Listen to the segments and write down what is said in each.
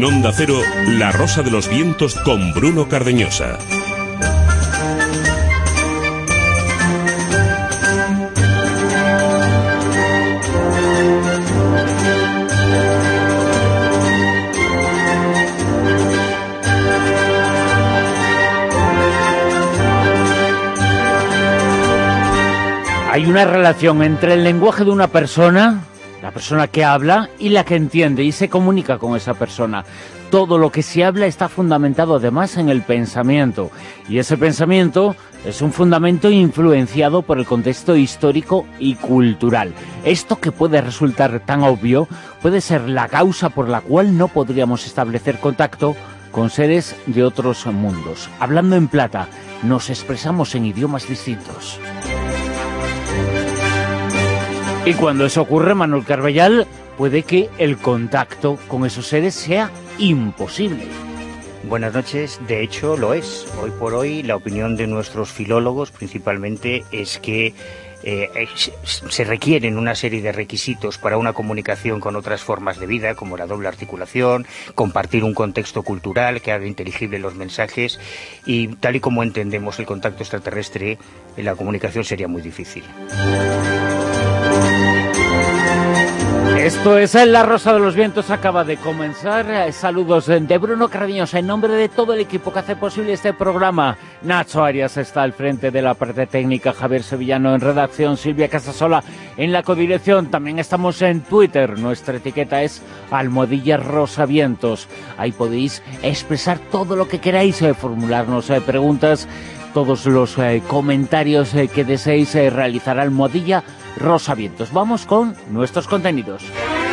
En Onda Cero, La Rosa de los Vientos con Bruno Cardeñosa. Hay una relación entre el lenguaje de una persona, la persona que habla, y la que entiende y se comunica con esa persona. Todo lo que se habla está fundamentado además en el pensamiento, y ese pensamiento es un fundamento influenciado por el contexto histórico y cultural. Esto, que puede resultar tan obvio, puede ser la causa por la cual no podríamos establecer contacto con seres de otros mundos. Hablando en plata, nos expresamos en idiomas distintos. Y cuando eso ocurre, Manuel Carballal, puede que el contacto con esos seres sea imposible. Buenas noches, de hecho lo es. Hoy por hoy la opinión de nuestros filólogos principalmente es que se requieren una serie de requisitos para una comunicación con otras formas de vida, como la doble articulación, compartir un contexto cultural que haga inteligibles los mensajes, y tal y como entendemos el contacto extraterrestre, la comunicación sería muy difícil. Esto es La Rosa de los Vientos, acaba de comenzar. Saludos de Bruno Cardeñosa en nombre de todo el equipo que hace posible este programa. Nacho Arias está al frente de la parte técnica, Javier Sevillano en redacción, Silvia Casasola en la codirección. También estamos en Twitter, nuestra etiqueta es @rosavientos. Ahí podéis expresar todo lo que queráis, formularnos preguntas, todos los comentarios que deseéis realizar. @rosavientos. Vamos con nuestros contenidos.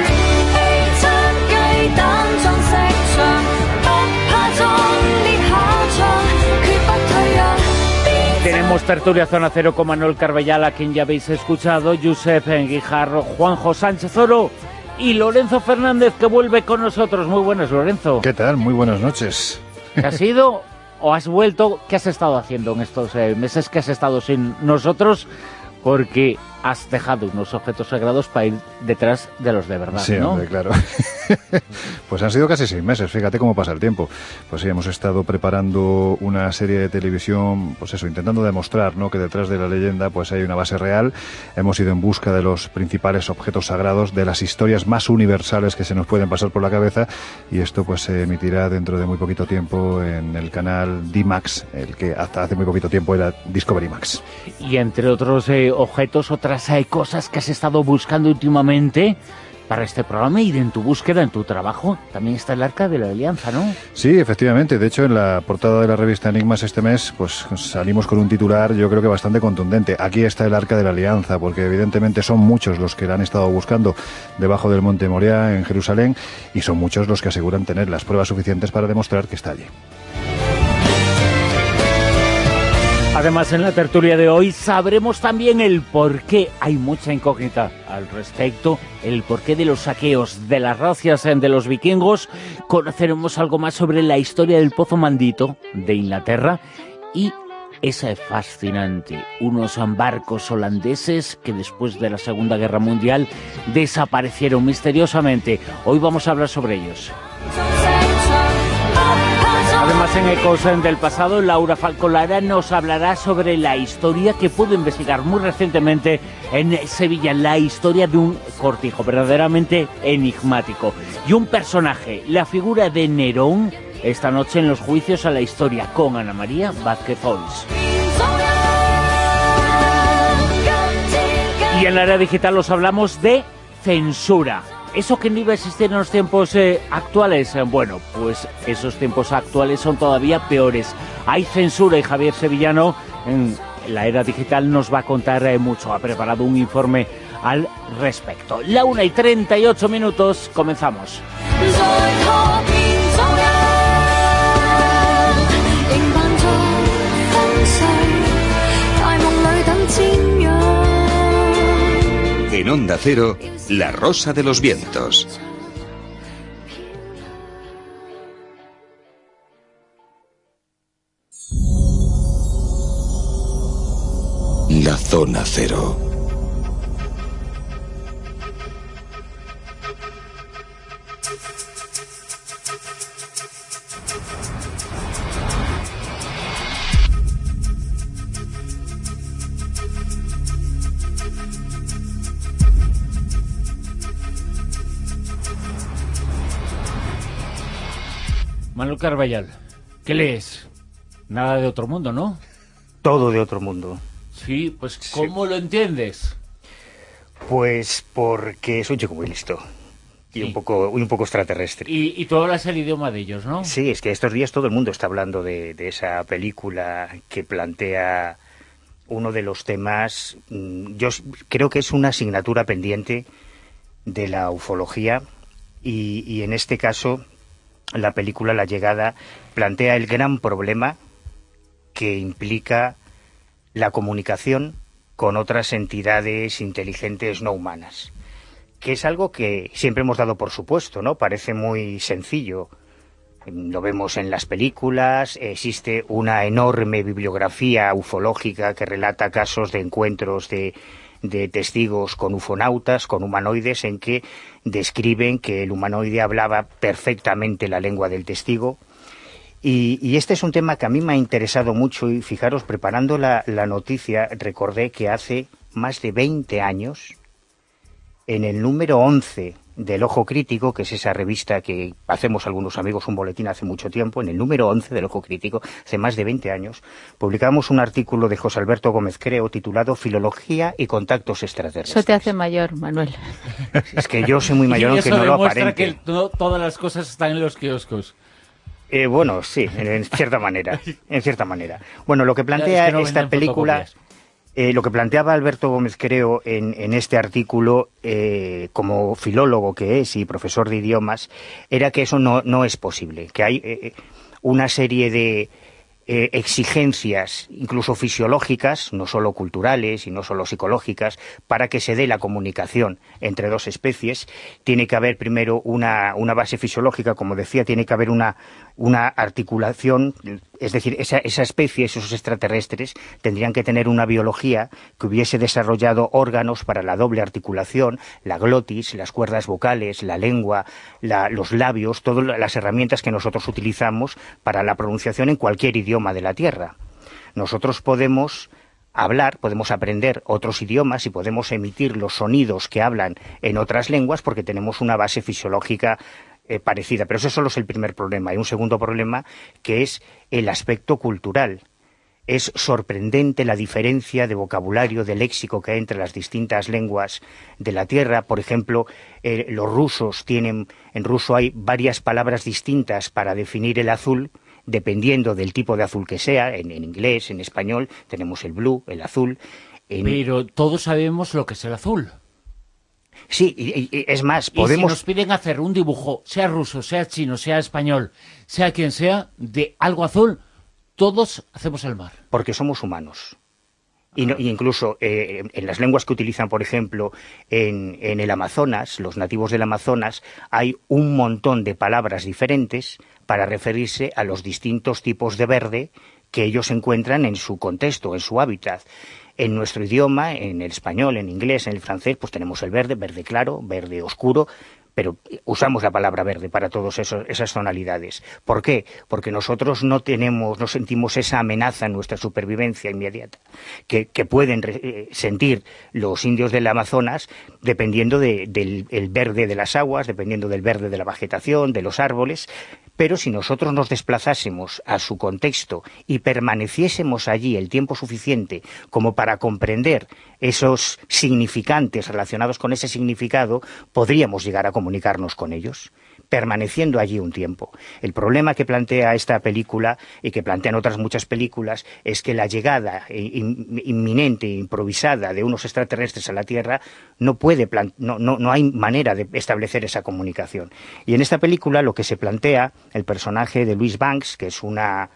Tenemos tertulia Zona Cero con Manuel Carballal, a quien ya habéis escuchado, Josep Guijarro, Juanjo Sánchez Oro y Lorenzo Fernández, que vuelve con nosotros. Muy buenas, Lorenzo. ¿Qué tal? Muy buenas noches. ¿Qué has ido o has vuelto? ¿Qué has estado haciendo en estos meses que has estado sin nosotros? Porque has dejado unos objetos sagrados para ir detrás de los de verdad, sí, ¿no? Hombre, claro. Pues han sido casi 6 meses, fíjate cómo pasa el tiempo. Pues sí, hemos estado preparando una serie de televisión, pues eso, intentando demostrar, ¿no?, que detrás de la leyenda pues hay una base real. Hemos ido en busca de los principales objetos sagrados, de las historias más universales que se nos pueden pasar por la cabeza, y esto pues se emitirá dentro de muy poquito tiempo en el canal D-Max, el que hasta hace muy poquito tiempo era Discovery Max. Y entre otros objetos, otras cosas que has estado buscando últimamente para este programa, y en tu búsqueda, en tu trabajo, también está el Arca de la Alianza, ¿no? Sí, efectivamente. De hecho, en la portada de la revista Enigmas este mes, pues salimos con un titular, yo creo que bastante contundente. Aquí está el Arca de la Alianza, porque evidentemente son muchos los que la han estado buscando debajo del Monte Moriah, en Jerusalén, y son muchos los que aseguran tener las pruebas suficientes para demostrar que está allí. Además, en la tertulia de hoy sabremos también el porqué. Hay mucha incógnita al respecto, el porqué de los saqueos de las razzias de los vikingos. Conoceremos algo más sobre la historia del Pozo Maldito de Inglaterra, y es fascinante, unos barcos holandeses que después de la Segunda Guerra Mundial desaparecieron misteriosamente. Hoy vamos a hablar sobre ellos. Además, en Ecos del Pasado, Laura Falcolara nos hablará sobre la historia que pudo investigar muy recientemente en Sevilla, la historia de un cortijo verdaderamente enigmático. Y un personaje, la figura de Nerón, esta noche en los juicios a la historia con Ana María Vázquez Ois. Y en la era digital os hablamos de censura. ¿Eso que no iba a existir en los tiempos actuales? Bueno, pues esos tiempos actuales son todavía peores. Hay censura, y Javier Sevillano en la era digital nos va a contar mucho. Ha preparado un informe al respecto. 1:38, comenzamos. En Onda Cero, La Rosa de los Vientos. La Zona Cero. Manuel Carballal, ¿qué lees? Nada de otro mundo, ¿no? Todo de otro mundo. Sí, pues ¿cómo lo entiendes? Pues porque soy un chico muy listo. Y un poco extraterrestre. Y tú hablas el idioma de ellos, ¿no? Sí, es que estos días todo el mundo está hablando de esa película que plantea uno de los temas. Yo creo que es una asignatura pendiente de la ufología y en este caso la película La Llegada plantea el gran problema que implica la comunicación con otras entidades inteligentes no humanas, que es algo que siempre hemos dado por supuesto, ¿no? Parece muy sencillo. Lo vemos en las películas, existe una enorme bibliografía ufológica que relata casos de encuentros de testigos con ufonautas, con humanoides, en que describen que el humanoide hablaba perfectamente la lengua del testigo. Y este es un tema que a mí me ha interesado mucho, y fijaros, preparando la noticia, recordé que hace más de 20 años, en el número 11 del Ojo Crítico, que es esa revista que hacemos algunos amigos un boletín hace mucho tiempo, en el número 11 del Ojo Crítico, hace más de 20 años, publicamos un artículo de José Alberto Gómez Creo titulado Filología y contactos extraterrestres. Eso te hace mayor, Manuel. Es que yo soy muy mayor, aunque no lo aparente. Que todas las cosas están en los kioscos. Bueno, sí, en cierta manera. Bueno, lo que plantea esta película... lo que planteaba Alberto Gómez Creo en este artículo, como filólogo que es y profesor de idiomas, era que eso no es posible, que hay una serie de exigencias, incluso fisiológicas, no solo culturales y no solo psicológicas, para que se dé la comunicación entre dos especies. Tiene que haber primero una base fisiológica, como decía, tiene que haber una articulación, es decir, esa especie, esos extraterrestres, tendrían que tener una biología que hubiese desarrollado órganos para la doble articulación, la glotis, las cuerdas vocales, la lengua, los labios, todas las herramientas que nosotros utilizamos para la pronunciación en cualquier idioma de la Tierra. Nosotros podemos hablar, podemos aprender otros idiomas y podemos emitir los sonidos que hablan en otras lenguas porque tenemos una base fisiológica parecida, pero eso solo es el primer problema. Hay un segundo problema que es el aspecto cultural. Es sorprendente la diferencia de vocabulario, de léxico que hay entre las distintas lenguas de la Tierra. Por ejemplo, los rusos en ruso hay varias palabras distintas para definir el azul, dependiendo del tipo de azul que sea. En inglés, en español, tenemos el blue, el azul. Pero todos sabemos lo que es el azul. Sí, y es más, podemos... Y si nos piden hacer un dibujo, sea ruso, sea chino, sea español, sea quien sea, de algo azul, todos hacemos el mar. Porque somos humanos. Y incluso en las lenguas que utilizan, por ejemplo, en el Amazonas, los nativos del Amazonas, hay un montón de palabras diferentes para referirse a los distintos tipos de verde que ellos encuentran en su contexto, en su hábitat. En nuestro idioma, en el español, en inglés, en el francés, pues tenemos el verde, verde claro, verde oscuro, pero usamos la palabra verde para todas esas tonalidades. ¿Por qué? Porque nosotros no sentimos esa amenaza en nuestra supervivencia inmediata que pueden sentir los indios del Amazonas dependiendo del verde de las aguas, dependiendo del verde de la vegetación, de los árboles. Pero si nosotros nos desplazásemos a su contexto y permaneciésemos allí el tiempo suficiente como para comprender esos significantes relacionados con ese significado, podríamos llegar a comunicarnos con ellos, permaneciendo allí un tiempo. El problema que plantea esta película, y que plantean otras muchas películas, es que la llegada inminente, improvisada de unos extraterrestres a la Tierra no hay manera de establecer esa comunicación. Y en esta película lo que se plantea, el personaje de Louise Banks, que es una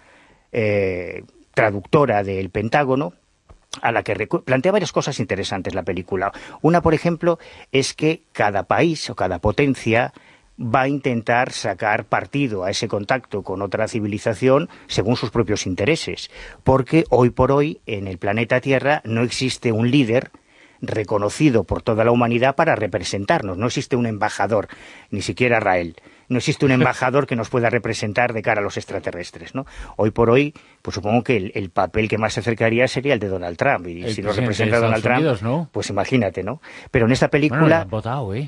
traductora del Pentágono, a la que plantea varias cosas interesantes la película. Una, por ejemplo, es que cada país o cada potencia va a intentar sacar partido a ese contacto con otra civilización según sus propios intereses, porque hoy por hoy en el planeta Tierra no existe un líder reconocido por toda la humanidad para representarnos, no existe un embajador, ni siquiera Rael. No existe un embajador que nos pueda representar de cara a los extraterrestres, ¿no? Hoy por hoy, pues supongo que el papel que más se acercaría sería el de Donald Trump. Y si nos representa Donald Trump, ¿no? Pues imagínate, ¿no? Pero en esta película... Bueno, lo han votado, ¿eh?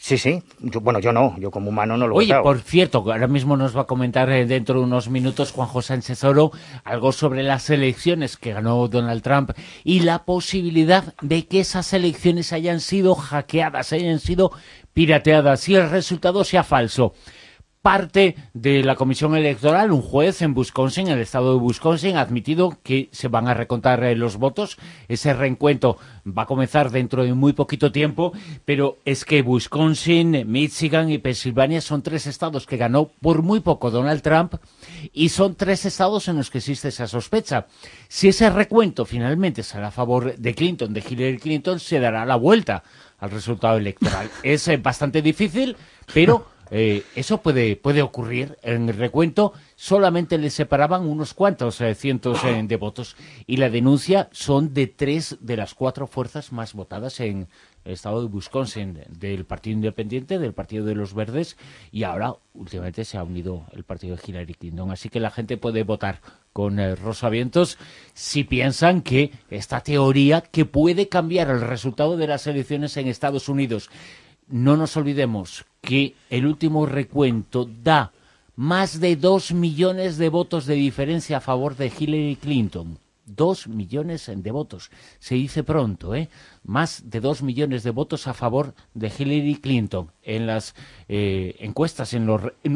Sí, sí. Yo no. Yo como humano no lo he Oye, votado. por cierto, ahora mismo nos va a comentar dentro de unos minutos Juanjo Sánchez Oro algo sobre las elecciones que ganó Donald Trump y la posibilidad de que esas elecciones hayan sido hackeadas, hayan sido pirateadas y el resultado sea falso. Parte de la comisión electoral, un juez en Wisconsin, en el estado de Wisconsin, ha admitido que se van a recontar los votos. Ese reencuentro va a comenzar dentro de muy poquito tiempo, pero es que Wisconsin, Michigan y Pensilvania son 3 estados que ganó por muy poco Donald Trump y son 3 estados en los que existe esa sospecha. Si ese recuento finalmente sale a favor de Clinton, de Hillary Clinton, se dará la vuelta al resultado electoral. Es bastante difícil, pero eso puede ocurrir. En el recuento solamente le separaban unos cuantos cientos de votos y la denuncia son de 3 de las 4 fuerzas más votadas en el estado de Wisconsin, del Partido Independiente, del Partido de los Verdes, y ahora últimamente se ha unido el partido de Hillary Clinton. Así que la gente puede votar con rosavientos si piensan que esta teoría que puede cambiar el resultado de las elecciones en Estados Unidos. No nos olvidemos que el último recuento da más de 2 millones de votos de diferencia a favor de Hillary Clinton. 2 millones de votos. Se dice pronto, ¿eh? Más de 2 millones de votos a favor de Hillary Clinton. En las encuestas, en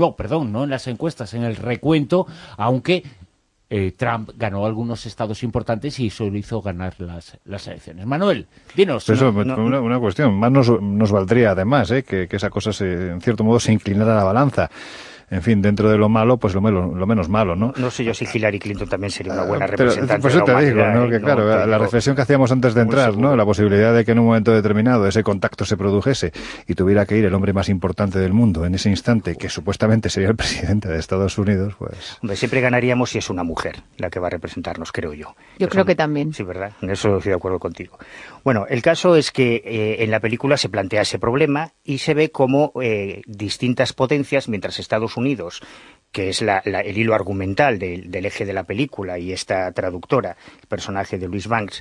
las encuestas, en el recuento, aunque Trump ganó algunos estados importantes y solo hizo ganar las elecciones. Manuel, dinos. Eso, una cuestión. Más nos valdría, además, que esa cosa, en cierto modo, se inclinara a la balanza. En fin, dentro de lo malo, pues lo menos malo, ¿no? No sé yo si Hillary Clinton también sería una buena representante. Pues eso te digo, ¿no? Que claro, la reflexión que hacíamos antes de entrar, ¿no? La posibilidad de que en un momento determinado ese contacto se produjese y tuviera que ir el hombre más importante del mundo en ese instante, que supuestamente sería el presidente de Estados Unidos, pues... Hombre, siempre ganaríamos si es una mujer la que va a representarnos, creo yo. Yo creo que también. Sí, ¿verdad? En eso estoy de acuerdo contigo. Bueno, el caso es que en la película se plantea ese problema y se ve como distintas potencias, mientras Estados Unidos, que es el hilo argumental del eje de la película, y esta traductora, el personaje de Louise Banks,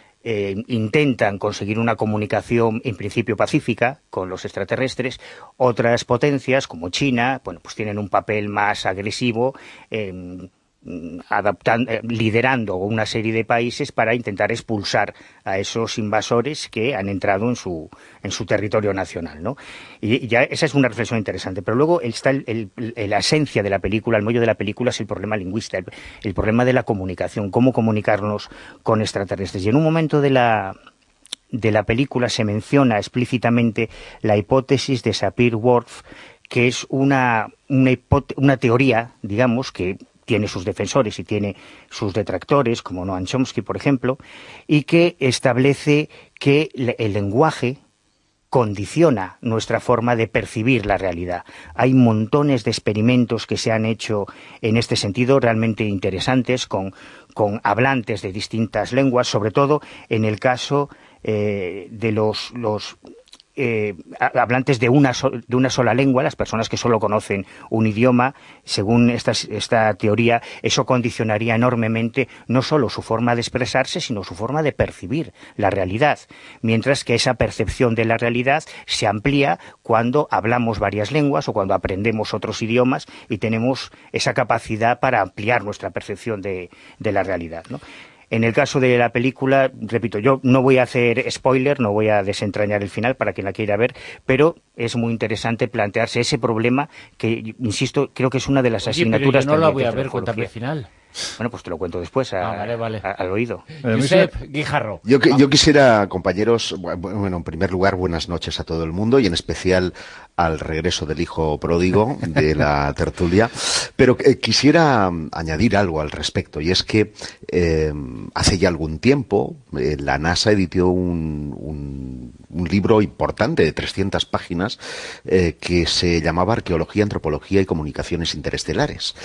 intentan conseguir una comunicación en principio pacífica con los extraterrestres. Otras potencias, como China, bueno, pues tienen un papel más agresivo, liderando una serie de países para intentar expulsar a esos invasores que han entrado en su territorio nacional, ¿no? Y ya esa es una reflexión interesante. Pero luego está la esencia de la película, el meollo de la película es el problema lingüístico, el problema de la comunicación, cómo comunicarnos con extraterrestres. Y en un momento de la película se menciona explícitamente la hipótesis de Sapir-Whorf, que es una teoría, digamos, que tiene sus defensores y tiene sus detractores, como Noam Chomsky, por ejemplo, y que establece que el lenguaje condiciona nuestra forma de percibir la realidad. Hay montones de experimentos que se han hecho en este sentido, realmente interesantes, con hablantes de distintas lenguas, sobre todo en el caso de los hablantes de una sola lengua, las personas que solo conocen un idioma. Según esta teoría, eso condicionaría enormemente no solo su forma de expresarse, sino su forma de percibir la realidad, mientras que esa percepción de la realidad se amplía cuando hablamos varias lenguas o cuando aprendemos otros idiomas y tenemos esa capacidad para ampliar nuestra percepción de la realidad, ¿no? En el caso de la película, repito, yo no voy a hacer spoiler, no voy a desentrañar el final para quien la quiera ver, pero es muy interesante plantearse ese problema que, insisto, creo que es una de las asignaturas. Pero yo no la voy a ver, cuéntame el final. Bueno, pues te lo cuento después vale. al oído. Josep Guijarro. Yo quisiera, compañeros, bueno, en primer lugar, buenas noches a todo el mundo y en especial al regreso del hijo pródigo de la tertulia, pero quisiera añadir algo al respecto, y es que hace ya algún tiempo la NASA editó un libro importante de 300 páginas que se llamaba Arqueología, Antropología y Comunicaciones Interestelares.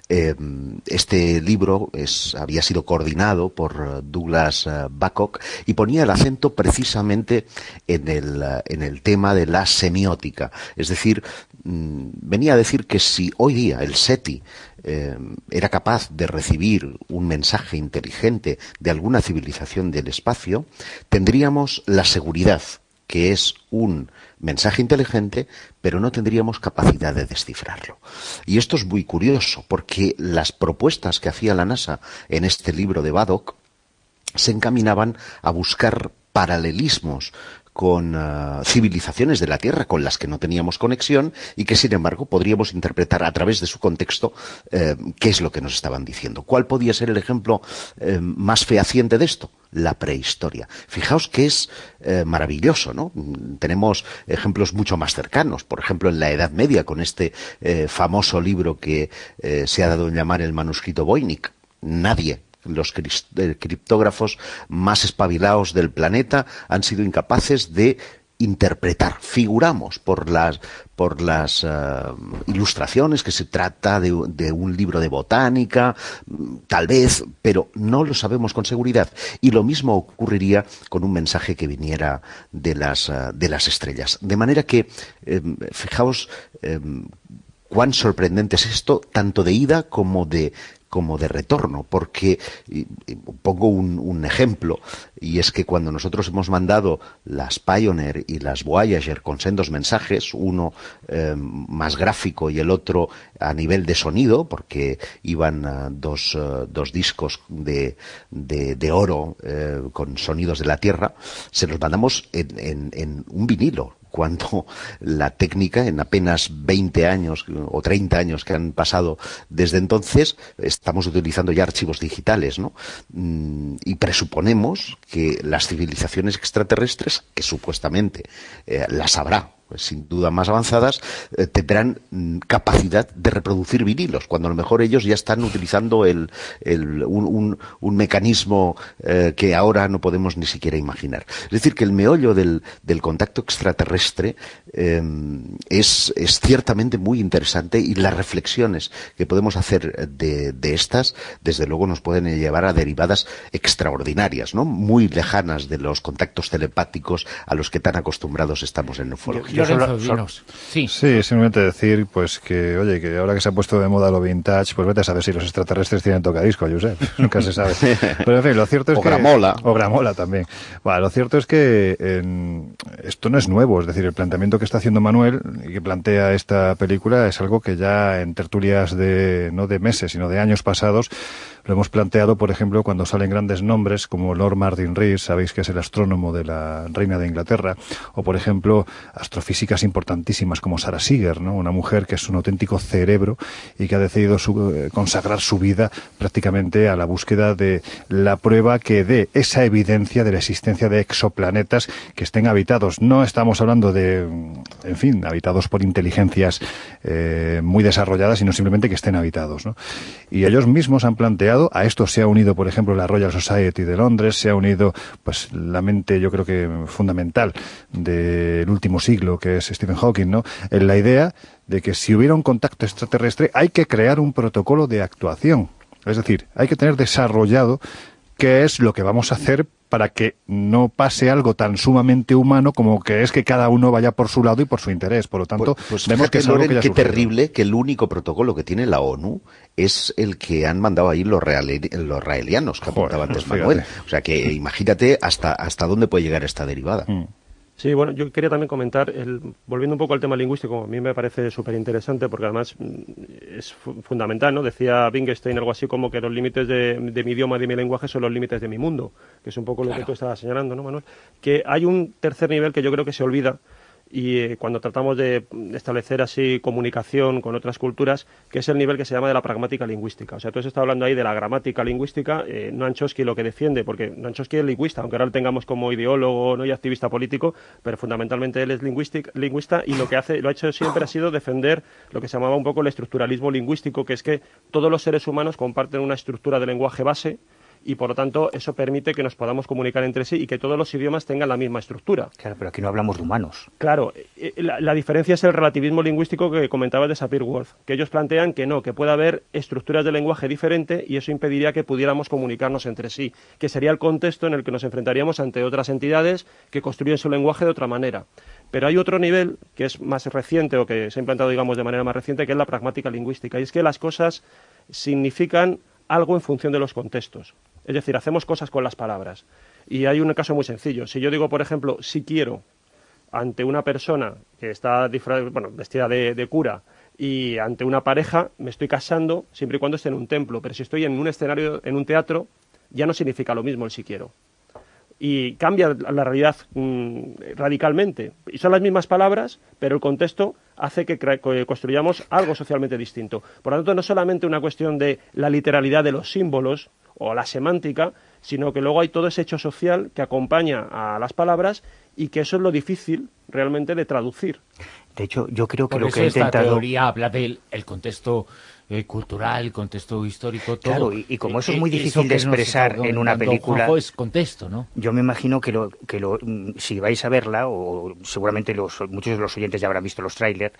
Este libro había sido coordinado por Douglas Babcock y ponía el acento precisamente en el tema de la semiótica. Es decir, venía a decir que si hoy día el SETI era capaz de recibir un mensaje inteligente de alguna civilización del espacio, tendríamos la seguridad que es un mensaje inteligente, pero no tendríamos capacidad de descifrarlo. Y esto es muy curioso, porque las propuestas que hacía la NASA en este libro de Baddock se encaminaban a buscar paralelismos con civilizaciones de la Tierra con las que no teníamos conexión y que, sin embargo, podríamos interpretar a través de su contexto qué es lo que nos estaban diciendo. ¿Cuál podía ser el ejemplo más fehaciente de esto? La prehistoria. Fijaos que es maravilloso, ¿no? Tenemos ejemplos mucho más cercanos, por ejemplo, en la Edad Media, con este famoso libro que se ha dado en llamar el manuscrito Voynich. Nadie, los criptógrafos más espabilados del planeta, han sido incapaces de interpretar. Figuramos por las ilustraciones que se trata de un libro de botánica, tal vez, pero no lo sabemos con seguridad. Y lo mismo ocurriría con un mensaje que viniera de las estrellas. De manera que, fijaos cuán sorprendente es esto, tanto de ida como de retorno, porque pongo un ejemplo, y es que cuando nosotros hemos mandado las Pioneer y las Voyager con sendos mensajes, uno más gráfico y el otro a nivel de sonido, porque iban dos discos de oro con sonidos de la Tierra, se los mandamos en un vinilo, cuando la técnica, en apenas 20 años o 30 años que han pasado desde entonces, estamos utilizando ya archivos digitales, ¿no? Y presuponemos que las civilizaciones extraterrestres, que supuestamente las habrá, sin duda más avanzadas, tendrán capacidad de reproducir vinilos, cuando a lo mejor ellos ya están utilizando un mecanismo que ahora no podemos ni siquiera imaginar. Es decir, que el meollo del contacto extraterrestre es ciertamente muy interesante, y las reflexiones que podemos hacer de estas, desde luego, nos pueden llevar a derivadas extraordinarias, ¿no? Muy lejanas de los contactos telepáticos a los que tan acostumbrados estamos en ufología. Sí, simplemente decir pues que, oye, que ahora que se ha puesto de moda lo vintage, pues vete a saber si los extraterrestres tienen tocadiscos, Josep. Nunca se sabe. Pero en fin, lo cierto es que... O gramola también. Bueno, lo cierto es que esto no es nuevo, es decir, el planteamiento que está haciendo Manuel y que plantea esta película es algo que ya en tertulias no de meses, sino de años pasados, lo hemos planteado, por ejemplo, cuando salen grandes nombres como Lord Martin Rees, sabéis que es el astrónomo de la reina de Inglaterra, o por ejemplo, astrofísicas importantísimas como Sarah Seeger, ¿no? Una mujer que es un auténtico cerebro y que ha decidido consagrar su vida prácticamente a la búsqueda de la prueba que dé esa evidencia de la existencia de exoplanetas que estén habitados. No estamos hablando de, en fin, habitados por inteligencias muy desarrolladas, sino simplemente que estén habitados, ¿no? Y ellos mismos han planteado, a esto se ha unido, por ejemplo, la Royal Society de Londres, se ha unido pues la mente, yo creo que fundamental del último siglo, que es Stephen Hawking, ¿no? En la idea de que si hubiera un contacto extraterrestre hay que crear un protocolo de actuación. Es decir, hay que tener desarrollado qué es lo que vamos a hacer para que no pase algo tan sumamente humano como que es que cada uno vaya por su lado y por su interés. Por lo tanto, pues vemos que es algo que ya qué surgido. Terrible que el único protocolo que tiene la ONU es el que han mandado ahí los raelianos, que apuntaba antes Manuel. O sea que imagínate hasta dónde puede llegar esta derivada. Sí, bueno, yo quería también comentar, volviendo un poco al tema lingüístico, a mí me parece súper interesante porque además es fundamental, ¿no? Decía Wittgenstein algo así como que los límites de mi idioma, de mi lenguaje, son los límites de mi mundo, que es un poco lo que tú estabas señalando, ¿no, Manuel? Que hay un tercer nivel que yo creo que se olvida, y cuando tratamos de establecer así comunicación con otras culturas, que es el nivel que se llama de la pragmática lingüística. O sea, tú has estado hablando ahí de la gramática lingüística, Noam Chomsky lo que defiende, porque Noam Chomsky es lingüista, aunque ahora lo tengamos como ideólogo, ¿no?, y activista político, pero fundamentalmente él es lingüista, y lo ha hecho siempre ha sido defender lo que se llamaba un poco el estructuralismo lingüístico, que es que todos los seres humanos comparten una estructura de lenguaje base, y por lo tanto eso permite que nos podamos comunicar entre sí y que todos los idiomas tengan la misma estructura. Claro, pero aquí no hablamos de humanos. Claro, la diferencia es el relativismo lingüístico que comentaba de Sapir-Whorf, que ellos plantean que no, que puede haber estructuras de lenguaje diferente y eso impediría que pudiéramos comunicarnos entre sí, que sería el contexto en el que nos enfrentaríamos ante otras entidades que construyen su lenguaje de otra manera. Pero hay otro nivel que es más reciente o que se ha implantado, digamos, de manera más reciente, que es la pragmática lingüística, y es que las cosas significan algo en función de los contextos. Es decir, hacemos cosas con las palabras. Y hay un caso muy sencillo. Si yo digo, por ejemplo, si quiero, ante una persona que está vestida de cura y ante una pareja, me estoy casando siempre y cuando esté en un templo, pero si estoy en un escenario, en un teatro, ya no significa lo mismo el si quiero. Y cambia la realidad radicalmente. Y son las mismas palabras, pero el contexto hace que construyamos algo socialmente distinto. Por lo tanto, no solamente una cuestión de la literalidad de los símbolos o la semántica, sino que luego hay todo ese hecho social que acompaña a las palabras y que eso es lo difícil realmente de traducir. De hecho, yo creo que por lo eso que he esta intentado... teoría habla del contexto cultural, contexto histórico, todo. Claro, y como eso es muy difícil de expresar en una película... Juanjo, es contexto, ¿no? Yo me imagino que si vais a verla, o seguramente muchos de los oyentes ya habrán visto los trailers,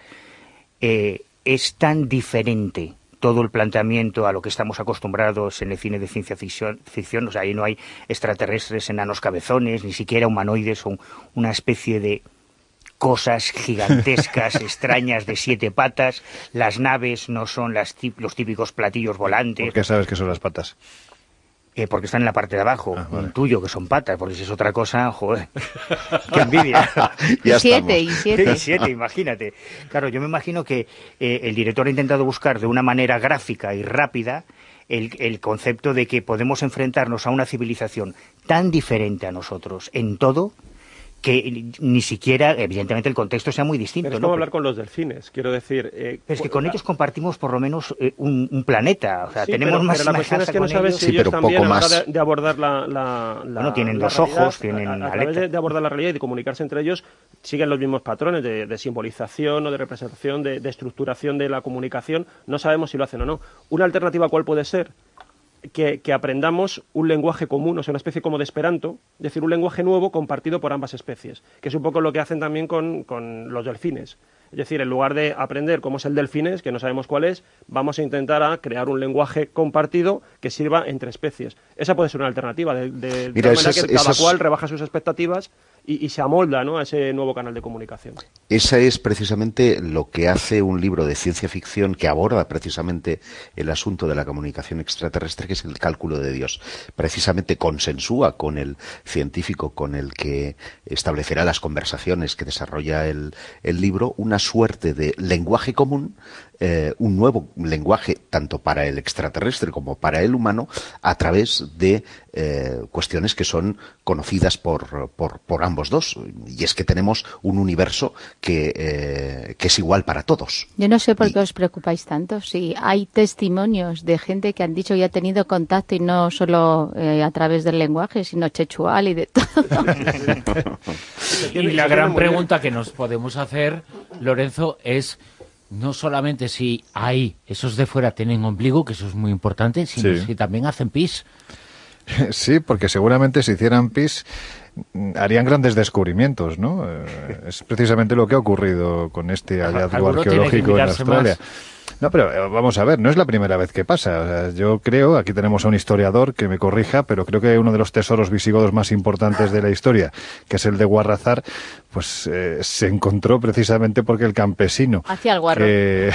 es tan diferente todo el planteamiento a lo que estamos acostumbrados en el cine de ciencia ficción, o sea, ahí no hay extraterrestres, enanos cabezones, ni siquiera humanoides, son una especie de cosas gigantescas, extrañas, de 7 patas. Las naves no son los típicos platillos volantes. ¿Por qué sabes que son las patas? Porque están en la parte de abajo. Vale. Intuyo que son patas, porque si es otra cosa, joder, qué envidia. Ya y siete. Y 7, imagínate. Claro, yo me imagino que el director ha intentado buscar de una manera gráfica y rápida el concepto de que podemos enfrentarnos a una civilización tan diferente a nosotros en todo, que ni siquiera, evidentemente, el contexto sea muy distinto. Pero es ¿no? como hablar con los delfines, quiero decir... Pero es que con ellos compartimos por lo menos un planeta, o sea, sí, tenemos más pero la cuestión es que no sabes si Sí, ellos pero también, poco a la hora más. de abordar la Bueno, tienen la dos realidad, ojos, tienen a través aletas. de abordar la realidad y de comunicarse entre ellos, siguen los mismos patrones de simbolización o de representación, de estructuración de la comunicación. No sabemos si lo hacen o no. Una alternativa, ¿cuál puede ser? Que aprendamos un lenguaje común, o sea, una especie como de Esperanto, es decir, un lenguaje nuevo compartido por ambas especies, que es un poco lo que hacen también con los delfines. Es decir, en lugar de aprender cómo es el delfines, que no sabemos cuál es, vamos a intentar crear un lenguaje compartido que sirva entre especies. Esa puede ser una alternativa, de Mira, tal manera que cada cual rebaja sus expectativas y se amolda, ¿no?, a ese nuevo canal de comunicación. Esa es precisamente lo que hace un libro de ciencia ficción que aborda precisamente el asunto de la comunicación extraterrestre, que es el cálculo de Dios. Precisamente consensúa con el científico con el que establecerá las conversaciones que desarrolla el libro una suerte de lenguaje común, un nuevo lenguaje tanto para el extraterrestre como para el humano, a través de cuestiones que son conocidas por ambos dos. Y es que tenemos un universo que es igual para todos. Yo no sé por qué os preocupáis tanto. Si hay testimonios de gente que han dicho que ha tenido contacto, y no solo a través del lenguaje, sino chechual y de todo. Y la gran pregunta que nos podemos hacer, Lorenzo, es no solamente si hay esos de fuera tienen ombligo, que eso es muy importante, sino si también hacen pis. Sí, porque seguramente si hicieran pis harían grandes descubrimientos, ¿no? Es precisamente lo que ha ocurrido con este hallazgo arqueológico en Australia. No, pero vamos a ver, no es la primera vez que pasa. O sea, yo creo, aquí tenemos a un historiador que me corrija, pero creo que uno de los tesoros visigodos más importantes de la historia, que es el de Guarrazar, pues se encontró precisamente porque el campesino Hacia el guarro.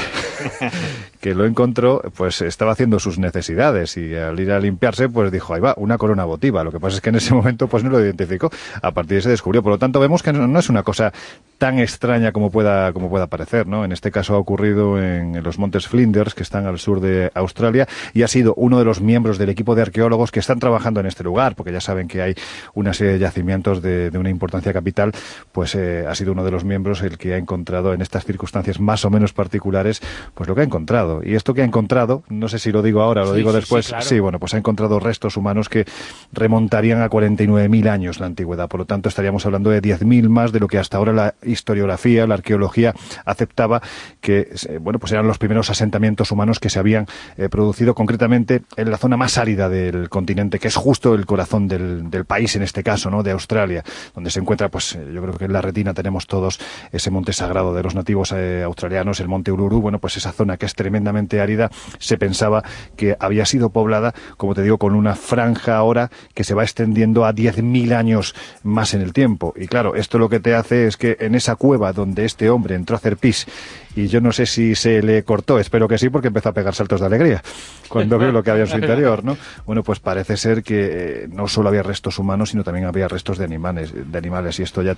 que lo encontró, pues estaba haciendo sus necesidades, y al ir a limpiarse, pues dijo, ahí va, una corona votiva. Lo que pasa es que en ese momento pues no lo identificó. A partir de ahí se descubrió. Por lo tanto, vemos que no es una cosa tan extraña como pueda parecer, ¿no? En este caso ha ocurrido en los montes Flinders, que están al sur de Australia, y ha sido uno de los miembros del equipo de arqueólogos que están trabajando en este lugar, porque ya saben que hay una serie de yacimientos de una importancia capital. Pues ha sido uno de los miembros el que ha encontrado en estas circunstancias más o menos particulares, pues lo que ha encontrado. Y esto que ha encontrado, no sé si lo digo ahora o lo digo después, claro. Sí, bueno, pues ha encontrado restos humanos que remontarían a 49.000 años la antigüedad. Por lo tanto, estaríamos hablando de 10.000 más de lo que hasta ahora la historiografía, la arqueología aceptaba que, bueno, pues eran los primeros asentamientos humanos que se habían producido concretamente en la zona más árida del continente, que es justo el corazón del país, en este caso, ¿no?, de Australia, donde se encuentra, pues yo creo que en la retina tenemos todos ese monte sagrado de los nativos australianos, el monte Uluru. Bueno, pues esa zona que es tremendamente árida, se pensaba que había sido poblada, como te digo, con una franja ahora que se va extendiendo a 10.000 años más en el tiempo. Y claro, esto lo que te hace es que en esa cueva donde este hombre entró a hacer pis, y yo no sé si se le cortó, espero que sí, porque empezó a pegar saltos de alegría cuando vio lo que había en su interior, ¿no? Bueno, pues parece ser que no solo había restos humanos, sino también había restos de animales, y esto ya te lleva a una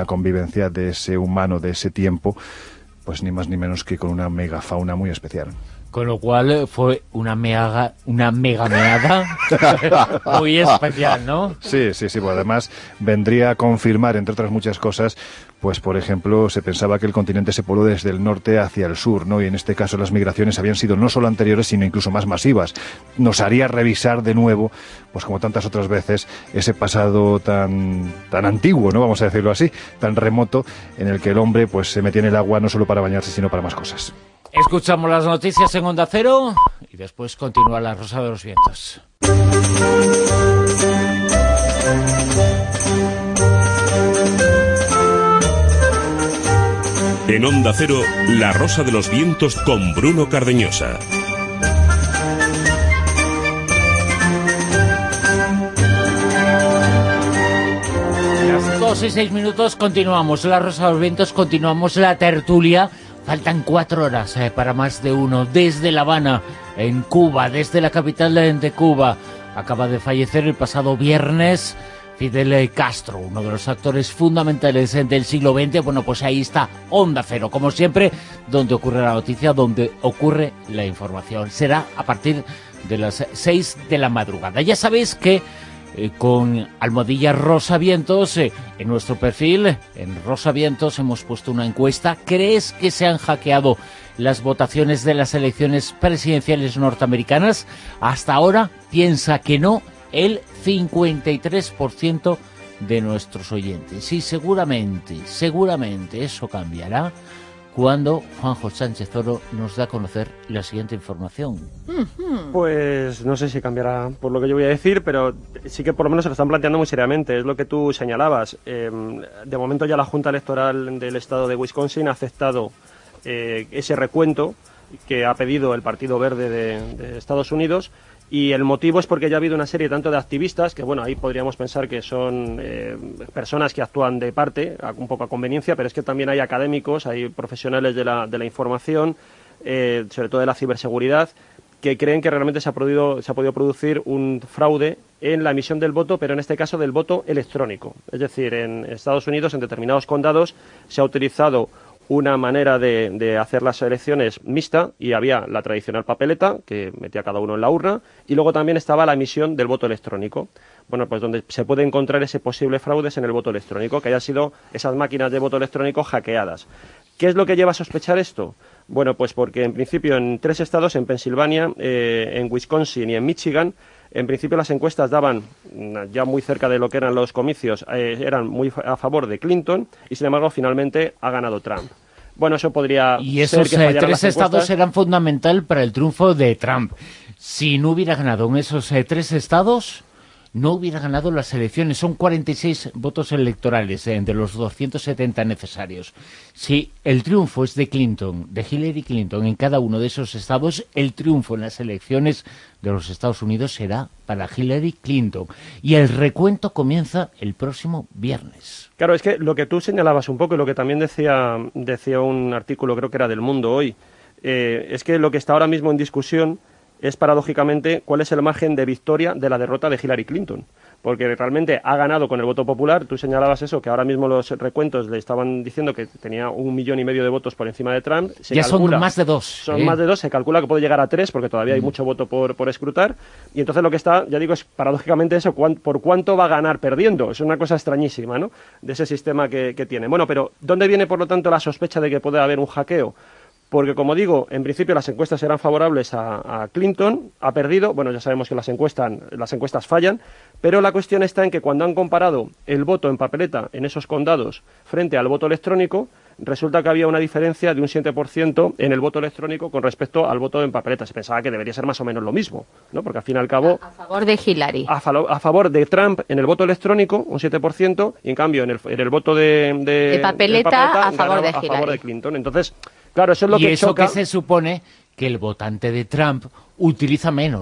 convivencia de ese humano, de ese tiempo, pues ni más ni menos que con una megafauna muy especial. Con lo cual fue una mega meada muy especial, ¿no? Sí, pues además vendría a confirmar, entre otras muchas cosas, pues por ejemplo, se pensaba que el continente se pobló desde el norte hacia el sur, ¿no? Y en este caso las migraciones habían sido no solo anteriores, sino incluso más masivas. Nos haría revisar de nuevo, pues como tantas otras veces, ese pasado tan antiguo, ¿no? Vamos a decirlo así, tan remoto, en el que el hombre pues se metía en el agua no solo para bañarse, sino para más cosas. Escuchamos las noticias en Onda Cero y después continúa La Rosa de los Vientos. En Onda Cero, La Rosa de los Vientos con Bruno Cardeñosa. Las 2:06 continuamos La Rosa de los Vientos, continuamos la tertulia. Faltan 4 horas para más de uno. Desde La Habana, en Cuba, desde la capital de Cuba, acaba de fallecer el pasado viernes Fidel Castro, uno de los actores fundamentales del siglo XX. Bueno, pues ahí está Onda Cero, como siempre, donde ocurre la noticia, donde ocurre la información. Será a partir de las 6 de la madrugada. Ya sabéis que con almohadilla Rosa Vientos, en nuestro perfil, en Rosa Vientos, hemos puesto una encuesta. ¿Crees que se han hackeado las votaciones de las elecciones presidenciales norteamericanas? Hasta ahora piensa que no el 53% de nuestros oyentes. Y seguramente eso cambiará cuando Juanjo Sánchez Oro nos da a conocer la siguiente información. Pues no sé si cambiará por lo que yo voy a decir, pero sí que por lo menos se lo están planteando muy seriamente. Es lo que tú señalabas. De momento ya la Junta Electoral del estado de Wisconsin ha aceptado ese recuento que ha pedido el Partido Verde de Estados Unidos. Y el motivo es porque ya ha habido una serie tanto de activistas, que bueno, ahí podríamos pensar que son personas que actúan de parte, un poco a conveniencia, pero es que también hay académicos, hay profesionales de la información, sobre todo de la ciberseguridad, que creen que realmente se ha podido producir un fraude en la emisión del voto, pero en este caso del voto electrónico. Es decir, en Estados Unidos, en determinados condados, se ha utilizado una manera de hacer las elecciones mixta, y había la tradicional papeleta que metía cada uno en la urna, y luego también estaba la emisión del voto electrónico. Bueno, pues donde se puede encontrar ese posible fraude es en el voto electrónico, que hayan sido esas máquinas de voto electrónico hackeadas. ¿Qué es lo que lleva a sospechar esto? Bueno, pues porque en principio en 3 estados, en Pensilvania, en Wisconsin y en Michigan, en principio las encuestas daban, ya muy cerca de lo que eran los comicios, eran muy a favor de Clinton, y sin embargo finalmente ha ganado Trump. Bueno, eso podría y esos ser que fallaran 3 estados eran fundamental para el triunfo de Trump. Si no hubiera ganado en esos 3 estados, no hubiera ganado las elecciones. Son 46 votos electorales de los 270 necesarios. Si el triunfo es de Clinton, de Hillary Clinton, en cada uno de esos estados, el triunfo en las elecciones de los Estados Unidos será para Hillary Clinton. Y el recuento comienza el próximo viernes. Claro, es que lo que tú señalabas un poco, y lo que también decía un artículo, creo que era del Mundo hoy, es que lo que está ahora mismo en discusión es paradójicamente cuál es el margen de victoria de la derrota de Hillary Clinton, porque realmente ha ganado con el voto popular. Tú señalabas eso, que ahora mismo los recuentos le estaban diciendo que tenía 1,5 millones de votos por encima de Trump. Son más de 2. Son más de 2, se calcula que puede llegar a 3, porque todavía hay mucho voto por escrutar, y entonces lo que está, ya digo, es paradójicamente eso, por cuánto va a ganar perdiendo. Es una cosa extrañísima, ¿no?, de ese sistema que tiene. Bueno, pero ¿dónde viene, por lo tanto, la sospecha de que puede haber un hackeo? Porque, como digo, en principio las encuestas eran favorables a Clinton, ha perdido. Bueno, ya sabemos que las encuestas fallan, pero la cuestión está en que cuando han comparado el voto en papeleta en esos condados frente al voto electrónico, resulta que había una diferencia de un 7% en el voto electrónico con respecto al voto en papeleta. Se pensaba que debería ser más o menos lo mismo, ¿no? Porque al fin y al cabo... A favor de Hillary. A favor de Trump en el voto electrónico, un 7%, y en cambio en el voto de papeleta, a favor de Hillary. A favor de Clinton. Entonces, claro, eso es lo que choca. Que se supone que el votante de Trump utiliza menos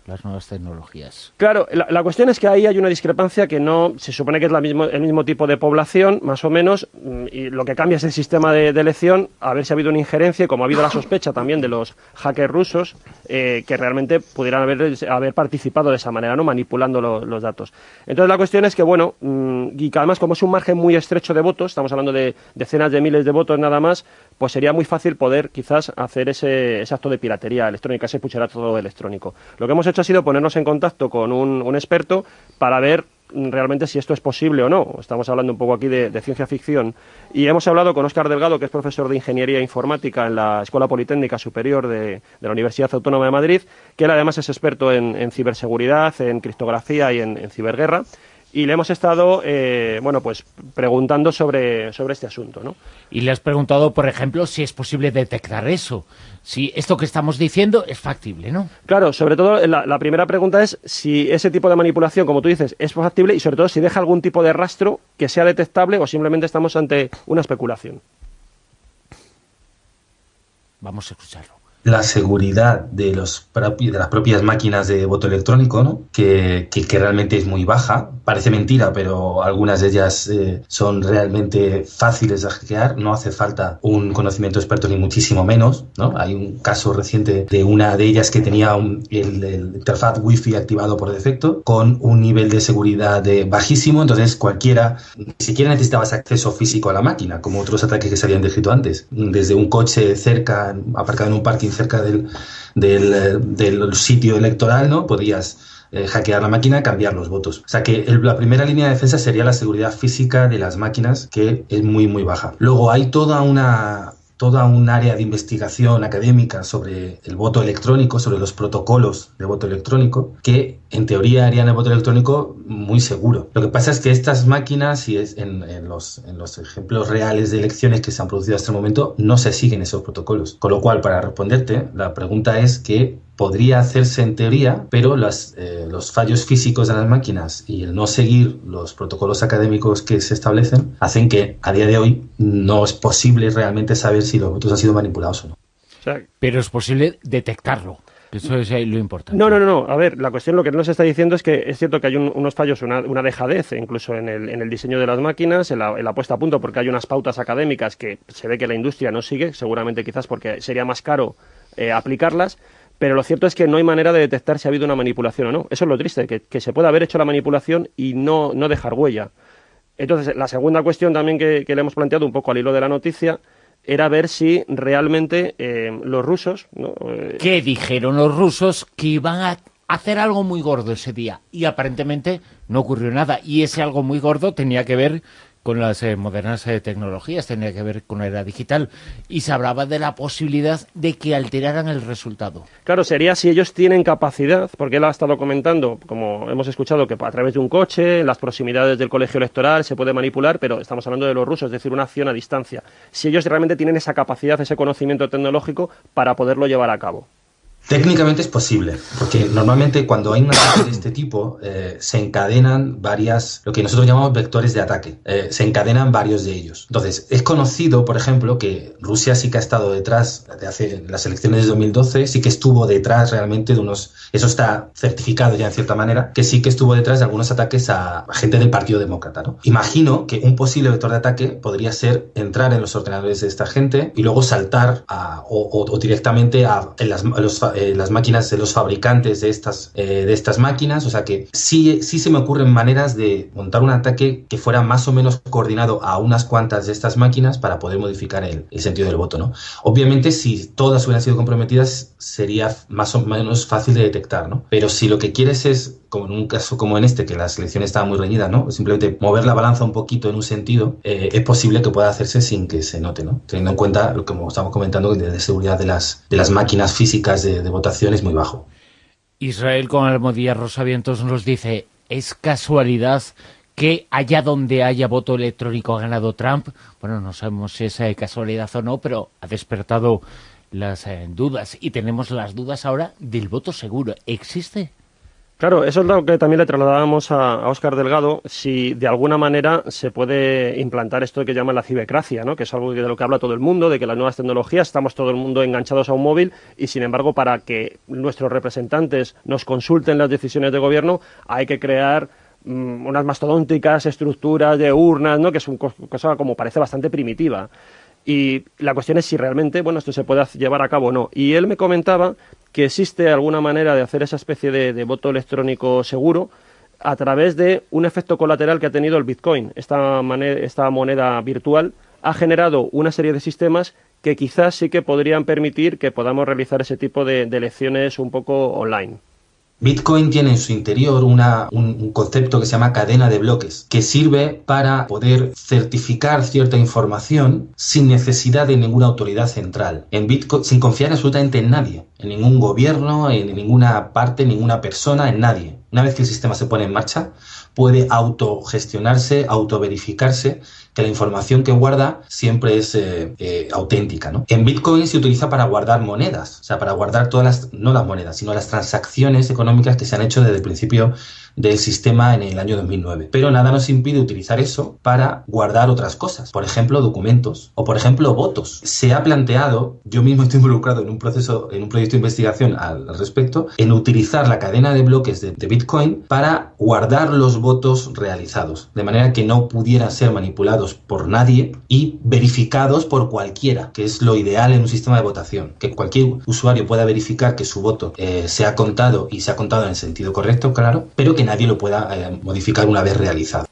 las nuevas tecnologías. Claro, la cuestión es que ahí hay una discrepancia que no se supone que es el mismo tipo de población, más o menos, y lo que cambia es el sistema de elección, a ver si ha habido una injerencia, y como ha habido la sospecha también de los hackers rusos, que realmente pudieran haber participado de esa manera, ¿no? Manipulando los datos. Entonces la cuestión es que, bueno, y que además como es un margen muy estrecho de votos, estamos hablando de decenas de miles de votos nada más, pues sería muy fácil poder quizás hacer ese acto de piratería electrónica, ese pucherazo electrónico. Lo que hemos hecho ha sido ponernos en contacto con un experto para ver realmente si esto es posible o no. Estamos hablando un poco aquí de ciencia ficción. Y hemos hablado con Óscar Delgado, que es profesor de Ingeniería Informática en la Escuela Politécnica Superior de la Universidad Autónoma de Madrid, que él además es experto en ciberseguridad, en criptografía y en ciberguerra. Y le hemos estado, pues preguntando sobre este asunto, ¿no? Y le has preguntado, por ejemplo, si es posible detectar eso. Si esto que estamos diciendo es factible, ¿no? Claro, sobre todo la primera pregunta es si ese tipo de manipulación, como tú dices, es factible y sobre todo si deja algún tipo de rastro que sea detectable o simplemente estamos ante una especulación. Vamos a escucharlo. La seguridad de las propias máquinas de voto electrónico, ¿no? que realmente es muy baja. Parece mentira, pero algunas de ellas son realmente fáciles de hackear. No hace falta un conocimiento experto ni muchísimo menos, ¿no? Hay un caso reciente de una de ellas que tenía el interfaz Wi-Fi activado por defecto con un nivel de seguridad bajísimo. Entonces cualquiera, ni siquiera necesitabas acceso físico a la máquina, como otros ataques que se habían descrito antes. Desde un coche cerca, aparcado en un parking cerca del sitio electoral, ¿no? Podías hackear la máquina y cambiar los votos. O sea que la primera línea de defensa sería la seguridad física de las máquinas, que es muy, muy baja. Luego hay toda un área de investigación académica sobre el voto electrónico, sobre los protocolos de voto electrónico, que en teoría harían el voto electrónico muy seguro. Lo que pasa es que estas máquinas, y en los ejemplos reales de elecciones que se han producido hasta el momento, no se siguen esos protocolos. Con lo cual, para responderte, la pregunta es que podría hacerse en teoría, pero los fallos físicos de las máquinas y el no seguir los protocolos académicos que se establecen hacen que a día de hoy no es posible realmente saber si los votos han sido manipulados o no. Pero es posible detectarlo. Eso es lo importante. No. A ver, la cuestión, lo que nos está diciendo es que es cierto que hay unos fallos, una dejadez, incluso en el diseño de las máquinas, en la puesta a punto, porque hay unas pautas académicas que se ve que la industria no sigue, seguramente quizás porque sería más caro aplicarlas. Pero lo cierto es que no hay manera de detectar si ha habido una manipulación o no. Eso es lo triste, que se puede haber hecho la manipulación y no dejar huella. Entonces, la segunda cuestión también que le hemos planteado un poco al hilo de la noticia era ver si realmente los rusos, ¿no? ¿Qué dijeron los rusos? Que iban a hacer algo muy gordo ese día. Y aparentemente no ocurrió nada. Y ese algo muy gordo tenía que ver con las modernas tecnologías, tenía que ver con la era digital, y se hablaba de la posibilidad de que alteraran el resultado. Claro, sería si ellos tienen capacidad, porque él ha estado comentando, como hemos escuchado, que a través de un coche, en las proximidades del colegio electoral se puede manipular, pero estamos hablando de los rusos, es decir, una acción a distancia. Si ellos realmente tienen esa capacidad, ese conocimiento tecnológico para poderlo llevar a cabo. Técnicamente es posible, porque normalmente cuando hay un ataque de este tipo se encadenan lo que nosotros llamamos vectores de ataque, se encadenan varios de ellos. Entonces, es conocido, por ejemplo, que Rusia sí que ha estado detrás, de las elecciones de 2012, sí que estuvo detrás realmente de eso está certificado ya en cierta manera, que sí que estuvo detrás de algunos ataques a gente del Partido Demócrata, ¿no? Imagino que un posible vector de ataque podría ser entrar en los ordenadores de esta gente y luego saltar o directamente en las máquinas de los fabricantes de estas máquinas. O sea que sí se me ocurren maneras de montar un ataque que fuera más o menos coordinado a unas cuantas de estas máquinas para poder modificar el sentido del voto, ¿no? Obviamente, si todas hubieran sido comprometidas, sería más o menos fácil de detectar, ¿no? Pero si lo que quieres es, como en un caso como en este, que las elecciones estaban muy reñidas, ¿no? Simplemente mover la balanza un poquito en un sentido, es posible que pueda hacerse sin que se note, ¿no? Teniendo en cuenta, como estamos comentando, que de seguridad de las máquinas físicas de votación es muy bajo. Israel con Almodía Rosavientos nos dice, ¿es casualidad que allá donde haya voto electrónico ha ganado Trump? Bueno, no sabemos si es casualidad o no, pero ha despertado las dudas. Y tenemos las dudas ahora del voto seguro. ¿Existe? Claro, eso es lo que también le trasladábamos a Óscar Delgado, si de alguna manera se puede implantar esto que llaman la cibercracia, ¿no? Que es algo de lo que habla todo el mundo, de que las nuevas tecnologías, estamos todo el mundo enganchados a un móvil y, sin embargo, para que nuestros representantes nos consulten las decisiones de gobierno, hay que crear unas mastodónticas estructuras de urnas, ¿no? Que es una cosa como parece bastante primitiva. Y la cuestión es si realmente, bueno, esto se puede llevar a cabo o no. Y él me comentaba que existe alguna manera de hacer esa especie de voto electrónico seguro a través de un efecto colateral que ha tenido el Bitcoin. Esta moneda virtual ha generado una serie de sistemas que quizás sí que podrían permitir que podamos realizar ese tipo de elecciones un poco online. Bitcoin tiene en su interior un concepto que se llama cadena de bloques, que sirve para poder certificar cierta información sin necesidad de ninguna autoridad central. En Bitcoin, sin confiar absolutamente en nadie, en ningún gobierno, en ninguna parte, en ninguna persona, en nadie. Una vez que el sistema se pone en marcha, puede autogestionarse, autoverificarse, que la información que guarda siempre es auténtica, ¿no? En Bitcoin se utiliza para guardar monedas, o sea, para guardar no las monedas, sino las transacciones económicas que se han hecho desde el principio del sistema en el año 2009. Pero nada nos impide utilizar eso para guardar otras cosas, por ejemplo, documentos o, por ejemplo, votos. Se ha planteado, yo mismo estoy involucrado en un proyecto de investigación al respecto, en utilizar la cadena de bloques de Bitcoin para guardar los votos realizados, de manera que no pudieran ser manipulados por nadie y verificados por cualquiera, que es lo ideal en un sistema de votación, que cualquier usuario pueda verificar que su voto se ha contado y se ha contado en el sentido correcto, claro, pero que nadie lo pueda modificar una vez realizado.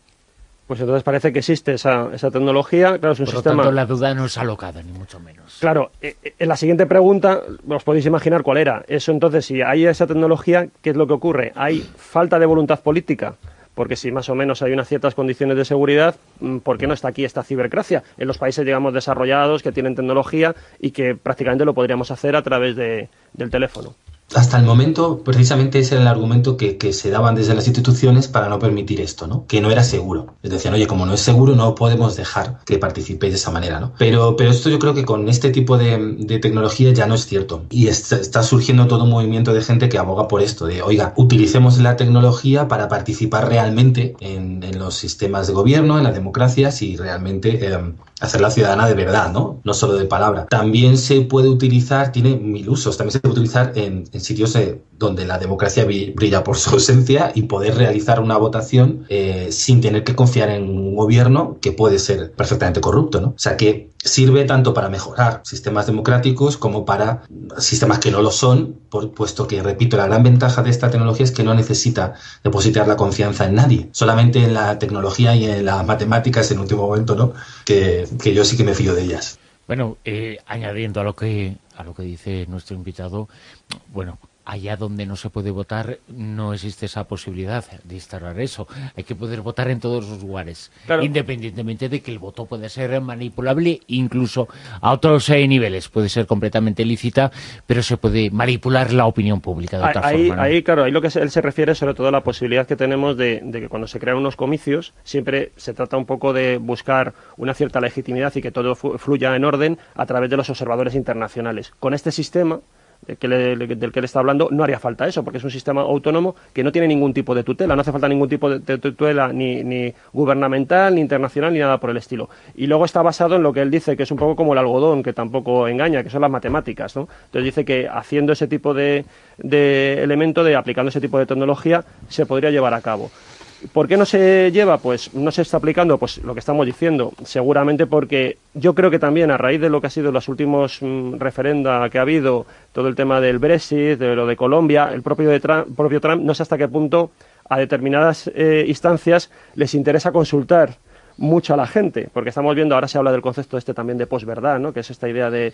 Pues entonces parece que existe esa tecnología. Claro, es un sistema. Por lo tanto, la duda no es alocada, ni mucho menos. Claro, en la siguiente pregunta os podéis imaginar cuál era. Eso entonces, si hay esa tecnología, ¿qué es lo que ocurre? ¿Hay falta de voluntad política? Porque si más o menos hay unas ciertas condiciones de seguridad, ¿por qué no está aquí esta cibercracia? En los países, digamos, desarrollados, que tienen tecnología y que prácticamente lo podríamos hacer a través del teléfono. Hasta el momento, precisamente ese era el argumento que se daban desde las instituciones para no permitir esto, ¿no? Que no era seguro. Les decían, oye, como no es seguro, no podemos dejar que participéis de esa manera, ¿no? Pero esto yo creo que con este tipo de tecnología ya no es cierto. Y está surgiendo todo un movimiento de gente que aboga por esto, de, oiga, utilicemos la tecnología para participar realmente en los sistemas de gobierno, en las democracias y realmente hacerla ciudadana de verdad, ¿no? No solo de palabra. También se puede utilizar, tiene 1000 usos, también se puede utilizar en sitios donde la democracia brilla por su ausencia y poder realizar una votación sin tener que confiar en un gobierno que puede ser perfectamente corrupto, ¿no? O sea que sirve tanto para mejorar sistemas democráticos como para sistemas que no lo son, puesto que, repito, la gran ventaja de esta tecnología es que no necesita depositar la confianza en nadie, solamente en la tecnología y en las matemáticas en último momento, ¿no? Que yo sí que me fío de ellas. Bueno, añadiendo a lo que dice nuestro invitado, bueno, allá donde no se puede votar no existe esa posibilidad de instalar eso. Hay que poder votar en todos los lugares, claro, independientemente de que el voto puede ser manipulable, incluso a otros niveles. Puede ser completamente lícita, pero se puede manipular la opinión pública de otra forma, ¿no? Ahí, claro, ahí lo que él se refiere sobre todo a la posibilidad que tenemos de que cuando se crean unos comicios siempre se trata un poco de buscar una cierta legitimidad y que todo fluya en orden a través de los observadores internacionales. Con este sistema del que él está hablando, no haría falta eso, porque es un sistema autónomo que no tiene ningún tipo de tutela, no hace falta ningún tipo de tutela ni gubernamental, ni internacional, ni nada por el estilo. Y luego está basado en lo que él dice, que es un poco como el algodón, que tampoco engaña, que son las matemáticas, ¿no? Entonces dice que haciendo ese tipo de elemento, aplicando ese tipo de tecnología, se podría llevar a cabo. ¿Por qué no se lleva? Pues no se está aplicando, pues lo que estamos diciendo, seguramente porque yo creo que también a raíz de lo que ha sido los últimos referenda que ha habido, todo el tema del Brexit, de lo de Colombia, el propio Trump, no sé hasta qué punto a determinadas instancias les interesa consultar mucho a la gente, porque estamos viendo, ahora se habla del concepto también de posverdad, ¿no? Que es esta idea de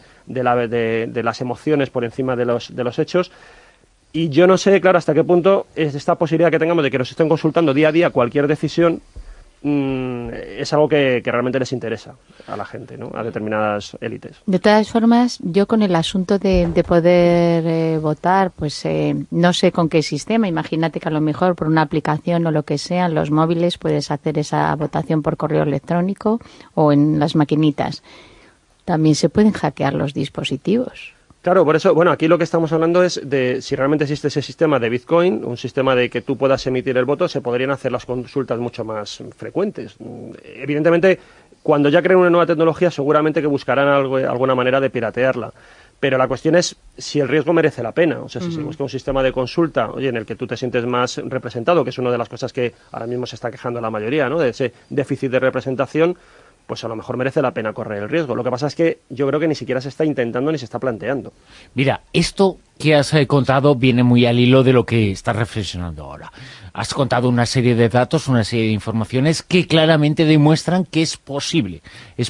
las emociones por encima de los hechos. Y yo no sé, claro, hasta qué punto es esta posibilidad que tengamos de que nos estén consultando día a día cualquier decisión, es algo que realmente les interesa a la gente, ¿no? A determinadas élites. De todas formas, yo con el asunto de poder votar, pues no sé con qué sistema. Imagínate que a lo mejor por una aplicación o lo que sea, en los móviles puedes hacer esa votación por correo electrónico o en las maquinitas. También se pueden hackear los dispositivos. Claro, por eso, bueno, aquí lo que estamos hablando es de si realmente existe ese sistema de Bitcoin, un sistema de que tú puedas emitir el voto, se podrían hacer las consultas mucho más frecuentes. Evidentemente, cuando ya creen una nueva tecnología, seguramente que buscarán alguna manera de piratearla. Pero la cuestión es si el riesgo merece la pena. O sea, si se busca un sistema de consulta, oye, en el que tú te sientes más representado, que es una de las cosas que ahora mismo se está quejando la mayoría, ¿no? De ese déficit de representación, pues a lo mejor merece la pena correr el riesgo. Lo que pasa es que yo creo que ni siquiera se está intentando ni se está planteando. Mira, esto que has contado viene muy al hilo de lo que estás reflexionando ahora. Has contado una serie de datos, una serie de informaciones que claramente demuestran que es posible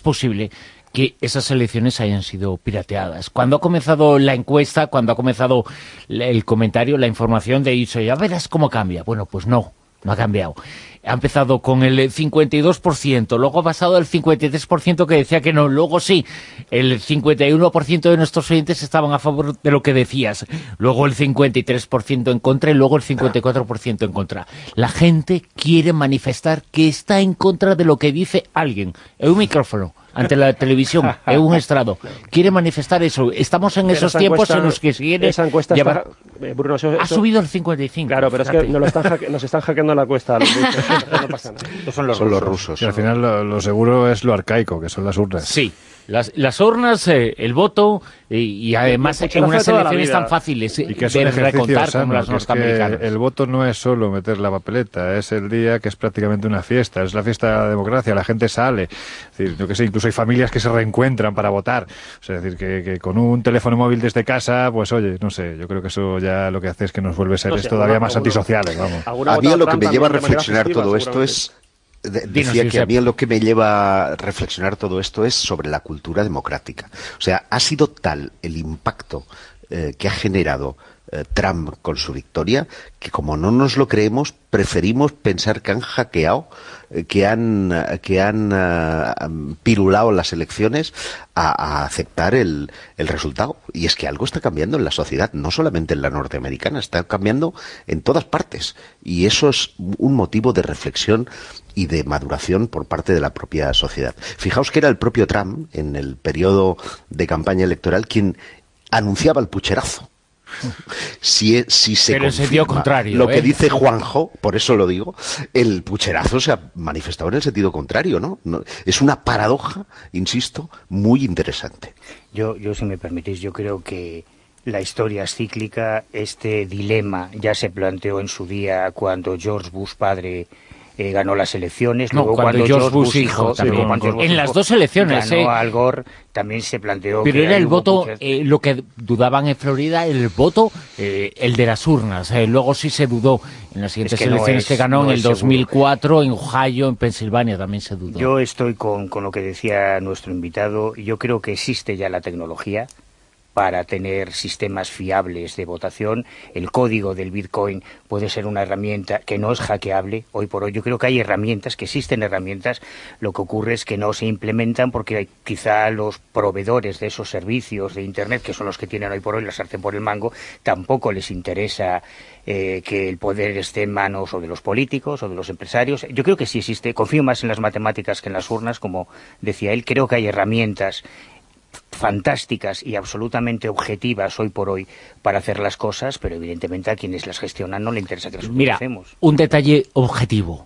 que esas elecciones hayan sido pirateadas. Cuando ha comenzado la encuesta, cuando ha comenzado el comentario, la información de dicho, ya verás cómo cambia. Bueno, pues no ha cambiado. Ha empezado con el 52%, luego ha pasado al 53% que decía que no, luego sí, el 51% de nuestros oyentes estaban a favor de lo que decías, luego el 53% en contra y luego el 54% en contra. La gente quiere manifestar que está en contra de lo que dice alguien en un micrófono, ante la televisión, en un estrado. Quiere manifestar eso. Estamos en esos tiempos en los que se quiere llevar... Bruno, ha subido el 55. Claro, pero fíjate. Es que nos están hackeando la encuesta. No pasa nada. Son los rusos. Y al final lo seguro es lo arcaico, que son las urnas. Sí. Las urnas, el voto y además en unas elecciones tan fáciles y que de recontar como las norteamericanas. El voto no es solo meter la papeleta, es el día que es prácticamente una fiesta, es la fiesta de la democracia, la gente sale, es decir, yo que sé, incluso hay familias que se reencuentran para votar, o sea, es decir, que con un teléfono móvil desde casa, pues oye, no sé, yo creo que eso ya lo que hace es que nos vuelve seres todavía más antisociales, vamos. A mí lo que me lleva a reflexionar todo esto es... Decía que a mí lo que me lleva a reflexionar todo esto es sobre la cultura democrática. O sea, ha sido tal el impacto que ha generado Trump con su victoria que como no nos lo creemos, preferimos pensar que han hackeado, que han pirulado las elecciones a aceptar el resultado. Y es que algo está cambiando en la sociedad, no solamente en la norteamericana, está cambiando en todas partes. Y eso es un motivo de reflexión y de maduración por parte de la propia sociedad. Fijaos que era el propio Trump, en el periodo de campaña electoral, quien anunciaba el pucherazo. Si se pero en sentido contrario, lo que dice Juanjo, por eso lo digo, el pucherazo se ha manifestado en el sentido contrario, ¿no? Es una paradoja, insisto, muy interesante. Yo, si me permitís, yo creo que la historia es cíclica. Este dilema ya se planteó en su día cuando George Bush padre ganó las elecciones. No, luego cuando George Bush hijo también. En las dos elecciones. Ganó Al Gore, también se planteó. Pero era el voto, lo que dudaban en Florida, el voto, el de las urnas. Luego sí se dudó en las siguientes elecciones que ganó en el 2004, en Ohio, en Pensilvania también se dudó. Yo estoy con lo que decía nuestro invitado. Yo creo que existe ya la tecnología para tener sistemas fiables de votación. El código del Bitcoin puede ser una herramienta que no es hackeable hoy por hoy. Yo creo que hay herramientas, que existen herramientas. Lo que ocurre es que no se implementan porque quizá los proveedores de esos servicios de Internet, que son los que tienen hoy por hoy la sartén por el mango, tampoco les interesa que el poder esté en manos o de los políticos o de los empresarios. Yo creo que sí existe. Confío más en las matemáticas que en las urnas, como decía él. Creo que hay herramientas fantásticas y absolutamente objetivas hoy por hoy para hacer las cosas, pero evidentemente a quienes las gestionan no le interesa que las utilicemos. Un detalle objetivo.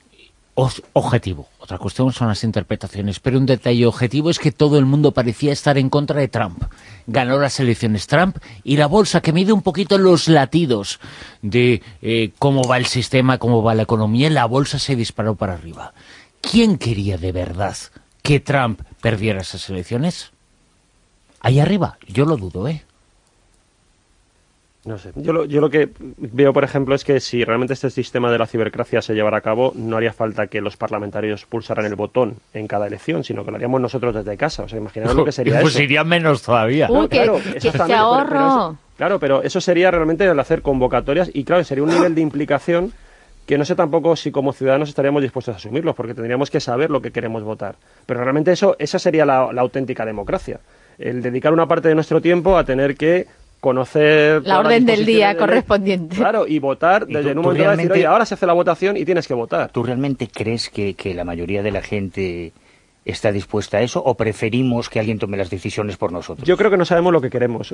Otra cuestión son las interpretaciones, pero un detalle objetivo es que todo el mundo parecía estar en contra de Trump. Ganó las elecciones Trump y la bolsa, que mide un poquito los latidos de cómo va el sistema, cómo va la economía, la bolsa se disparó para arriba. ¿Quién quería de verdad que Trump perdiera esas elecciones? Ahí arriba, yo lo dudo, ¿eh? No sé. Yo lo que veo, por ejemplo, es que si realmente este sistema de la cibercracia se llevara a cabo, no haría falta que los parlamentarios pulsaran el botón en cada elección, sino que lo haríamos nosotros desde casa. O sea, imaginaos lo que sería pues eso. Iría menos todavía. Uy, claro, que ahorro. Pero eso sería realmente el hacer convocatorias y, claro, sería un nivel de implicación que no sé tampoco si como ciudadanos estaríamos dispuestos a asumirlos, porque tendríamos que saber lo que queremos votar. Pero realmente esa sería la auténtica democracia. El dedicar una parte de nuestro tiempo a tener que conocer la orden del día correspondiente. Claro, y votar desde un momento de decir, oye, ahora se hace la votación y tienes que votar. ¿Tú realmente crees que la mayoría de la gente está dispuesta a eso o preferimos que alguien tome las decisiones por nosotros? Yo creo que no sabemos lo que queremos,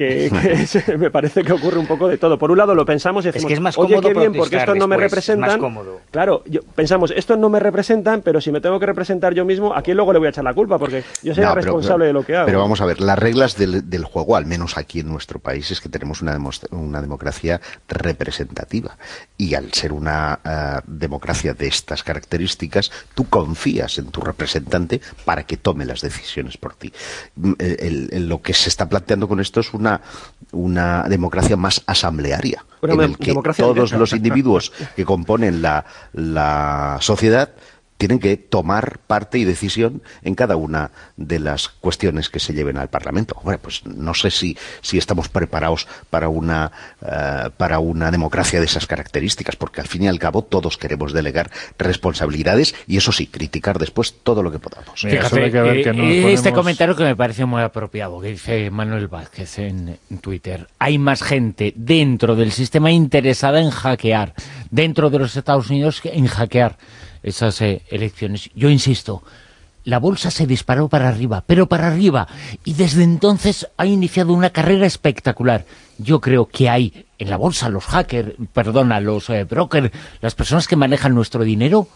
me parece que ocurre un poco de todo. Por un lado lo pensamos y decimos, es que es más oye, cómodo qué bien, porque estos no me después, representan. más cómodo. Claro, pensamos, estos no me representan, pero si me tengo que representar yo mismo, ¿a quién luego le voy a echar la culpa? Porque yo soy el responsable de lo que hago. Pero vamos a ver, las reglas del juego, al menos aquí en nuestro país, es que tenemos una democracia representativa. Y al ser una democracia de estas características, tú confías en tu representante para que tome las decisiones por ti. Lo que se está planteando con esto es una democracia más asamblearia, en el que todos los individuos que componen la sociedad tienen que tomar parte y decisión en cada una de las cuestiones que se lleven al Parlamento. Bueno, pues no sé si estamos preparados para una democracia de esas características, porque al fin y al cabo todos queremos delegar responsabilidades y eso sí, criticar después todo lo que podamos. Fíjate, este comentario que me parece muy apropiado, que dice Manuel Vázquez en Twitter. Hay más gente dentro del sistema interesada en hackear, dentro de los Estados Unidos, en hackear esas elecciones. Yo insisto, la bolsa se disparó para arriba, pero para arriba, y desde entonces ha iniciado una carrera espectacular. Yo creo que hay en la bolsa los los brokers, las personas que manejan nuestro dinero,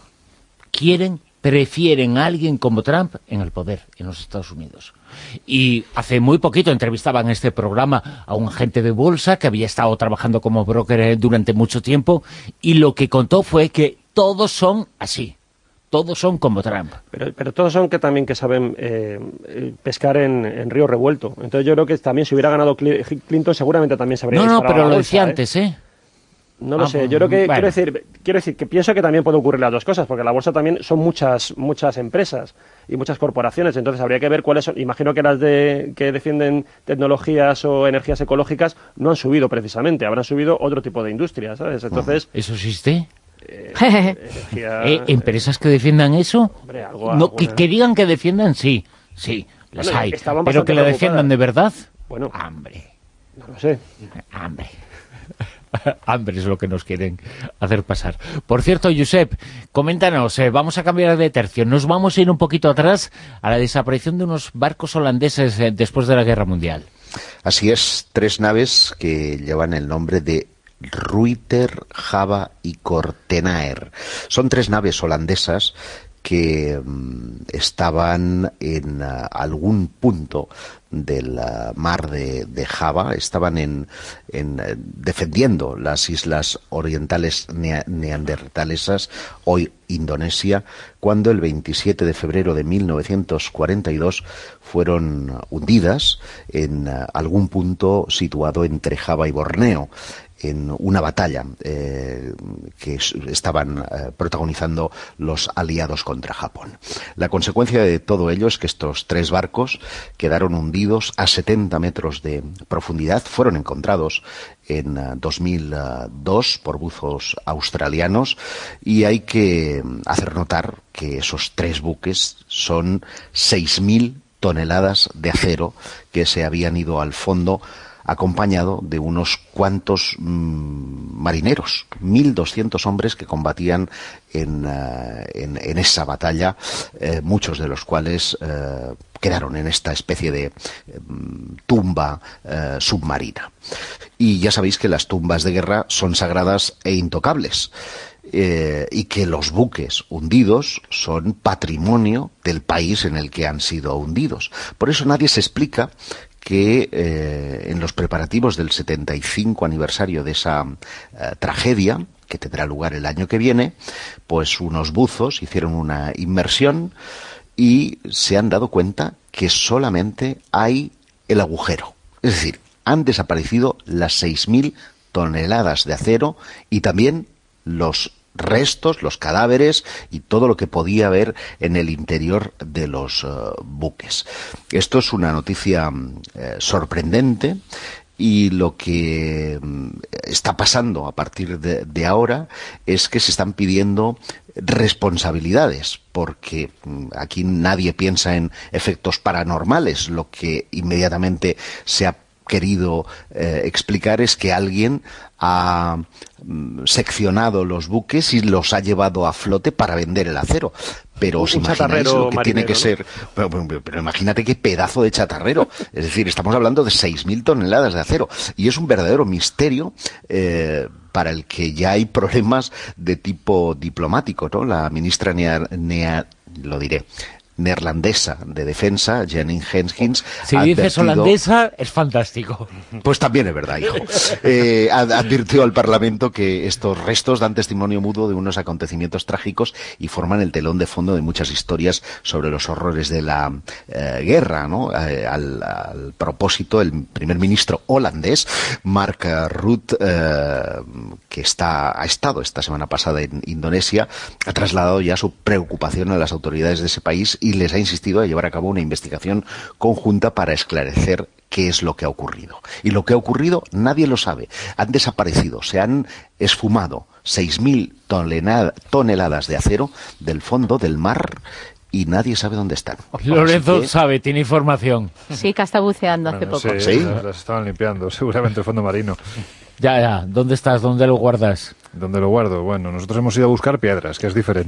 prefieren a alguien como Trump en el poder en los Estados Unidos. Y hace muy poquito entrevistaban en este programa a un agente de bolsa que había estado trabajando como broker durante mucho tiempo, y lo que contó fue que todos son así, todos son como Trump. Pero todos son que saben pescar en río revuelto. Entonces yo creo que también si hubiera ganado Clinton seguramente también se habría disparado. No, pero lo decía antes, No lo sé, yo creo que, bueno, quiero decir que pienso que también puede ocurrir las dos cosas, porque la bolsa también son muchas empresas y muchas corporaciones, entonces habría que ver cuáles son. Imagino que las que defienden tecnologías o energías ecológicas no han subido precisamente, habrán subido otro tipo de industrias, ¿sabes? Entonces... ¿Eso existe? ¿Empresas que defiendan eso? Hombre, que digan que defiendan, sí, las hay, pero que lo defiendan de verdad, bueno, hambre. No lo sé. Hambre es lo que nos quieren hacer pasar. Por cierto, Josep, coméntanos, vamos a cambiar de tercio, nos vamos a ir un poquito atrás a la desaparición de unos barcos holandeses después de la Guerra Mundial. Así es, 3 naves que llevan el nombre de Ruiter, Java y Kortenaer. Son 3 naves holandesas que estaban en algún punto del mar de Java, estaban defendiendo las islas orientales neandertalesas, hoy Indonesia, cuando el 27 de febrero de 1942 fueron hundidas en algún punto situado entre Java y Borneo, en una batalla que estaban protagonizando los aliados contra Japón. La consecuencia de todo ello es que estos 3 barcos quedaron hundidos a 70 metros de profundidad, fueron encontrados en 2002 por buzos australianos, y hay que hacer notar que esos 3 buques son 6.000 toneladas de acero que se habían ido al fondo, acompañado de unos cuantos marineros, 1.200 hombres que combatían en esa batalla, muchos de los cuales quedaron en esta especie de tumba submarina. Y ya sabéis que las tumbas de guerra son sagradas e intocables, y que los buques hundidos son patrimonio del país en el que han sido hundidos. Por eso nadie se explica que en los preparativos del 75 aniversario de esa tragedia, que tendrá lugar el año que viene, pues unos buzos hicieron una inmersión y se han dado cuenta que solamente hay el agujero. Es decir, han desaparecido las 6.000 toneladas de acero y también los restos, los cadáveres y todo lo que podía haber en el interior de los buques. Esto es una noticia sorprendente, y lo que está pasando a partir de ahora es que se están pidiendo responsabilidades, porque aquí nadie piensa en efectos paranormales. Lo que inmediatamente se ha querido explicar es que alguien ha seccionado los buques y los ha llevado a flote para vender el acero. pero os imagináis lo que tiene que ser, pero imagínate qué pedazo de chatarrero, es decir, estamos hablando de 6.000 toneladas de acero, y es un verdadero misterio para el que ya hay problemas de tipo diplomático, ¿no? La ministra neerlandesa de defensa, Janine Henskens, si dices holandesa es fantástico. Pues también es verdad, hijo. Advirtió al Parlamento que estos restos dan testimonio mutuo de unos acontecimientos trágicos y forman el telón de fondo de muchas historias sobre los horrores de la guerra, ¿no? Al propósito, el primer ministro holandés, Mark Rutte, que ha estado esta semana pasada en Indonesia, ha trasladado ya su preocupación a las autoridades de ese país y les ha insistido a llevar a cabo una investigación conjunta para esclarecer qué es lo que ha ocurrido. Y lo que ha ocurrido nadie lo sabe. Han desaparecido, se han esfumado 6.000 toneladas de acero del fondo del mar y nadie sabe dónde están. Lorenzo sabe, tiene información. Sí, que está buceando hace poco. Sí, las estaban limpiando, seguramente el fondo marino. Ya, ¿dónde estás? ¿Dónde lo guardas? ¿Dónde lo guardo? Bueno, nosotros hemos ido a buscar piedras, que es diferente.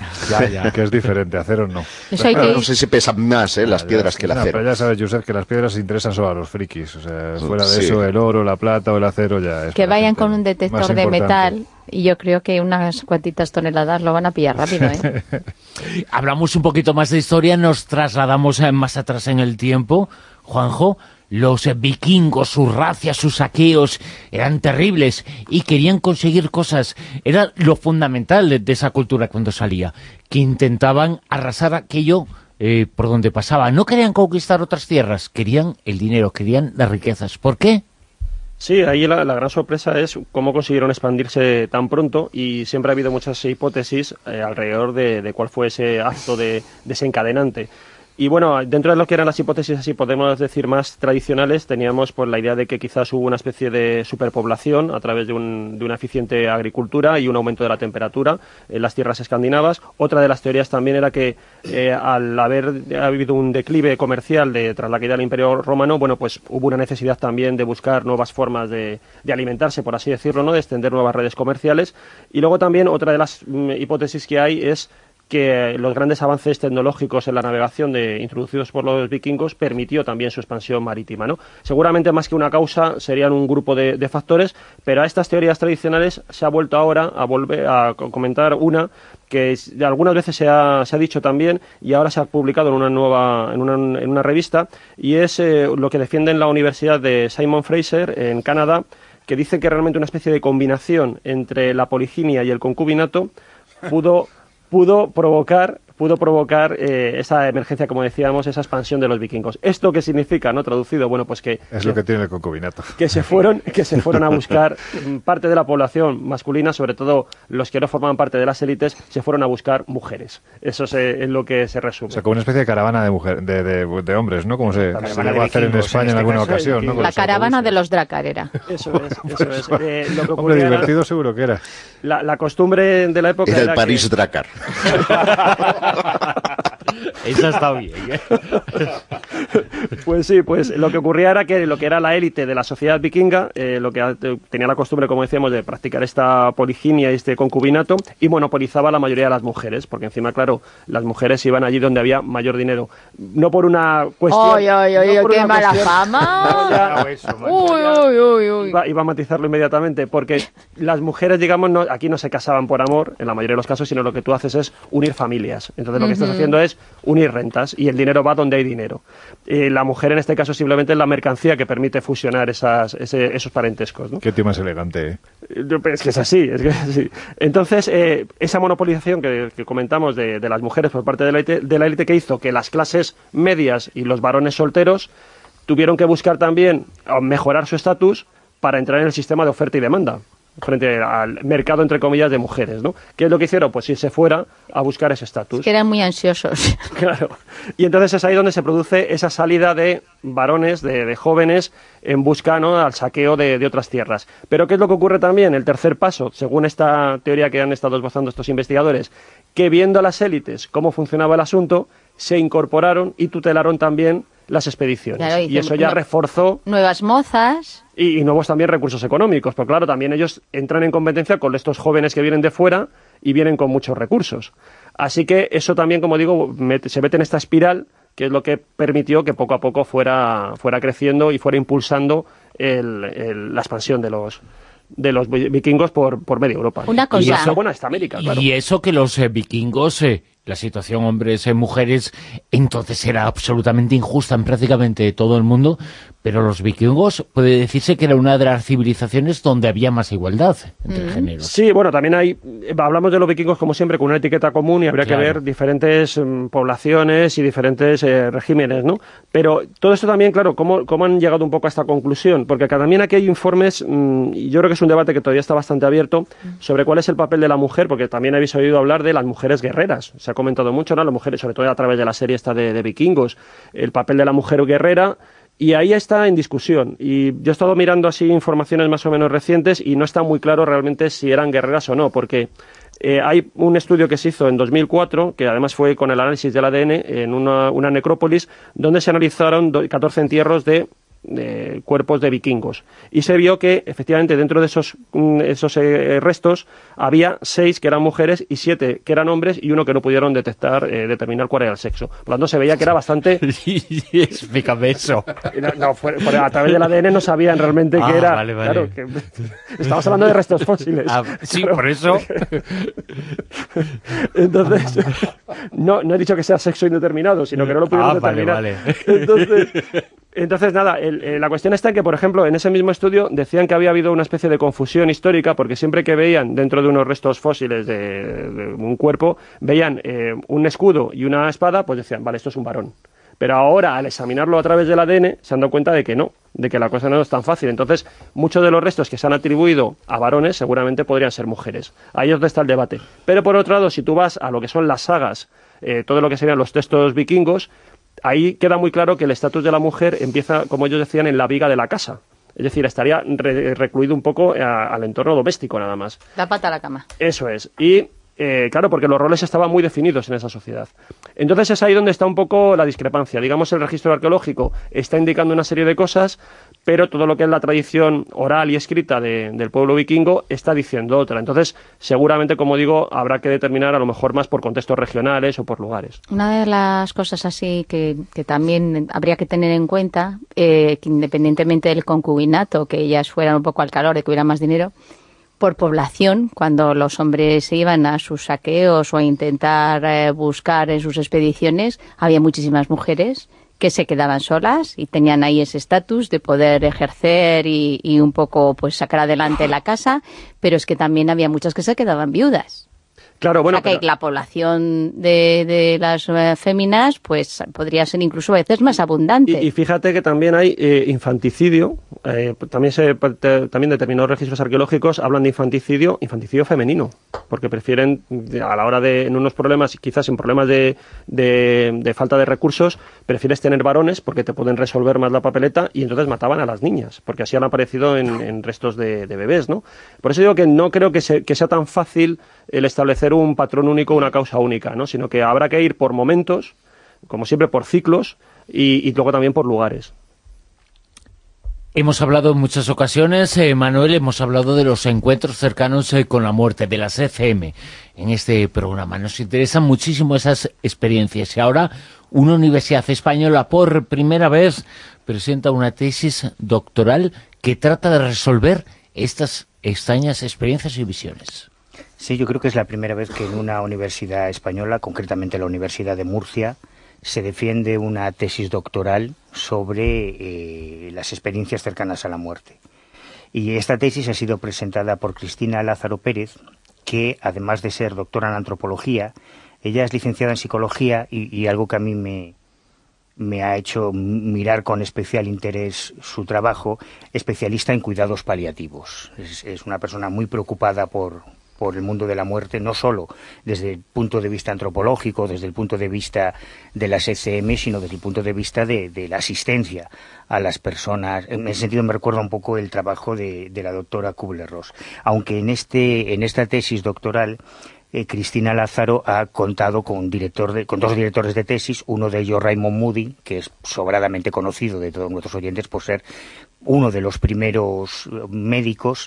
Ya. Que es diferente, acero no. No sé si pesan más las piedras que el acero. Pero ya sabes, Josep, que las piedras interesan solo a los frikis. O sea, fuera de eso, el oro, la plata o el acero ya es... Que vayan con un detector de metal y yo creo que unas cuantitas toneladas lo van a pillar rápido, ¿eh? Hablamos un poquito más de historia, nos trasladamos más atrás en el tiempo. Juanjo, los vikingos, sus racias, sus saqueos eran terribles y querían conseguir cosas. Era lo fundamental de esa cultura cuando salía, que intentaban arrasar aquello por donde pasaba. No querían conquistar otras tierras, querían el dinero, querían las riquezas. ¿Por qué? Sí, ahí la gran sorpresa es cómo consiguieron expandirse tan pronto, y siempre ha habido muchas hipótesis alrededor de cuál fue ese acto desencadenante. Y bueno, dentro de lo que eran las hipótesis, así podemos decir, más tradicionales, teníamos pues la idea de que quizás hubo una especie de superpoblación a través de una eficiente agricultura y un aumento de la temperatura en las tierras escandinavas. Otra de las teorías también era que al haber habido un declive comercial tras la caída del Imperio Romano, bueno, pues hubo una necesidad también de buscar nuevas formas de alimentarse, por así decirlo, ¿no? De extender nuevas redes comerciales. Y luego también otra de las hipótesis que hay es que los grandes avances tecnológicos en la navegación introducidos por los vikingos permitió también su expansión marítima, ¿no? Seguramente más que una causa serían un grupo de factores, pero a estas teorías tradicionales se ha vuelto ahora a volver a comentar una que algunas veces se ha dicho también y ahora se ha publicado en una revista, y es lo que defiende en la Universidad de Simon Fraser en Canadá, que dice que realmente una especie de combinación entre la poliginia y el concubinato pudo provocar esa emergencia, como decíamos, esa expansión de los vikingos. ¿Esto qué significa, no? Traducido, bueno, pues que... Es lo que tiene el concubinato. Que se fueron a buscar parte de la población masculina, sobre todo los que no formaban parte de las élites, se fueron a buscar mujeres. Eso es lo que se resume. O sea, como una especie de caravana de hombres, ¿no? Como se llegó a hacer en España en alguna ocasión, ¿no? La caravana de los Drakkar era. Eso es. Lo que hombre, divertido seguro que era. La costumbre de la época era el París Drakkar. Esa está bien, ¿eh? Pues sí, pues lo que ocurría era que lo que era la élite de la sociedad vikinga, lo que tenía la costumbre, como decíamos, de practicar esta poliginia y este concubinato, y monopolizaba la mayoría de las mujeres, porque encima, claro, las mujeres iban allí donde había mayor dinero. No por una cuestión... ¡Oy, qué mala fama! Iba a matizarlo inmediatamente, porque las mujeres, digamos, aquí no se casaban por amor, en la mayoría de los casos, sino lo que tú haces es unir familias. Entonces lo que estás haciendo es unir rentas, y el dinero va donde hay dinero. La mujer en este caso simplemente es la mercancía que permite fusionar esos parentescos, ¿no? Qué tío más elegante, ¿eh? Es que es así. Entonces, esa monopolización que comentamos de las mujeres por parte de la élite que hizo que las clases medias y los varones solteros tuvieron que buscar también mejorar su estatus para entrar en el sistema de oferta y demanda frente al mercado, entre comillas, de mujeres, ¿no? ¿Qué es lo que hicieron? Pues irse fuera a buscar ese estatus. Es que eran muy ansiosos. Claro. Y entonces es ahí donde se produce esa salida de varones, de jóvenes, en busca, ¿no?, al saqueo de otras tierras. Pero ¿qué es lo que ocurre también? El tercer paso, según esta teoría que han estado esbozando estos investigadores, que viendo a las élites cómo funcionaba el asunto, se incorporaron y tutelaron también las expediciones. Claro, y eso ya reforzó... Nuevas mozas... Y nuevos también recursos económicos, porque claro, también ellos entran en competencia con estos jóvenes que vienen de fuera y vienen con muchos recursos. Así que eso también, como digo, se mete en esta espiral, que es lo que permitió que poco a poco fuera creciendo y fuera impulsando la expansión de los vikingos por media Europa. Una cosa. Y eso, bueno, hasta América, claro. Y eso que los vikingos, la situación hombres-mujeres, entonces era absolutamente injusta en prácticamente todo el mundo, pero los vikingos puede decirse que era una de las civilizaciones donde había más igualdad entre géneros. Sí, bueno, también hablamos de los vikingos como siempre con una etiqueta común y habría que ver diferentes poblaciones y diferentes regímenes, ¿no? Pero todo esto también, claro, ¿cómo han llegado un poco a esta conclusión? Porque también aquí hay informes, y yo creo que es un debate que todavía está bastante abierto, sobre cuál es el papel de la mujer, porque también habéis oído hablar de las mujeres guerreras. Se ha comentado mucho, ¿no? Las mujeres, sobre todo a través de la serie esta de vikingos, el papel de la mujer guerrera. Y ahí está en discusión. Y yo he estado mirando así informaciones más o menos recientes y no está muy claro realmente si eran guerreras o no, porque hay un estudio que se hizo en 2004, que además fue con el análisis del ADN en una necrópolis, donde se analizaron 14 entierros de cuerpos de vikingos. Y se vio que, efectivamente, dentro de esos restos había 6 que eran mujeres y 7 que eran hombres y uno que no pudieron determinar cuál era el sexo. Por lo tanto, se veía que era bastante... Explícame eso. No, a través del ADN no sabían realmente qué era. Vale. Claro, estamos hablando de restos fósiles. Sí, claro. Por eso... Entonces, no he dicho que sea sexo indeterminado, sino que no lo pudieron determinar. Vale. Entonces, nada, la cuestión está en que, por ejemplo, en ese mismo estudio decían que había habido una especie de confusión histórica, porque siempre que veían dentro de unos restos fósiles de un cuerpo, veían un escudo y una espada, pues decían, vale, esto es un varón. Pero ahora, al examinarlo a través del ADN, se han dado cuenta de que no, de que la cosa no es tan fácil. Entonces, muchos de los restos que se han atribuido a varones seguramente podrían ser mujeres. Ahí es donde está el debate. Pero por otro lado, si tú vas a lo que son las sagas, todo lo que serían los textos vikingos, ahí queda muy claro que el estatus de la mujer empieza, como ellos decían, en la viga de la casa. Es decir, estaría recluido un poco al entorno doméstico nada más. La pata a la cama. Eso es. Y claro, porque los roles estaban muy definidos en esa sociedad. Entonces es ahí donde está un poco la discrepancia. Digamos, el registro arqueológico está indicando una serie de cosas, pero todo lo que es la tradición oral y escrita del pueblo vikingo está diciendo otra. Entonces, seguramente, como digo, habrá que determinar a lo mejor más por contextos regionales o por lugares. Una de las cosas así que también habría que tener en cuenta, que independientemente del concubinato, que ellas fueran un poco al calor, de que hubiera más dinero, por población, cuando los hombres se iban a sus saqueos o a intentar buscar en sus expediciones, había muchísimas mujeres que se quedaban solas y tenían ahí ese estatus de poder ejercer y un poco pues sacar adelante la casa, pero es que también había muchas que se quedaban viudas. Claro, bueno, o sea, que la población de las féminas pues podría ser incluso a veces más abundante. Y fíjate que también hay infanticidio, también determinados registros arqueológicos hablan de infanticidio femenino, porque prefieren, a la hora de, en unos problemas, quizás en problemas de falta de recursos, prefieres tener varones porque te pueden resolver más la papeleta y entonces mataban a las niñas, porque así han aparecido en restos de bebés, ¿no? Por eso digo que no creo que sea tan fácil el establecer un patrón único, una causa única, ¿no? Sino que habrá que ir por momentos, como siempre por ciclos, y luego también por lugares. Hemos hablado en muchas ocasiones, Manuel, hemos hablado de los encuentros cercanos con la muerte, de las ECM, en este programa. Nos interesan muchísimo esas experiencias. Y ahora una universidad española por primera vez presenta una tesis doctoral que trata de resolver estas extrañas experiencias y visiones. Sí, yo creo que es la primera vez que en una universidad española, concretamente la Universidad de Murcia, se defiende una tesis doctoral sobre las experiencias cercanas a la muerte. Y esta tesis ha sido presentada por Cristina Lázaro Pérez, que además de ser doctora en antropología, ella es licenciada en psicología y algo que a mí me ha hecho mirar con especial interés su trabajo, especialista en cuidados paliativos. Es una persona muy preocupada por el mundo de la muerte, no solo desde el punto de vista antropológico, desde el punto de vista de las ECM, sino desde el punto de vista de la asistencia a las personas. En ese sentido me recuerda un poco el trabajo de la doctora Kubler-Ross. Aunque en esta tesis doctoral, Cristina Lázaro ha contado con dos directores de tesis, uno de ellos Raymond Moody, que es sobradamente conocido de todos nuestros oyentes por ser uno de los primeros médicos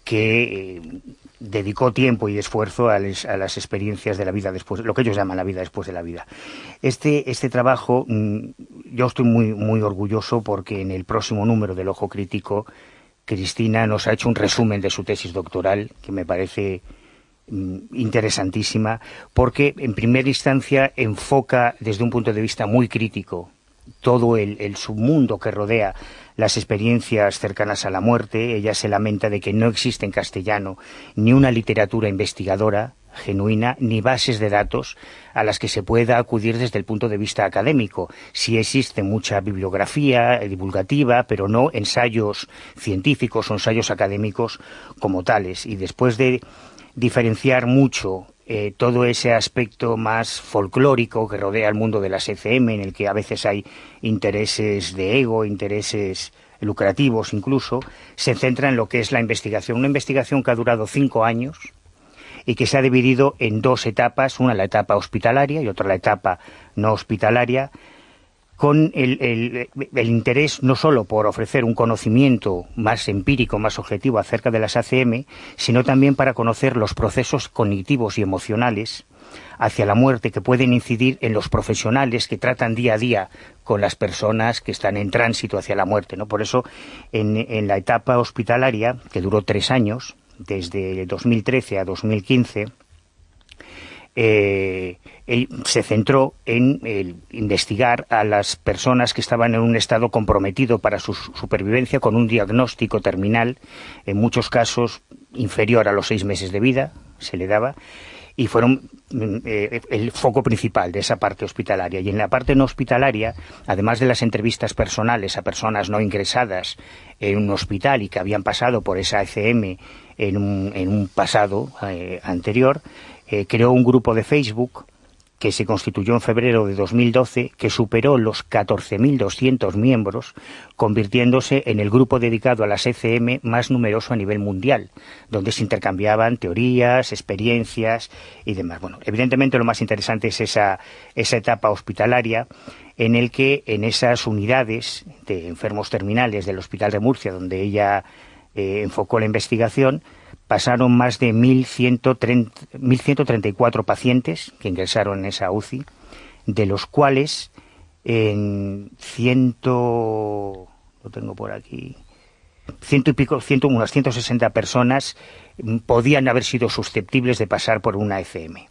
que dedicó tiempo y esfuerzo a las experiencias de la vida después, lo que ellos llaman la vida después de la vida. Este trabajo, yo estoy muy orgulloso porque en el próximo número del Ojo Crítico, Cristina nos ha hecho un resumen de su tesis doctoral, que me parece interesantísima, porque en primera instancia enfoca desde un punto de vista muy crítico todo el submundo que rodea las experiencias cercanas a la muerte. Ella se lamenta de que no existe en castellano ni una literatura investigadora genuina, ni bases de datos a las que se pueda acudir desde el punto de vista académico. Sí existe mucha bibliografía divulgativa, pero no ensayos científicos o ensayos académicos como tales. Y después de diferenciar mucho todo ese aspecto más folclórico que rodea el mundo de las ECM, en el que a veces hay intereses de ego, intereses lucrativos incluso, se centra en lo que es la investigación. Una investigación que ha durado 5 años y que se ha dividido en 2 etapas, una la etapa hospitalaria y otra la etapa no hospitalaria, con el interés no solo por ofrecer un conocimiento más empírico, más objetivo acerca de las ACM, sino también para conocer los procesos cognitivos y emocionales hacia la muerte que pueden incidir en los profesionales que tratan día a día con las personas que están en tránsito hacia la muerte, ¿no? Por eso, en la etapa hospitalaria, que duró 3 años, desde 2013 a 2015, él se centró en investigar a las personas que estaban en un estado comprometido para su supervivencia, con un diagnóstico terminal, en muchos casos inferior a los 6 meses de vida, se le daba, y fueron el foco principal de esa parte hospitalaria. Y en la parte no hospitalaria, además de las entrevistas personales a personas no ingresadas en un hospital y que habían pasado por esa ECM en un pasado anterior, creó un grupo de Facebook que se constituyó en febrero de 2012, que superó los 14.200 miembros, convirtiéndose en el grupo dedicado a las ECM más numeroso a nivel mundial, donde se intercambiaban teorías, experiencias y demás. Bueno, evidentemente lo más interesante es esa etapa hospitalaria, en el que en esas unidades de enfermos terminales del Hospital de Murcia, donde ella enfocó la investigación, pasaron más de 1.134 pacientes que ingresaron en esa UCI, de los cuales unas 160 personas podían haber sido susceptibles de pasar por una ECM.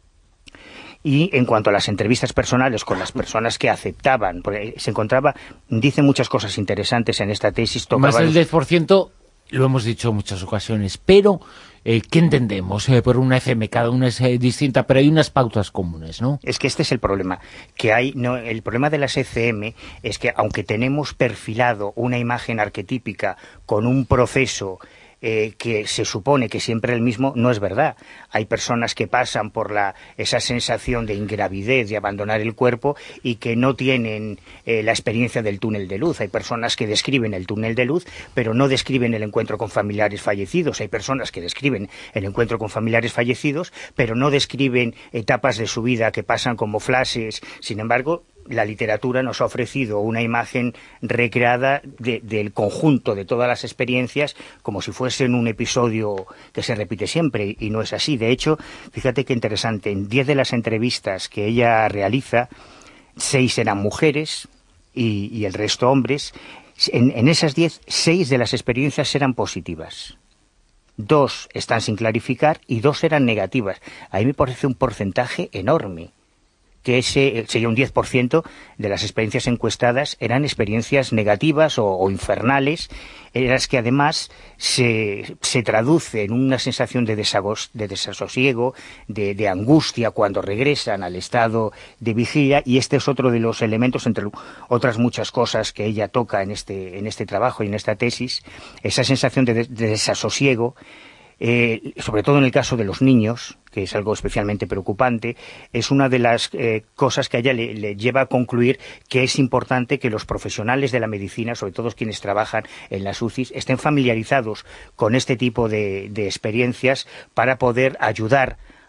Y en cuanto a las entrevistas personales con las personas que aceptaban, porque se encontraba, dice muchas cosas interesantes en esta tesis. Más del 10%... Lo hemos dicho en muchas ocasiones, pero ¿qué entendemos por una ECM? Cada una es distinta, pero hay unas pautas comunes, ¿no? Es que este es el problema, que hay, no, el problema de las ECM es que aunque tenemos perfilado una imagen arquetípica con un proceso que se supone que siempre es el mismo, no es verdad. Hay personas que pasan por esa sensación de ingravidez, de abandonar el cuerpo, y que no tienen la experiencia del túnel de luz. Hay personas que describen el túnel de luz, pero no describen el encuentro con familiares fallecidos. Hay personas que describen el encuentro con familiares fallecidos, pero no describen etapas de su vida que pasan como flashes. Sin embargo, la literatura nos ha ofrecido una imagen recreada del conjunto de todas las experiencias como si fuesen un episodio que se repite siempre, y no es así. De hecho, fíjate qué interesante, en 10 de las entrevistas que ella realiza, 6 eran mujeres y el resto hombres. En esas 10, 6 de las experiencias eran positivas. 2 están sin clarificar y 2 eran negativas. A mí me parece un porcentaje enorme, que ese sería un 10% de las experiencias encuestadas eran experiencias negativas o infernales, en las que además se traduce en una sensación de desasosiego, de angustia cuando regresan al estado de vigilia, y este es otro de los elementos, entre otras muchas cosas que ella toca en este trabajo y en esta tesis, esa sensación de desasosiego. Sobre todo en el caso de los niños, que es algo especialmente preocupante, es una de las cosas que a ella le lleva a concluir que es importante que los profesionales de la medicina, sobre todo quienes trabajan en las UCIs, estén familiarizados con este tipo de experiencias para poder ayudar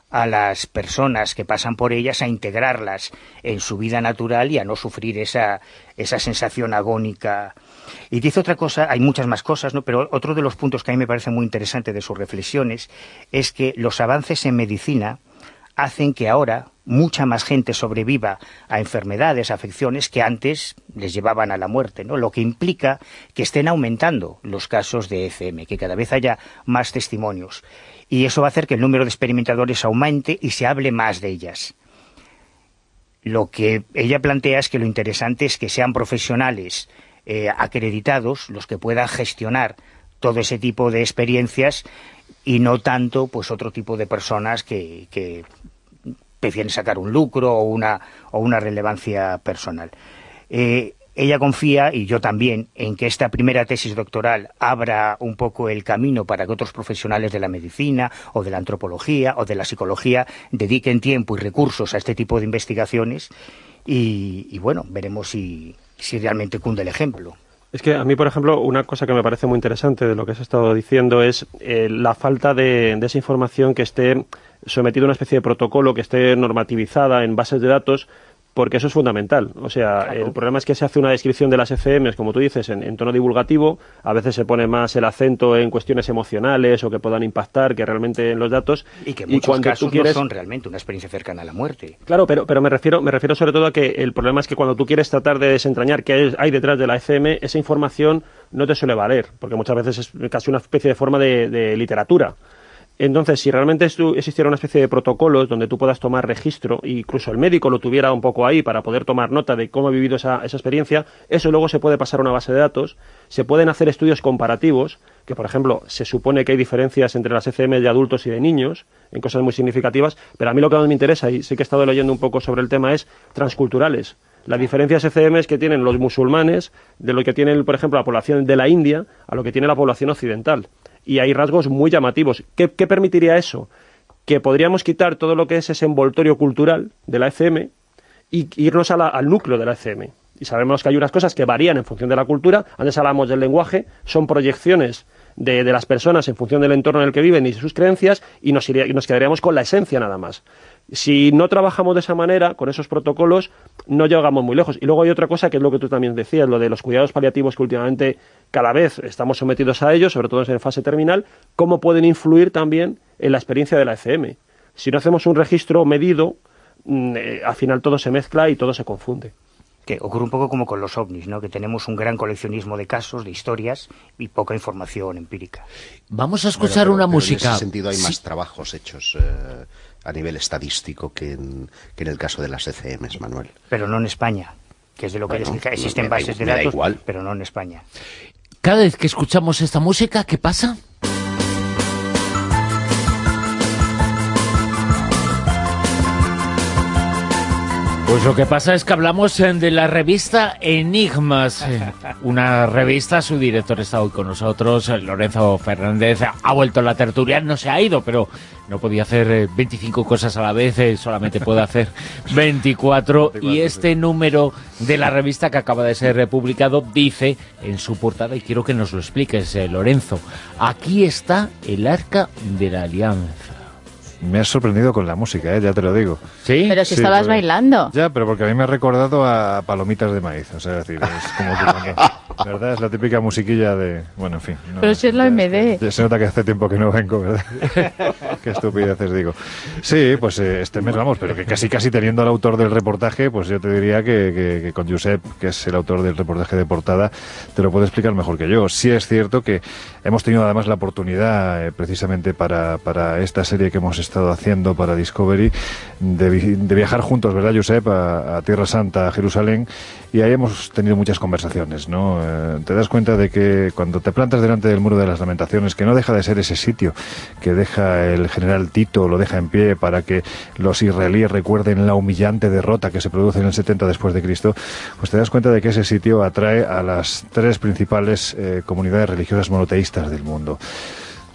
a las personas que pasan por ellas a integrarlas en su vida natural y a no sufrir esa sensación agónica. Y dice otra cosa, hay muchas más cosas, ¿no? Pero otro de los puntos que a mí me parece muy interesante de sus reflexiones es que los avances en medicina hacen que ahora mucha más gente sobreviva a enfermedades, a afecciones que antes les llevaban a la muerte, ¿no? Lo que implica que estén aumentando los casos de ECM, que cada vez haya más testimonios. Y eso va a hacer que el número de experimentadores aumente y se hable más de ellas. Lo que ella plantea es que lo interesante es que sean profesionales acreditados los que puedan gestionar todo ese tipo de experiencias y no tanto pues otro tipo de personas que prefieren sacar un lucro o una relevancia personal. Ella confía, y yo también, en que esta primera tesis doctoral abra un poco el camino para que otros profesionales de la medicina o de la antropología o de la psicología dediquen tiempo y recursos a este tipo de investigaciones y bueno, veremos si realmente cunde el ejemplo. Es que a mí, por ejemplo, una cosa que me parece muy interesante de lo que has estado diciendo es la falta de esa información que esté sometida a una especie de protocolo, que esté normativizada en bases de datos, porque eso es fundamental. O sea, claro. El problema es que se hace una descripción de las ECMs, como tú dices, en tono divulgativo, a veces se pone más el acento en cuestiones emocionales o que puedan impactar que realmente en los datos. Y que en muchos casos no son realmente una experiencia cercana a la muerte. Claro, pero me refiero sobre todo a que el problema es que cuando tú quieres tratar de desentrañar qué hay detrás de la ECM, esa información no te suele valer, porque muchas veces es casi una especie de forma de literatura. Entonces, si realmente existiera una especie de protocolos donde tú puedas tomar registro, e incluso el médico lo tuviera un poco ahí para poder tomar nota de cómo ha vivido esa experiencia, eso luego se puede pasar a una base de datos, se pueden hacer estudios comparativos, que por ejemplo se supone que hay diferencias entre las ECM de adultos y de niños, en cosas muy significativas, pero a mí lo que más me interesa, y sí que he estado leyendo un poco sobre el tema, es transculturales. Las diferencias ECMs que tienen los musulmanes, de lo que tiene, por ejemplo, la población de la India, a lo que tiene la población occidental. Y hay rasgos muy llamativos. ¿Qué permitiría eso? Que podríamos quitar todo lo que es ese envoltorio cultural de la ECM y irnos al núcleo de la ECM. Y sabemos que hay unas cosas que varían en función de la cultura. Antes hablábamos del lenguaje, son proyecciones de las personas en función del entorno en el que viven y de sus creencias, y nos quedaríamos con la esencia nada más. Si no trabajamos de esa manera, con esos protocolos, no llegamos muy lejos. Y luego hay otra cosa que es lo que tú también decías, lo de los cuidados paliativos, que últimamente cada vez estamos sometidos a ellos, sobre todo en fase terminal, cómo pueden influir también en la experiencia de la ECM. Si no hacemos un registro medido, al final todo se mezcla y todo se confunde. Que ocurre un poco como con los ovnis, ¿no? Que tenemos un gran coleccionismo de casos, de historias y poca información empírica. Vamos a escuchar una música. En ese sentido hay más trabajos hechos a nivel estadístico que en el caso de las ECMs, Manuel. Pero no en España, que es de lo que existen bases de datos, pero no en España. Cada vez que escuchamos esta música, ¿qué pasa? Pues lo que pasa es que hablamos de la revista Enigmas, una revista, su director está hoy con nosotros, Lorenzo Fernández, ha vuelto a la tertulia, no se ha ido, pero no podía hacer 25 cosas a la vez, solamente puede hacer 24, y este número de la revista que acaba de ser publicado dice en su portada, y quiero que nos lo expliques, Lorenzo, aquí está el Arca de la Alianza. Me has sorprendido con la música, ya te lo digo. ¿Sí? Pero si estabas bailando. Ya, pero porque a mí me ha recordado a palomitas de maíz. O sea, es decir, es como que ¿verdad? Es la típica musiquilla de... Bueno, en fin. No, pero si es la MD. Ya se nota que hace tiempo que no vengo, ¿verdad? Qué estupideces digo. Sí, pues este mes vamos, pero que casi teniendo al autor del reportaje, pues yo te diría que con Josep, que es el autor del reportaje de portada, te lo puede explicar mejor que yo. Sí es cierto que hemos tenido además la oportunidad, precisamente para esta serie que hemos estado haciendo para Discovery, de viajar juntos, ¿verdad, Josep? A Tierra Santa, a Jerusalén, y ahí hemos tenido muchas conversaciones, ¿no? Te das cuenta de que cuando te plantas delante del Muro de las Lamentaciones, que no deja de ser ese sitio que deja el general Tito, lo deja en pie para que los israelíes recuerden la humillante derrota que se produce en el 70 después de Cristo, pues te das cuenta de que ese sitio atrae a las tres principales comunidades religiosas monoteístas del mundo.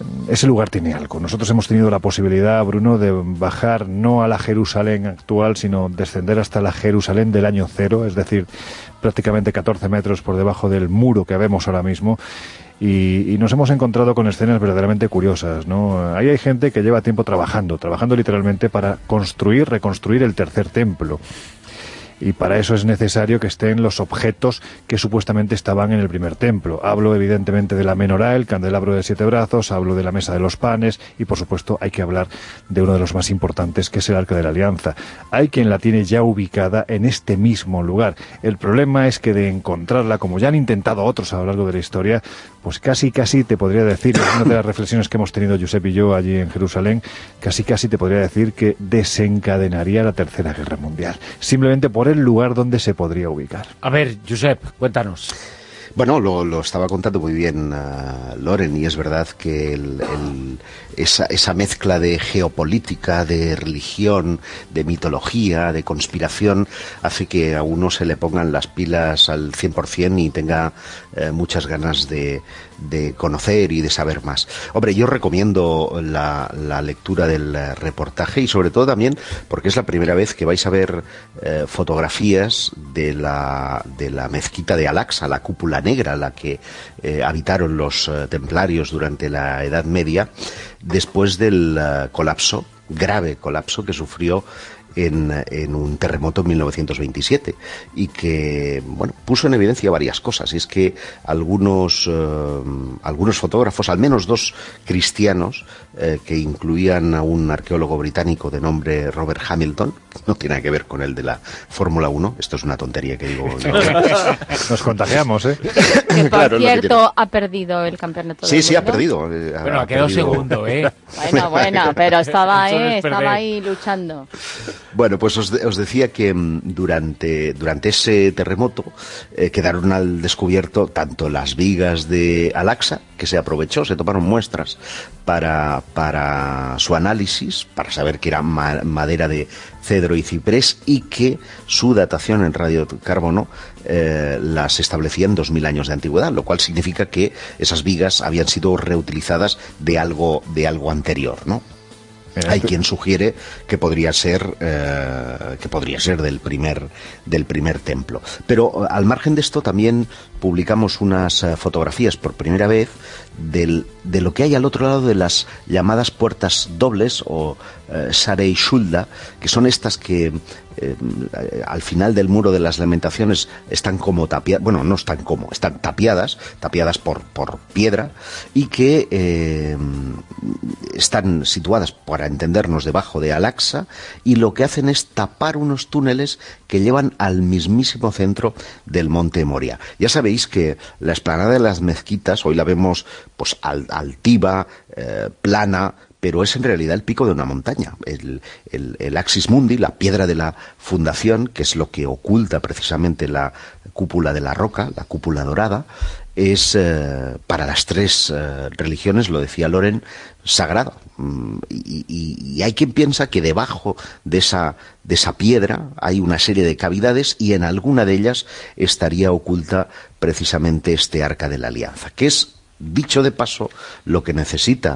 ese lugar tiene algo. Nosotros hemos tenido la posibilidad, Bruno, de bajar no a la Jerusalén actual, sino descender hasta la Jerusalén del año cero, es decir, prácticamente 14 metros por debajo del muro que vemos ahora mismo. Y nos hemos encontrado con escenas verdaderamente curiosas, ¿no? Ahí hay gente que lleva tiempo trabajando literalmente para reconstruir el tercer templo. Y para eso es necesario que estén los objetos que supuestamente estaban en el primer templo. Hablo evidentemente de la menorá, el candelabro de 7 brazos, hablo de la mesa de los panes y por supuesto hay que hablar de uno de los más importantes, que es el Arca de la Alianza. Hay quien la tiene ya ubicada en este mismo lugar. El problema es que de encontrarla, como ya han intentado otros a lo largo de la historia, pues casi te podría decir, es una de las reflexiones que hemos tenido Josep y yo allí en Jerusalén, casi te podría decir que desencadenaría la Tercera Guerra Mundial, simplemente por el lugar donde se podría ubicar. A ver, Josep, cuéntanos. Bueno, lo estaba contando muy bien Loren, y es verdad que esa mezcla de geopolítica, de religión, de mitología, de conspiración, hace que a uno se le pongan las pilas al 100% y tenga muchas ganas de conocer y de saber más. Hombre, yo recomiendo la lectura del reportaje, y sobre todo también porque es la primera vez que vais a ver fotografías de la mezquita de Al-Aqsa, la cúpula negra, la que habitaron los templarios durante la Edad Media, después del grave colapso que sufrió en un terremoto en 1927, y que, bueno, puso en evidencia varias cosas. Y es que algunos fotógrafos, al menos 2 cristianos, que incluían a un arqueólogo británico de nombre Robert Hamilton, no tiene nada que ver con el de la Fórmula 1, esto es una tontería que digo yo. Nos contagiamos, ¿eh? Que por claro, cierto ha perdido el campeonato del mundo. Sí, ha perdido. Bueno, ha quedado segundo, ¿eh? Bueno, pero estaba ahí luchando. Bueno, pues os decía que durante ese terremoto quedaron al descubierto tanto las vigas de Al-Aqsa, que se aprovechó, se tomaron muestras para su análisis, para saber que era madera de cedro y ciprés, y que su datación en radiocarbono las establecía en 2000 años de antigüedad, lo cual significa que esas vigas habían sido reutilizadas de algo anterior, ¿no? Hay quien sugiere que podría ser del primer templo. Pero al margen de esto también publicamos unas fotografías por primera vez de lo que hay al otro lado de las llamadas puertas dobles o Sarei Shulda, que son estas que al final del muro de las lamentaciones están como tapiadas, bueno, no están como, están tapiadas por piedra, y que están situadas, para entendernos, debajo de Al-Aqsa, y lo que hacen es tapar unos túneles que llevan al mismísimo centro del monte Moria. Ya sabéis que la explanada de las mezquitas hoy la vemos pues altiva, plana, pero es en realidad el pico de una montaña. El Axis Mundi, la piedra de la fundación, que es lo que oculta precisamente la cúpula de la roca, la cúpula dorada, es para las 3 religiones, lo decía Loren, sagrado. Y hay quien piensa que debajo de esa piedra hay una serie de cavidades, y en alguna de ellas estaría oculta precisamente este Arca de la Alianza, que es, dicho de paso, lo que necesita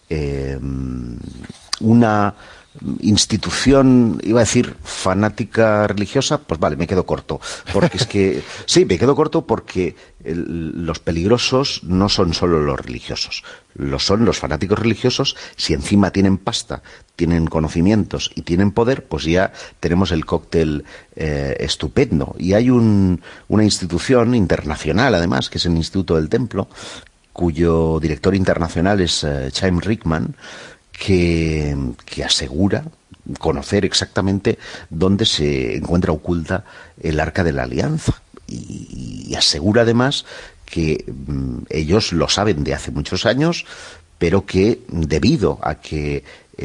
una institución, iba a decir fanática religiosa, pues vale, me quedo corto, porque es que sí, me quedo corto porque los peligrosos no son solo los religiosos, son los fanáticos religiosos. Si encima tienen pasta, tienen conocimientos y tienen poder, pues ya tenemos el cóctel estupendo. Y hay una institución internacional, además, que es el Instituto del Templo, cuyo director internacional es Chaim Rickman, que asegura conocer exactamente dónde se encuentra oculta el Arca de la Alianza, y asegura además que ellos lo saben de hace muchos años, pero que debido a que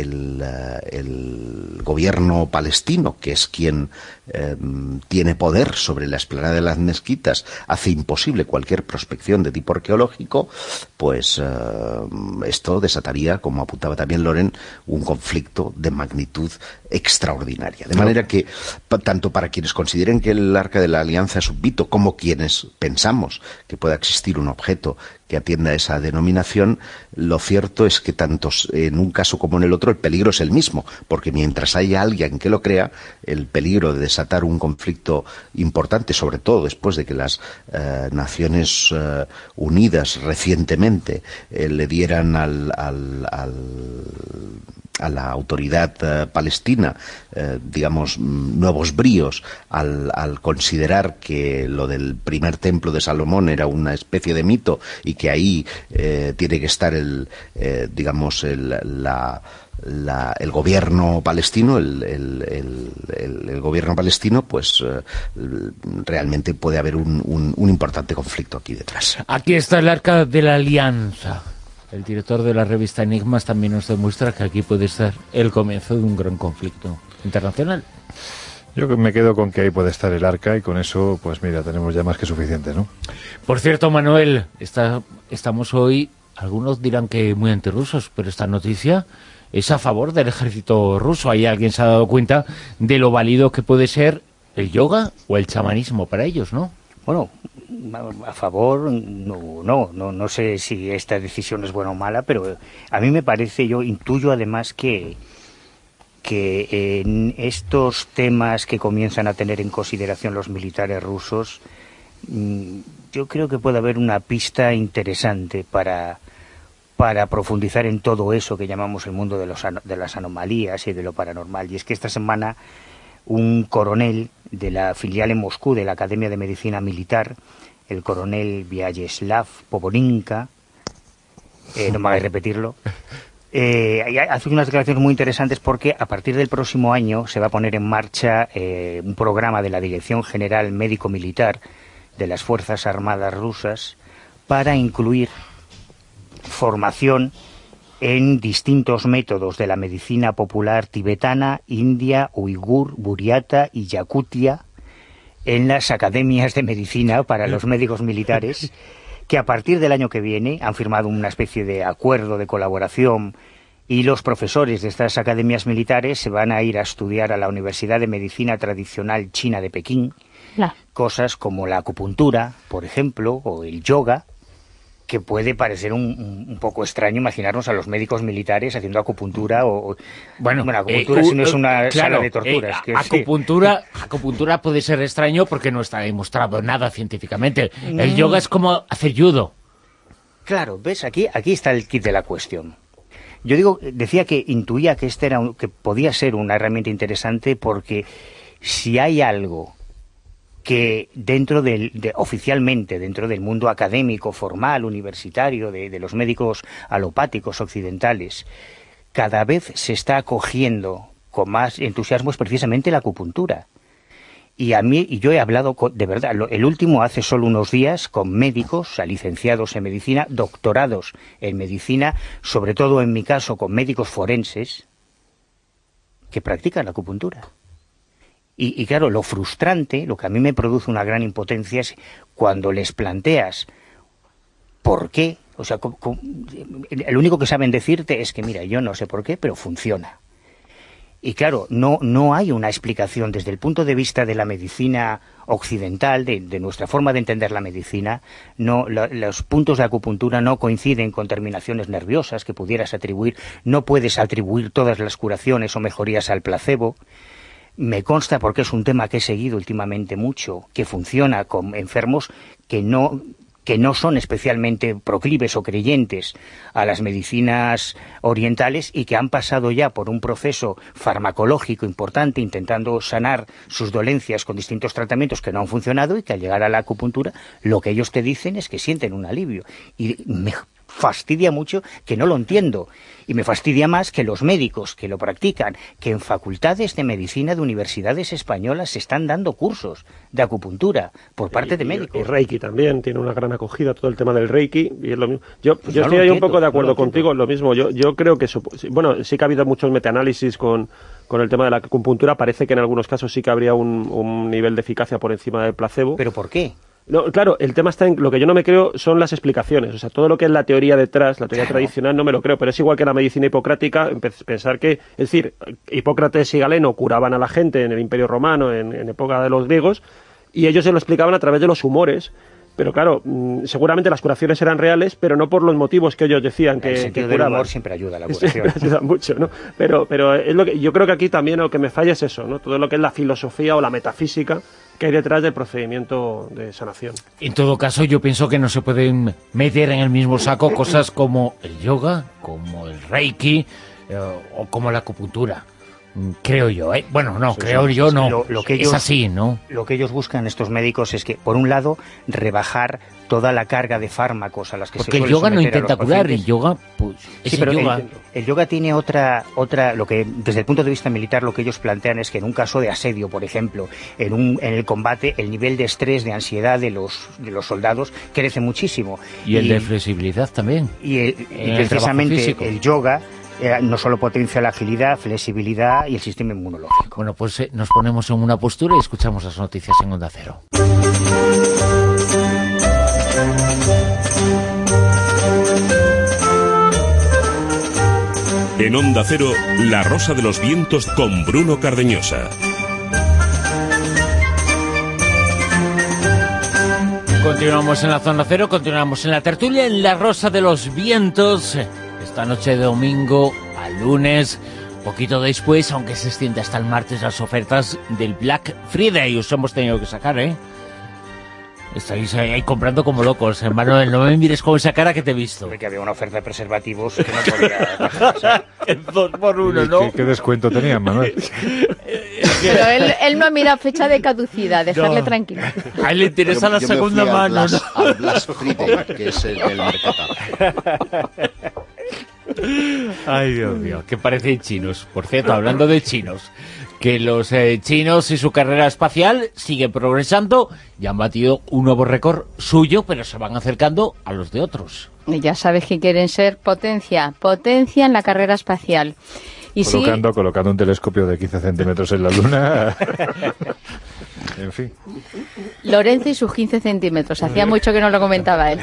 el gobierno palestino, que es quien tiene poder sobre la explanada de las mezquitas, hace imposible cualquier prospección de tipo arqueológico, pues esto desataría, como apuntaba también Loren, un conflicto de magnitud extraordinaria. De manera que, tanto para quienes consideren que el Arca de la Alianza es un mito, como quienes pensamos que pueda existir un objeto que atienda esa denominación, lo cierto es que tanto en un caso como en el otro el peligro es el mismo, porque mientras haya alguien que lo crea, el peligro de desatar un conflicto importante, sobre todo después de que las Naciones Unidas recientemente le dieran a la autoridad palestina, digamos, nuevos bríos al considerar que lo del primer templo de Salomón era una especie de mito y que ahí tiene que estar el gobierno palestino, el gobierno palestino, pues realmente puede haber un importante conflicto aquí detrás. Aquí está el Arca de la Alianza. El director de la revista Enigmas también nos demuestra que aquí puede estar el comienzo de un gran conflicto internacional. Yo me quedo con que ahí puede estar el Arca y con eso, pues mira, tenemos ya más que suficiente, ¿no? Por cierto, Manuel, estamos hoy, algunos dirán que muy antirrusos, pero esta noticia es a favor del ejército ruso. Ahí alguien se ha dado cuenta de lo válido que puede ser el yoga o el chamanismo para ellos, ¿no? Bueno, a favor, no sé si esta decisión es buena o mala, pero a mí me parece, yo intuyo además que en estos temas que comienzan a tener en consideración los militares rusos, yo creo que puede haber una pista interesante para profundizar en todo eso que llamamos el mundo de las anomalías y de lo paranormal. Y es que esta semana un coronel de la filial en Moscú de la Academia de Medicina Militar, el coronel Vyacheslav Poboninka, no me hagáis repetirlo, hace unas declaraciones muy interesantes porque a partir del próximo año se va a poner en marcha un programa de la Dirección General Médico-Militar de las Fuerzas Armadas rusas para incluir formación en distintos métodos de la medicina popular tibetana, india, uigur, buriata y yakutia en las academias de medicina para los médicos militares, que a partir del año que viene han firmado una especie de acuerdo de colaboración y los profesores de estas academias militares se van a ir a estudiar a la Universidad de Medicina Tradicional China de Pekín, cosas como la acupuntura, por ejemplo, o el yoga, que puede parecer un poco extraño imaginarnos a los médicos militares haciendo acupuntura bueno, acupuntura si no es una sala de torturas. Acupuntura puede ser extraño porque no está demostrado nada científicamente. El yoga es como hacer judo. Claro, ¿ves? Aquí está el kit de la cuestión. Yo decía que intuía que que podía ser una herramienta interesante porque si hay algo que oficialmente dentro del mundo académico, formal, universitario, de los médicos alopáticos occidentales, cada vez se está acogiendo con más entusiasmo es precisamente la acupuntura. Y yo he hablado, de verdad, el último hace solo unos días, con médicos, licenciados en medicina, doctorados en medicina, sobre todo en mi caso con médicos forenses, que practican la acupuntura. Y claro, lo frustrante, lo que a mí me produce una gran impotencia es cuando les planteas por qué, o sea, el único que saben decirte es que mira, yo no sé por qué, pero funciona. Y claro, no hay una explicación desde el punto de vista de la medicina occidental, de nuestra forma de entender la medicina. Los puntos de acupuntura no coinciden con terminaciones nerviosas que pudieras atribuir, no puedes atribuir todas las curaciones o mejorías al placebo. Me consta, porque es un tema que he seguido últimamente mucho, que funciona con enfermos que no son especialmente proclives o creyentes a las medicinas orientales y que han pasado ya por un proceso farmacológico importante intentando sanar sus dolencias con distintos tratamientos que no han funcionado y que al llegar a la acupuntura lo que ellos te dicen es que sienten un alivio. Y me fastidia mucho que no lo entiendo. Y me fastidia más que los médicos que lo practican, que en facultades de medicina de universidades españolas se están dando cursos de acupuntura por parte de médicos. Y Reiki también tiene una gran acogida, todo el tema del Reiki, y es lo mismo. Yo estoy ahí un poco de acuerdo contigo, lo mismo. Yo creo que, bueno, sí que ha habido muchos metaanálisis con el tema de la acupuntura. Parece que en algunos casos sí que habría un nivel de eficacia por encima del placebo. ¿Pero por qué? No, claro, el tema está en lo que yo no me creo son las explicaciones, o sea, todo lo que es la teoría detrás, la teoría tradicional no me lo creo, pero es igual que la medicina hipocrática, pensar que, es decir, Hipócrates y Galeno curaban a la gente en el Imperio Romano, en época de los griegos, y ellos se lo explicaban a través de los humores, Pero claro, seguramente las curaciones eran reales, pero no por los motivos que ellos decían el que sentido del curaban. humor siempre ayuda a la curación. Siempre ayuda mucho, ¿no? Pero es lo que yo creo que aquí también lo que me falla es eso, ¿no? Todo lo que es la filosofía o la metafísica que hay detrás del procedimiento de sanación. En todo caso, yo pienso que no se pueden meter en el mismo saco cosas como el yoga, como el reiki o como la acupuntura. Creo yo, ¿eh? Bueno, no, creo yo no. Lo que ellos, es así, ¿no? Lo que ellos buscan, estos médicos, es que, por un lado, rebajar toda la carga de fármacos a las que porque se suele el yoga no someter a intenta los curar, pacientes. el yoga, pues, Sí, es pero el yoga. el yoga tiene otra, lo que desde el punto de vista militar lo que ellos plantean es que en un caso de asedio, por ejemplo, en el combate, el nivel de estrés, de ansiedad de los soldados crece muchísimo. Y el de flexibilidad también. Y precisamente el yoga no solo potencia la agilidad, flexibilidad y el sistema inmunológico. Bueno, pues nos ponemos en una postura y escuchamos las noticias en Onda Cero. En Onda Cero, La Rosa de los Vientos con Bruno Cardeñosa. Continuamos en la Zona Cero, continuamos en la tertulia, en La Rosa de los Vientos. Esta noche de domingo a lunes, poquito después, aunque se extiende hasta el martes, las ofertas del Black Friday. Os hemos tenido que sacar, ¿eh? Estáis ahí comprando como locos, hermano. No me mires con esa cara que te he visto. Porque había una oferta de preservativos que no podía dejar. El 2 por 1, ¿no? ¿Qué descuento tenían, Manuel? Pero él no mira fecha de caducidad, dejarle tranquilo. A él le interesa la segunda mano, ¿no? Al Black Friday, que es el Mercata. Ay, Dios mío, que parecen chinos. Por cierto, hablando de chinos, que los chinos y su carrera espacial siguen progresando y han batido un nuevo récord suyo, pero se van acercando a los de otros. Y ya sabes que quieren ser potencia en la carrera espacial. Y colocando un telescopio de 15 centímetros en la Luna. En fin. Lorenzo y sus 15 centímetros. Hacía mucho que no lo comentaba él.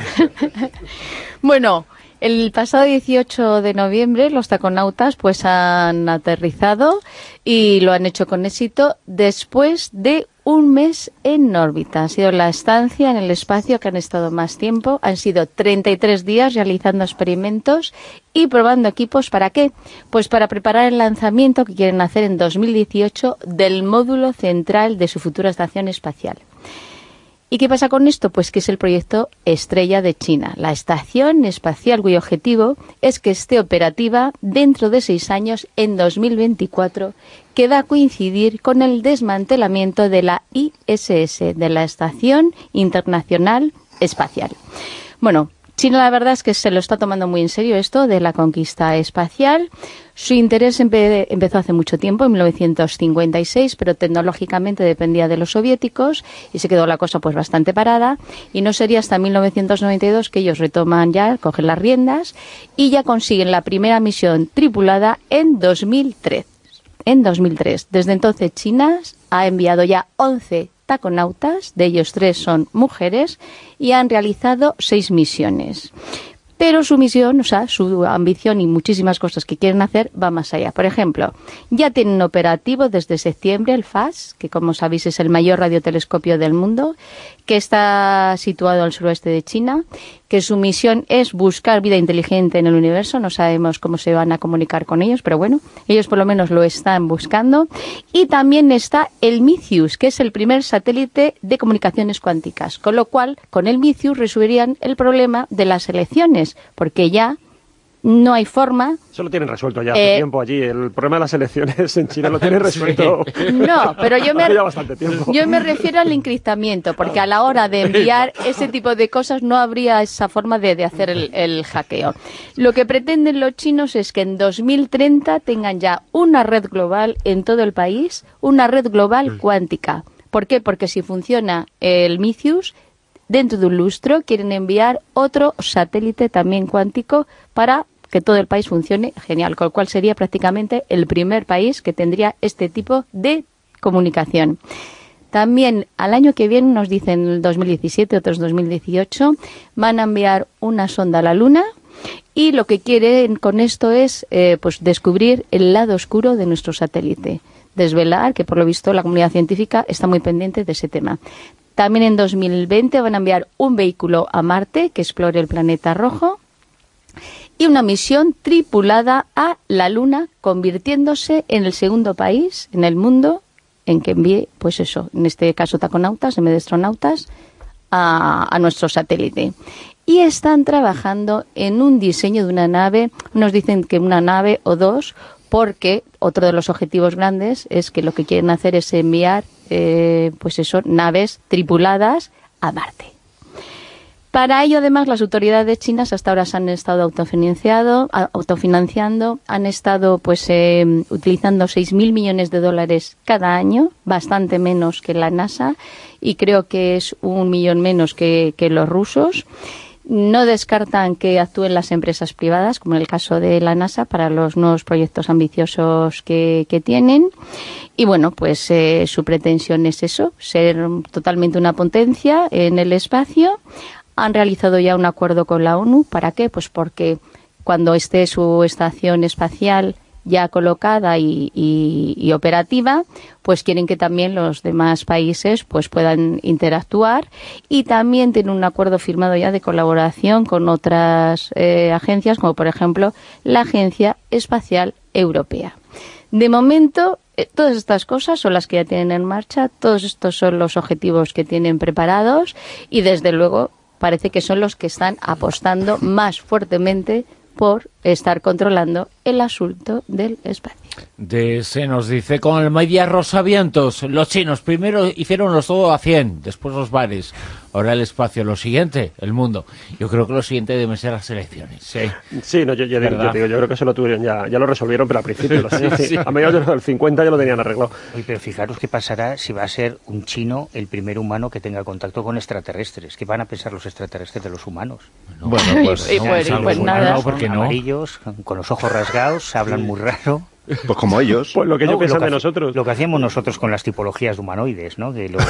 Bueno, el pasado 18 de noviembre los taconautas pues han aterrizado y lo han hecho con éxito después de un mes en órbita. Ha sido la estancia en el espacio que han estado más tiempo. Han sido 33 días realizando experimentos y probando equipos. ¿Para qué? Pues para preparar el lanzamiento que quieren hacer en 2018 del módulo central de su futura estación espacial. ¿Y qué pasa con esto? Pues que es el proyecto estrella de China, la estación espacial cuyo objetivo es que esté operativa dentro de 6 años, en 2024, que va a coincidir con el desmantelamiento de la ISS, de la Estación Internacional Espacial. Bueno, China la verdad es que se lo está tomando muy en serio esto de la conquista espacial. Su interés empezó hace mucho tiempo, en 1956, pero tecnológicamente dependía de los soviéticos y se quedó la cosa pues bastante parada. Y no sería hasta 1992 que ellos retoman ya, cogen las riendas y ya consiguen la primera misión tripulada en 2003. Desde entonces China ha enviado ya 11 taconautas, de ellos 3 son mujeres, y han realizado 6 misiones. Pero su misión, o sea, su ambición y muchísimas cosas que quieren hacer va más allá. Por ejemplo, ya tienen operativo desde septiembre el FAST, que como sabéis es el mayor radiotelescopio del mundo, que está situado al suroeste de China, que su misión es buscar vida inteligente en el universo. No sabemos cómo se van a comunicar con ellos, pero bueno, ellos por lo menos lo están buscando. Y también está el MICIUS, que es el primer satélite de comunicaciones cuánticas, con lo cual con el MICIUS resolverían el problema de las elecciones, porque ya no hay forma. Eso lo tienen resuelto ya hace tiempo allí. El problema de las elecciones en China lo tienen resuelto. No, pero yo me refiero al encriptamiento, porque a la hora de enviar ese tipo de cosas no habría esa forma de hacer el hackeo. Lo que pretenden los chinos es que en 2030 tengan ya una red global en todo el país, una red global cuántica. ¿Por qué? Porque si funciona el MICIUS, dentro de un lustro quieren enviar otro satélite también cuántico para que todo el país funcione genial, con lo cual sería prácticamente el primer país que tendría este tipo de comunicación. También al año que viene, nos dicen el 2017, otros 2018, van a enviar una sonda a la Luna y lo que quieren con esto es pues descubrir el lado oscuro de nuestro satélite, desvelar, que por lo visto la comunidad científica está muy pendiente de ese tema. También en 2020 van a enviar un vehículo a Marte que explore el planeta rojo y una misión tripulada a la Luna, convirtiéndose en el segundo país en el mundo en que envíe, pues eso, en este caso taconautas en vez de astronautas, a nuestro satélite. Y están trabajando en un diseño de una nave, nos dicen que una nave o dos, porque otro de los objetivos grandes es que lo que quieren hacer es enviar, pues eso, naves tripuladas a Marte. Para ello, además, las autoridades chinas hasta ahora se han estado autofinanciando, han estado pues utilizando 6.000 millones de dólares cada año, bastante menos que la NASA, y creo que es 1 millón menos que los rusos. No descartan que actúen las empresas privadas, como en el caso de la NASA, para los nuevos proyectos ambiciosos que tienen. Y bueno, pues su pretensión es eso, ser totalmente una potencia en el espacio. Han realizado ya un acuerdo con la ONU. ¿Para qué? Pues porque cuando esté su estación espacial ya colocada y operativa, pues quieren que también los demás países pues puedan interactuar, y también tienen un acuerdo firmado ya de colaboración con otras agencias, como por ejemplo la Agencia Espacial Europea. De momento, todas estas cosas son las que ya tienen en marcha, todos estos son los objetivos que tienen preparados, y desde luego parece que son los que están apostando más fuertemente por estar controlando el asunto del espacio. Se nos dice con el media rosa vientos, los chinos primero hicieron los todo a 100, después los bares, ahora el espacio, lo siguiente, el mundo. Yo creo que lo siguiente deben ser las elecciones. Sí, no, yo creo que se lo tuvieron, ya lo resolvieron, pero al principio, sí. A mediados del 50 ya lo tenían arreglado. Oye, pero fijaros qué pasará si va a ser un chino el primer humano que tenga contacto con extraterrestres. ¿Qué van a pensar los extraterrestres de los humanos? Bueno, pues nada. Son amarillos, con los ojos rasgados, hablan muy raro. Pues como ellos. Pues lo que ellos piensan de nosotros. Lo que hacíamos nosotros con las tipologías de humanoides, ¿no? Que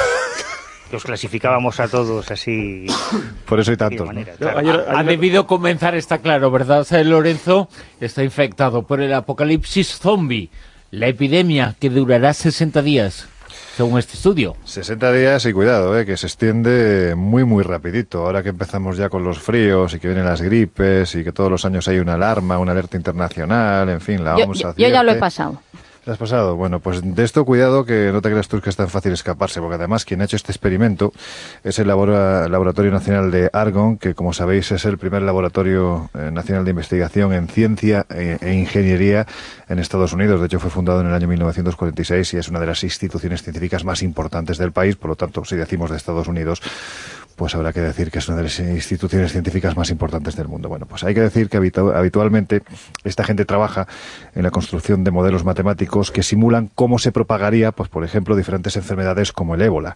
los clasificábamos a todos así. Por eso hay tantos, ¿no? Ha debido comenzar, está claro, ¿verdad? Lorenzo está infectado por el apocalipsis zombie, la epidemia que durará 60 días. Según este estudio. 60 días y cuidado, que se extiende muy, muy rapidito. Ahora que empezamos ya con los fríos y que vienen las gripes y que todos los años hay una alarma, una alerta internacional, en fin, la vamos a hacer. Yo ya lo he pasado. ¿Lo has pasado? Bueno, pues de esto cuidado, que no te creas tú que es tan fácil escaparse, porque además quien ha hecho este experimento es el Laboratorio Nacional de Argonne, que como sabéis es el primer laboratorio nacional de investigación en ciencia e ingeniería en Estados Unidos. De hecho fue fundado en el año 1946 y es una de las instituciones científicas más importantes del país. Por lo tanto, si decimos de Estados Unidos, pues habrá que decir que es una de las instituciones científicas más importantes del mundo. Bueno, pues hay que decir que habitualmente esta gente trabaja en la construcción de modelos matemáticos que simulan cómo se propagaría, pues por ejemplo, diferentes enfermedades como el ébola.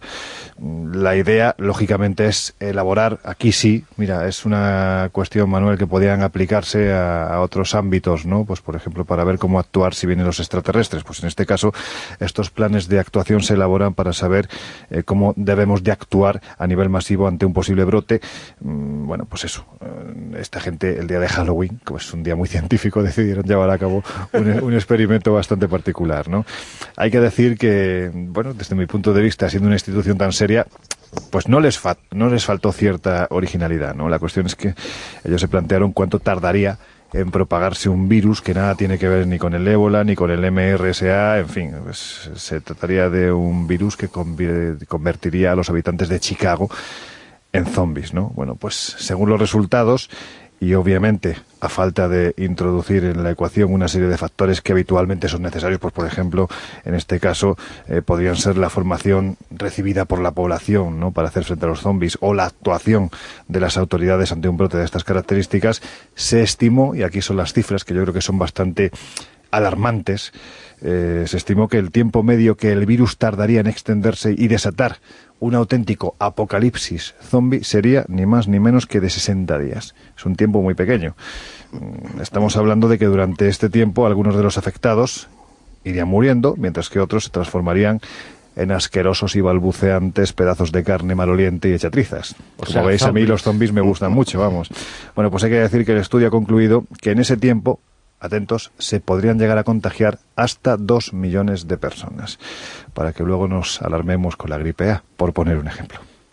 La idea, lógicamente, es elaborar, aquí sí, mira, es una cuestión, Manuel, que podían aplicarse a otros ámbitos, ¿no? Pues por ejemplo, para ver cómo actuar si vienen los extraterrestres. Pues en este caso, estos planes de actuación se elaboran para saber cómo debemos de actuar a nivel masivo ante un posible brote. Bueno, pues eso, esta gente el día de Halloween, como es un día muy científico, decidieron llevar a cabo un experimento bastante particular, ¿no? Hay que decir que, bueno, desde mi punto de vista, siendo una institución tan seria, pues no les faltó cierta originalidad, ¿no? La cuestión es que ellos se plantearon cuánto tardaría en propagarse un virus que nada tiene que ver ni con el ébola, ni con el MRSA, en fin, pues se trataría de un virus que convertiría a los habitantes de Chicago en zombies, ¿no? Bueno, pues según los resultados, y obviamente a falta de introducir en la ecuación una serie de factores que habitualmente son necesarios, pues por ejemplo, en este caso, podrían ser la formación recibida por la población, ¿no?, para hacer frente a los zombies, o la actuación de las autoridades ante un brote de estas características, se estimó, y aquí son las cifras que yo creo que son bastante alarmantes, se estimó que el tiempo medio que el virus tardaría en extenderse y desatar un auténtico apocalipsis zombie sería ni más ni menos que de 60 días. Es un tiempo muy pequeño. Estamos hablando de que durante este tiempo algunos de los afectados irían muriendo, mientras que otros se transformarían en asquerosos y balbuceantes pedazos de carne maloliente y hechatrizas. Como veis, a mí los zombies me gustan mucho, vamos. Bueno, pues hay que decir que el estudio ha concluido que en ese tiempo, atentos, se podrían llegar a contagiar hasta 2 millones de personas, para que luego nos alarmemos con la gripe A, por poner un ejemplo.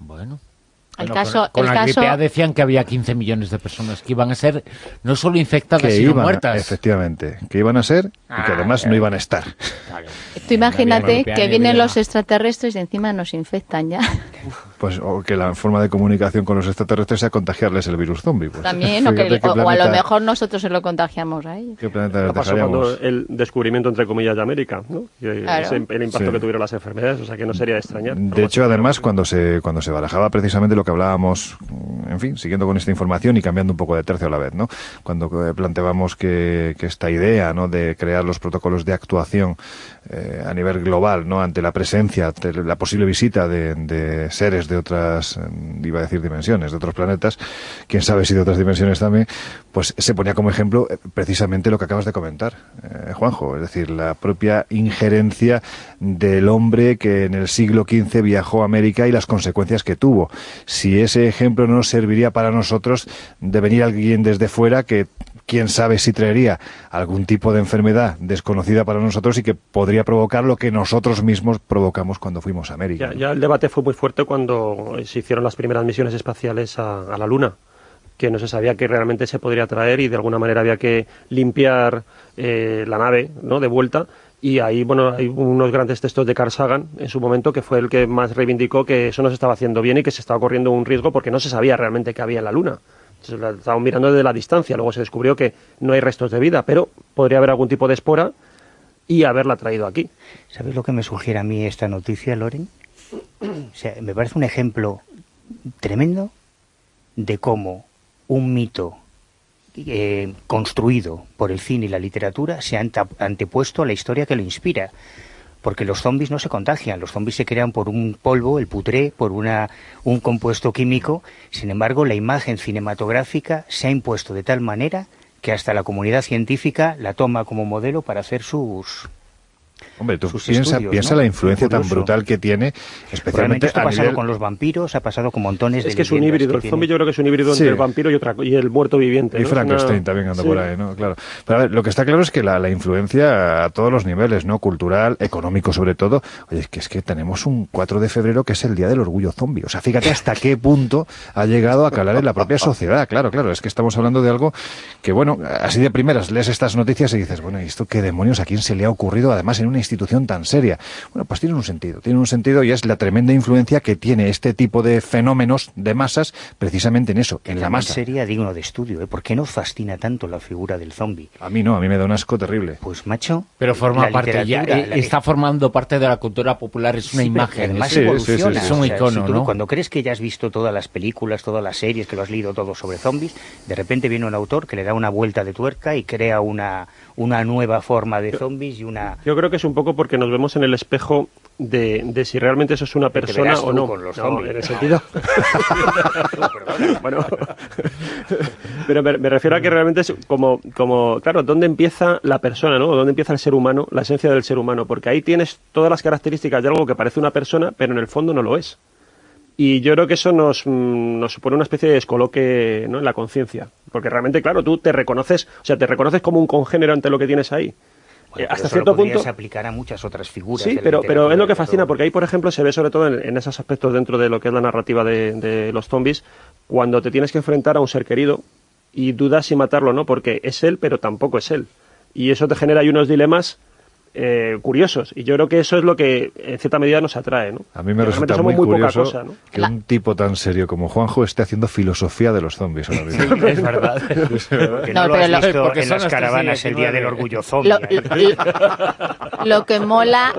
Bueno. Con la gripe A decían que había 15 millones de personas que iban a ser no solo infectadas, que sino iban, muertas. Efectivamente, que iban a ser y que además no iban a estar. Claro. Tú imagínate que vienen los extraterrestres y encima nos infectan ya. Pues o que la forma de comunicación con los extraterrestres sea contagiarles el virus zombie. Pues. También, o a lo mejor nosotros se lo contagiamos a ellos. ¿Qué planeta les pasó dejaríamos? cuando el descubrimiento, entre comillas, de América, ¿no? Claro. El impacto que tuvieron las enfermedades, o sea que no sería de extrañar. De hecho, además, cuando se barajaba precisamente lo que hablábamos, en fin, siguiendo con esta información y cambiando un poco de tercio a la vez, ¿no? Cuando planteábamos que esta idea, ¿no?, de crear los protocolos de actuación a nivel global, ¿no?, ante la presencia, la posible visita de seres de otras, iba a decir dimensiones, de otros planetas, quién sabe si de otras dimensiones también, pues se ponía como ejemplo precisamente lo que acabas de comentar, Juanjo, es decir, la propia injerencia del hombre que en el siglo XV viajó a América y las consecuencias que tuvo. Si ese ejemplo no nos serviría para nosotros, de venir alguien desde fuera que quién sabe si traería algún tipo de enfermedad desconocida para nosotros y que podría provocar lo que nosotros mismos provocamos cuando fuimos a América. Ya el debate fue muy fuerte cuando se hicieron las primeras misiones espaciales a la Luna, que no se sabía que realmente se podría traer y de alguna manera había que limpiar la nave, ¿no?, de vuelta. Y ahí, bueno, hay unos grandes textos de Carl Sagan en su momento, que fue el que más reivindicó que eso no se estaba haciendo bien y que se estaba corriendo un riesgo porque no se sabía realmente qué había en la Luna. Se la estaban mirando desde la distancia, luego se descubrió que no hay restos de vida, pero podría haber algún tipo de espora y haberla traído aquí. ¿Sabes lo que me sugiere a mí esta noticia, Loren? O sea, me parece un ejemplo tremendo de cómo un mito construido por el cine y la literatura se ha antepuesto a la historia que lo inspira. Porque los zombies no se contagian, los zombies se crean por un polvo, el putré, por un compuesto químico. Sin embargo, la imagen cinematográfica se ha impuesto de tal manera que hasta la comunidad científica la toma como modelo para hacer sus... Hombre, tú piensa, ¿no?, la influencia tan brutal que tiene, especialmente esto ha pasado con los vampiros, ha pasado con montones de... Es que es un híbrido, el zombie yo creo que es un híbrido entre el vampiro y el muerto viviente, y ¿no? Frankenstein también anda por ahí, ¿no? Claro. Pero a ver, lo que está claro es que la influencia a todos los niveles, ¿no?, cultural, económico sobre todo. Oye, es que tenemos un 4 de febrero que es el Día del Orgullo Zombie. O sea, fíjate hasta qué punto ha llegado a calar en la propia sociedad. Claro, es que estamos hablando de algo que, bueno, así de primeras lees estas noticias y dices, bueno, ¿y esto qué demonios? ¿A quién se le ha ocurrido? Además, en una institución tan seria. Bueno, pues tiene un sentido y es la tremenda influencia que tiene este tipo de fenómenos de masas precisamente en eso, en la masa. Sería digno de estudio, ¿eh? ¿Por qué nos fascina tanto la figura del zombie? A mí no, a mí me da un asco terrible. Pues macho, pero forma parte ya, está formando parte de la cultura popular, es una imagen. Además evoluciona. Es un icono, si tú, ¿no? Cuando crees que ya has visto todas las películas, todas las series, que lo has leído todo sobre zombies, de repente viene un autor que le da una vuelta de tuerca y crea una nueva forma de zombies y una... Yo creo que es un poco porque nos vemos en el espejo de si realmente eso es una persona o no. Con los no, en el sentido... bueno, pero me refiero a que realmente es como claro, ¿dónde empieza la persona, ¿no? ¿Dónde empieza el ser humano, la esencia del ser humano? Porque ahí tienes todas las características de algo que parece una persona, pero en el fondo no lo es. Y yo creo que eso nos supone una especie de descoloque, ¿no?, en la conciencia. Porque realmente, claro, tú te reconoces como un congénero ante lo que tienes ahí. Bueno, hasta cierto punto se aplicar a muchas otras figuras. Sí, pero es lo que fascina, porque ahí, por ejemplo, se ve sobre todo en esos aspectos dentro de lo que es la narrativa de los zombies, cuando te tienes que enfrentar a un ser querido y dudas si matarlo o no, porque es él, pero tampoco es él. Y eso te genera ahí unos dilemas curiosos, y yo creo que eso es lo que en cierta medida nos atrae, ¿no? A mí me resulta muy curioso cosa, ¿no?, que un tipo tan serio como Juanjo esté haciendo filosofía de los zombies ahora mismo. Sí, es verdad. Que no lo has visto en las caravanas el Día del Orgullo Zombie. Lo que mola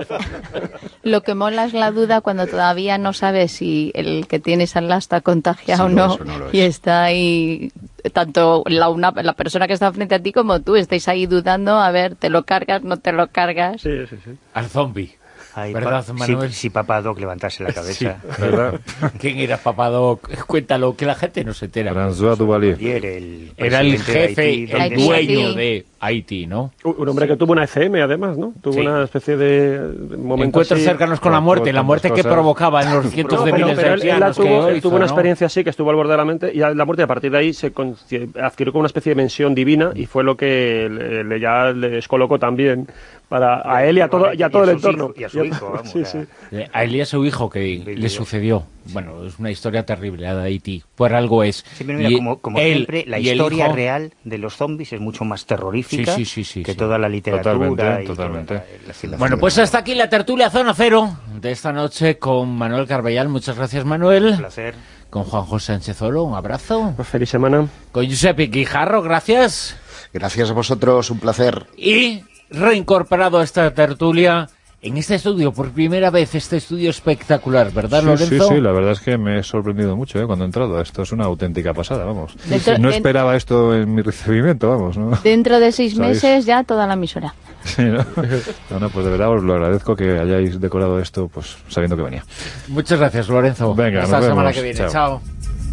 es la duda cuando todavía no sabes si el que tienes al lado está contagiado o no, y está ahí tanto la persona que está frente a ti como tú, estáis ahí dudando, a ver, ¿te lo cargas, no te lo cargas? Sí. Al zombie. Ay, ¿verdad, Manuel? Si Papá Doc levantase la cabeza. Sí, ¿verdad? ¿Quién era Papá Doc? Cuéntalo, que la gente no se entera. François Duvalier. Era el jefe, el dueño de Haití, ¿no? Un hombre que tuvo una FM, además, ¿no? Tuvo una especie de momento encuentros cercanos con la muerte que provocaba en los cientos de miles de haitianos él tuvo una experiencia así, que estuvo al borde de la mente, y la muerte, a partir de ahí, se adquirió como una especie de dimensión divina, y fue lo que le descolocó también a él y a todo el entorno. Y a su hijo, vamos. Sí, sí. A él y a su hijo que le sucedió. Bueno, es una historia terrible, la de Haití. Por algo es. Sí, pero mira, como siempre, la historia real de los zombies es mucho más terrorífica que toda la literatura. Totalmente. Bueno, pues hasta aquí la tertulia Zona Cero de esta noche con Manuel Carballal. Muchas gracias, Manuel. Un placer. Con Juan José Sánchez Oro, un abrazo. Pues feliz semana. Con Giuseppe Guijarro, gracias. Gracias a vosotros, un placer. Y reincorporado a esta tertulia en este estudio, por primera vez, este estudio espectacular, ¿verdad, Lorenzo? Sí, la verdad es que me he sorprendido mucho cuando he entrado. Esto es una auténtica pasada, vamos. No esperaba esto en mi recibimiento, vamos, ¿no? Dentro de 6 meses ya toda la emisora. Sí, ¿no? No, pues de verdad os lo agradezco que hayáis decorado esto pues sabiendo que venía. Muchas gracias, Lorenzo. Venga, hasta nos la semana vemos. que viene. Chao.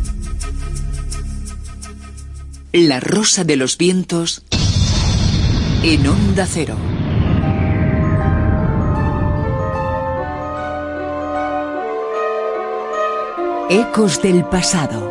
La Rosa de los Vientos en Onda Cero. Ecos del pasado.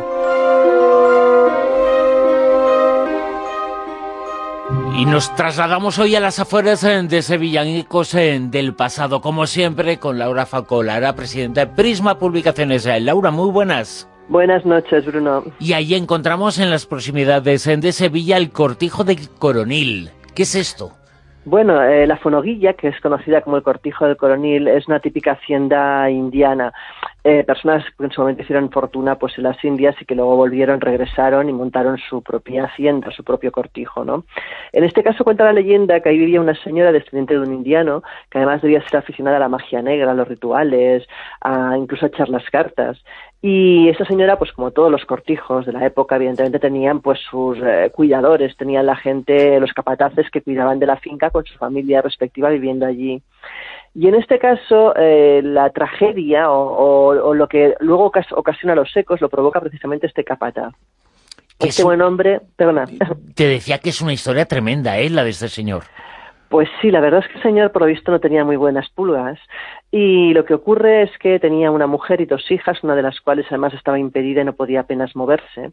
Y nos trasladamos hoy a las afueras de Sevilla, en Ecos del pasado, como siempre, con Laura Falcó, Lara, presidenta de Prisma Publicaciones. Laura, muy buenas. Buenas noches, Bruno. Y ahí encontramos en las proximidades de Sevilla el Cortijo del Coronil. ¿Qué es esto? Bueno, la Fonoguilla, que es conocida como el Cortijo del Coronil, es una típica hacienda indiana. Personas que en su momento hicieron fortuna pues en las Indias y que luego volvieron, regresaron y montaron su propia hacienda, su propio cortijo, ¿no? En este caso cuenta la leyenda que ahí vivía una señora descendiente de un indiano que además debía ser aficionada a la magia negra, a los rituales, incluso a echar las cartas. Y esa señora, pues como todos los cortijos de la época, evidentemente tenían pues sus cuidadores, tenían la gente, los capataces que cuidaban de la finca con su familia respectiva viviendo allí. Y en este caso, la tragedia o lo que luego ocasiona los secos lo provoca precisamente este capataz. Este buen hombre, perdona. Te decía que es una historia tremenda, la de este señor. Pues sí, la verdad es que el señor, por lo visto, no tenía muy buenas pulgas. Y lo que ocurre es que tenía una mujer y 2 hijas, una de las cuales además estaba impedida y no podía apenas moverse.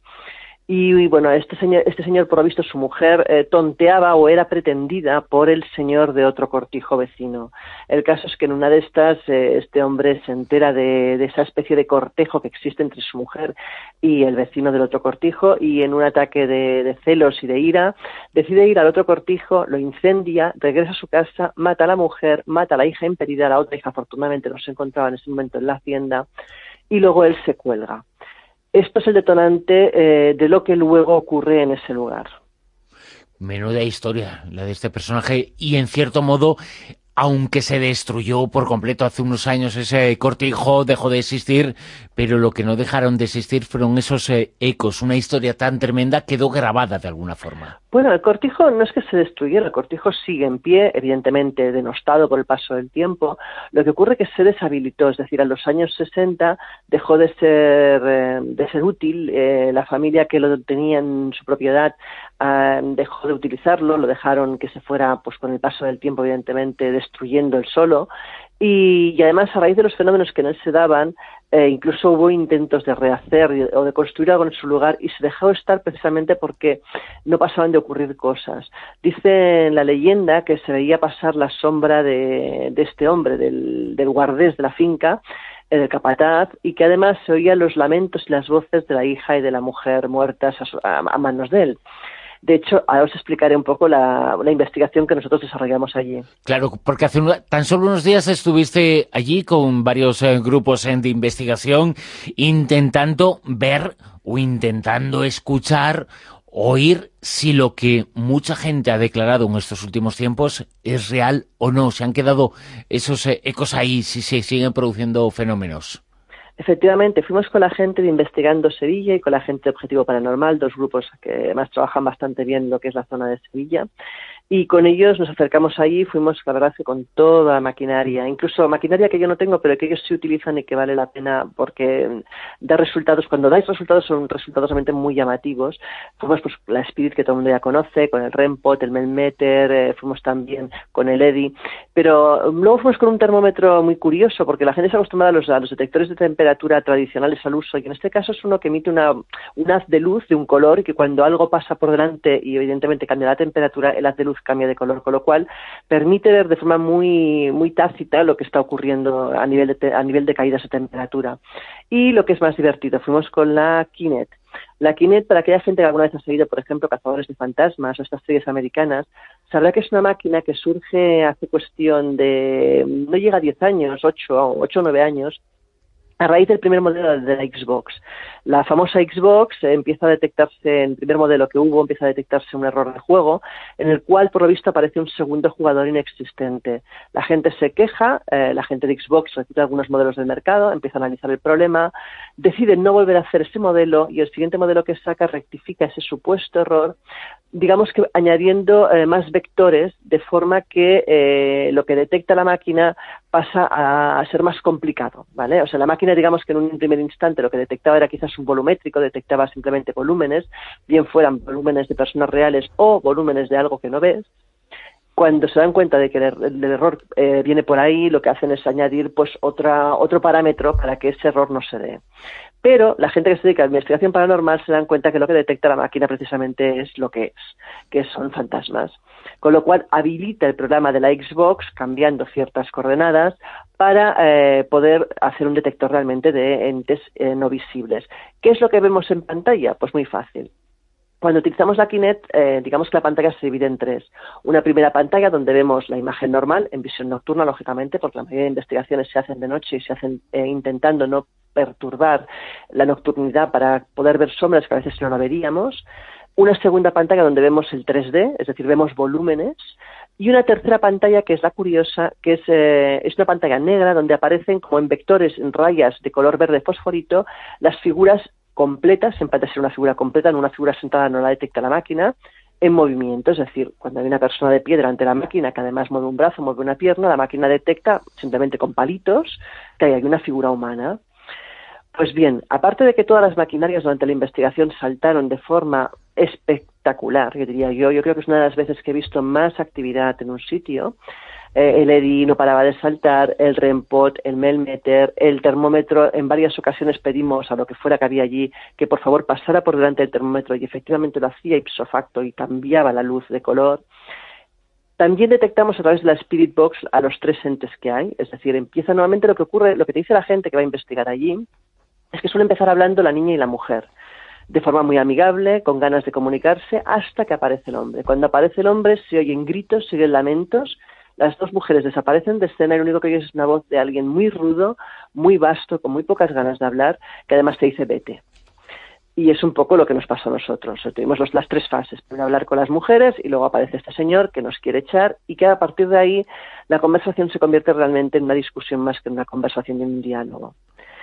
Y bueno, este señor, por lo visto, su mujer tonteaba o era pretendida por el señor de otro cortijo vecino. El caso es que en una de estas, este hombre se entera de esa especie de cortejo que existe entre su mujer y el vecino del otro cortijo, y en un ataque de celos y de ira, decide ir al otro cortijo, lo incendia, regresa a su casa, mata a la mujer, mata a la hija impedida, la otra hija afortunadamente no se encontraba en ese momento en la hacienda, y luego él se cuelga. Esto es el detonante de lo que luego ocurre en ese lugar. Menuda historia, la de este personaje, y en cierto modo, aunque se destruyó por completo hace unos años ese cortijo, dejó de existir, pero lo que no dejaron de existir fueron esos ecos. Una historia tan tremenda quedó grabada de alguna forma. Bueno, el cortijo no es que se destruyera, el cortijo sigue en pie, evidentemente denostado por el paso del tiempo. Lo que ocurre es que se deshabilitó, es decir, a los años 60 dejó de ser útil, la familia que lo tenía en su propiedad dejó de utilizarlo, lo dejaron que se fuera pues con el paso del tiempo, evidentemente destruyendo el solo. Y además, a raíz de los fenómenos que en él se daban, incluso hubo intentos de rehacer o de construir algo en su lugar, y se dejó estar precisamente porque no pasaban de ocurrir cosas. Dice en la leyenda que se veía pasar la sombra de este hombre, del guardés de la finca, del capataz, y que además se oían los lamentos y las voces de la hija y de la mujer muertas a manos de él. De hecho, ahora os explicaré un poco la investigación que nosotros desarrollamos allí. Claro, porque hace tan solo unos días estuviste allí con varios grupos de investigación intentando ver o intentando escuchar, oír si lo que mucha gente ha declarado en estos últimos tiempos es real o no. Se han quedado esos ecos ahí, si se siguen produciendo fenómenos. Efectivamente, fuimos con la gente de Investigando Sevilla y con la gente de Objetivo Paranormal, 2 grupos que además trabajan bastante bien lo que es la zona de Sevilla, y con ellos nos acercamos allí, fuimos, la verdad, con toda la maquinaria, incluso maquinaria que yo no tengo, pero que ellos sí utilizan y que vale la pena porque da resultados. Cuando dais resultados son resultados realmente muy llamativos. Fuimos pues la Spirit, que todo el mundo ya conoce, con el REMPOT, el Melmeter, fuimos también con el EDI, pero luego fuimos con un termómetro muy curioso, porque la gente se acostumbra a los detectores de temperatura tradicionales al uso, y en este caso es uno que emite un haz de luz de un color, y que cuando algo pasa por delante y evidentemente cambia la temperatura, el haz de luz luz cambia de color, con lo cual permite ver de forma muy, muy tácita lo que está ocurriendo a nivel de caídas de temperatura. Y lo que es más divertido, fuimos con la Kinect. La Kinect, para aquella gente que alguna vez ha seguido, por ejemplo, Cazadores de Fantasmas o estas series americanas, sabrá que es una máquina que surge hace cuestión de, no llega a 10 años, 8 o 9 años, a raíz del primer modelo de la Xbox. La famosa Xbox empieza a detectarse, en el primer modelo que hubo, empieza a detectarse un error de juego, en el cual, por lo visto, aparece un segundo jugador inexistente. La gente se queja, la gente de Xbox retira algunos modelos del mercado, empieza a analizar el problema, decide no volver a hacer ese modelo y el siguiente modelo que saca rectifica ese supuesto error, digamos que añadiendo más vectores, de forma que lo que detecta la máquina pasa a ser más complicado, ¿vale? O sea, la máquina, digamos que en un primer instante lo que detectaba era quizás un volumétrico, detectaba simplemente volúmenes, bien fueran volúmenes de personas reales o volúmenes de algo que no ves. Cuando se dan cuenta de que el error viene por ahí, lo que hacen es añadir pues otro parámetro para que ese error no se dé. Pero la gente que se dedica a la investigación paranormal se dan cuenta que lo que detecta la máquina precisamente es lo que es, que son fantasmas. Con lo cual habilita el programa de la Xbox cambiando ciertas coordenadas para poder hacer un detector realmente de entes no visibles. ¿Qué es lo que vemos en pantalla? Pues muy fácil. Cuando utilizamos la Kinect, digamos que la pantalla se divide en tres. Una primera pantalla donde vemos la imagen normal, en visión nocturna, lógicamente, porque la mayoría de investigaciones se hacen de noche y se hacen intentando no perturbar la nocturnidad para poder ver sombras que a veces no la veríamos. Una segunda pantalla donde vemos el 3D, es decir, vemos volúmenes. Y una tercera pantalla que es la curiosa, que es una pantalla negra donde aparecen como en vectores, en rayas de color verde fosforito, las figuras completas, en pantalla una figura completa, en una figura sentada no la detecta la máquina, en movimiento, es decir, cuando hay una persona de pie delante de la máquina que además mueve un brazo, mueve una pierna, la máquina detecta simplemente con palitos que hay una figura humana. Pues bien, aparte de que todas las maquinarias durante la investigación saltaron de forma espectacular, yo creo que es una de las veces que he visto más actividad en un sitio. El EDI no paraba de saltar, el REMPOT, el Melmeter, el termómetro. En varias ocasiones pedimos a lo que fuera que había allí que por favor pasara por delante del termómetro y efectivamente lo hacía ipso facto y cambiaba la luz de color. También detectamos a través de la Spirit Box a los tres entes que hay, es decir, empieza nuevamente lo que ocurre, lo que te dice la gente que va a investigar allí, es que suele empezar hablando la niña y la mujer, de forma muy amigable, con ganas de comunicarse, hasta que aparece el hombre. Cuando aparece el hombre se oyen gritos, se oyen lamentos, las dos mujeres desaparecen de escena y lo único que oyes es una voz de alguien muy rudo, muy vasto, con muy pocas ganas de hablar, que además te dice vete. Y es un poco lo que nos pasó a nosotros. Tuvimos las tres fases. Primero hablar con las mujeres y luego aparece este señor que nos quiere echar y que a partir de ahí la conversación se convierte realmente en una discusión más que en una conversación y en un diálogo.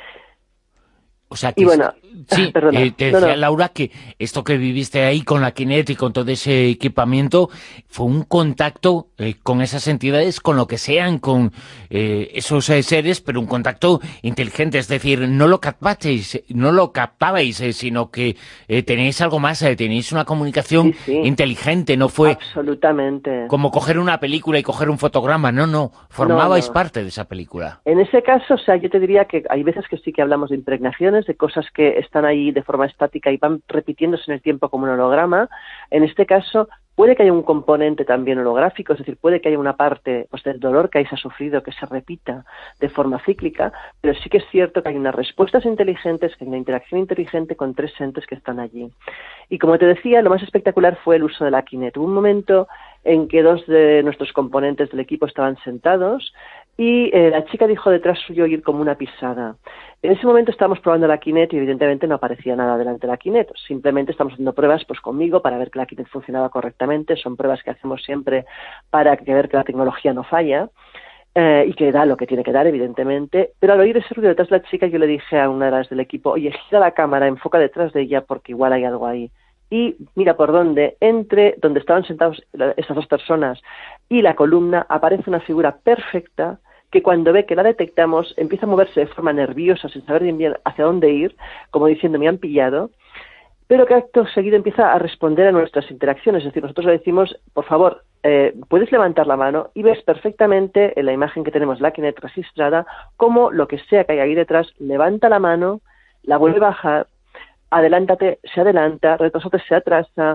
O sea, que bueno, sí, te decía Laura que esto que viviste ahí con la Kinect y con todo ese equipamiento fue un contacto con esas entidades, con lo que sean, con esos seres, pero un contacto inteligente, es decir, no lo captabais, sino que tenéis algo más, tenéis una comunicación inteligente, no fue absolutamente como coger una película y coger un fotograma, no, formabais parte de esa película. En ese caso, o sea, yo te diría que hay veces que sí que hablamos de impregnaciones, de cosas que están ahí de forma estática y van repitiéndose en el tiempo como un holograma. En este caso, puede que haya un componente también holográfico, es decir, puede que haya una parte pues, del dolor que hayas sufrido que se repita de forma cíclica, pero sí que es cierto que hay unas respuestas inteligentes, que hay una interacción inteligente con tres entes que están allí. Y como te decía, lo más espectacular fue el uso de la Kinect. Hubo un momento en que dos de nuestros componentes del equipo estaban sentados y la chica dijo detrás suyo oír como una pisada. En ese momento estábamos probando la Kinect y evidentemente no aparecía nada delante de la Kinect. Simplemente estamos haciendo pruebas pues conmigo para ver que la Kinect funcionaba correctamente. Son pruebas que hacemos siempre para ver que la tecnología no falla y que da lo que tiene que dar, evidentemente. Pero al oír ese ruido detrás de la chica yo le dije a una de las del equipo, oye, gira la cámara, enfoca detrás de ella porque igual hay algo ahí. Y mira por dónde, entre donde estaban sentados esas dos personas y la columna, aparece una figura perfecta que cuando ve que la detectamos empieza a moverse de forma nerviosa, sin saber bien hacia dónde ir, como diciendo me han pillado, pero que acto seguido empieza a responder a nuestras interacciones. Es decir, nosotros le decimos, por favor, puedes levantar la mano y ves perfectamente en la imagen que tenemos, la Kinect registrada, cómo lo que sea que hay ahí detrás levanta la mano, la vuelve a bajar, adelántate, se adelanta, retrasate, se atrasa,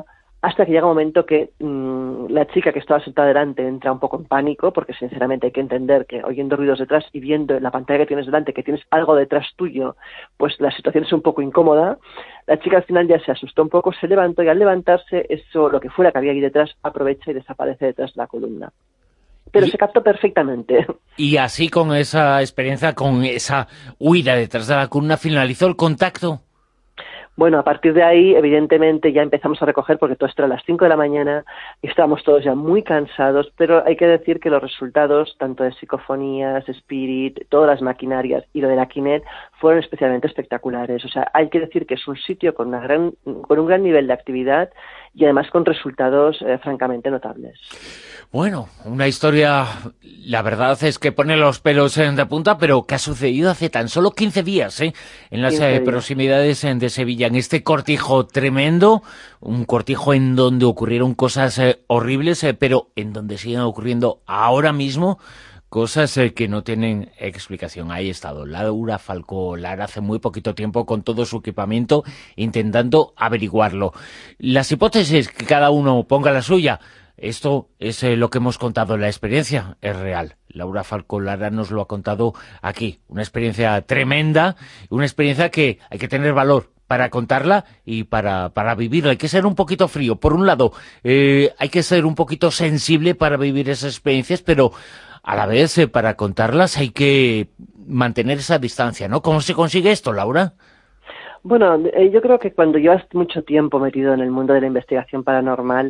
hasta que llega un momento que la chica que estaba sentada delante entra un poco en pánico, porque sinceramente hay que entender que oyendo ruidos detrás y viendo en la pantalla que tienes delante que tienes algo detrás tuyo, pues la situación es un poco incómoda. La chica al final ya se asustó un poco, se levantó y al levantarse, eso, lo que fuera que había ahí detrás, aprovecha y desaparece detrás de la columna. Pero se captó perfectamente. Y así, con esa experiencia, con esa huida detrás de la columna, ¿finalizó el contacto? Bueno, a partir de ahí, evidentemente, ya empezamos a recoger, porque todo esto era a las 5 de la mañana, y estábamos todos ya muy cansados, pero hay que decir que los resultados, tanto de psicofonías, Spirit, todas las maquinarias y lo de la Kinect, fueron especialmente espectaculares. O sea, hay que decir que es un sitio con un gran nivel de actividad y además con resultados francamente notables. Bueno, una historia, la verdad es que pone los pelos de punta, pero que ha sucedido hace tan solo 15 días, en las proximidades de Sevilla, en este cortijo tremendo, un cortijo en donde ocurrieron cosas horribles, pero en donde siguen ocurriendo ahora mismo cosas que no tienen explicación. Ahí ha estado Laura Falcó Lara hace muy poquito tiempo con todo su equipamiento intentando averiguarlo. Las hipótesis, que cada uno ponga la suya. Esto es lo que hemos contado, la experiencia es real. Laura Falcó Lara nos lo ha contado aquí, una experiencia tremenda, una experiencia que hay que tener valor para contarla y para vivirla. Hay que ser un poquito frío. Por un lado, hay que ser un poquito sensible para vivir esas experiencias, pero a la vez, para contarlas hay que mantener esa distancia, ¿no? ¿Cómo se consigue esto, Laura? Bueno, yo creo que cuando llevas mucho tiempo metido en el mundo de la investigación paranormal,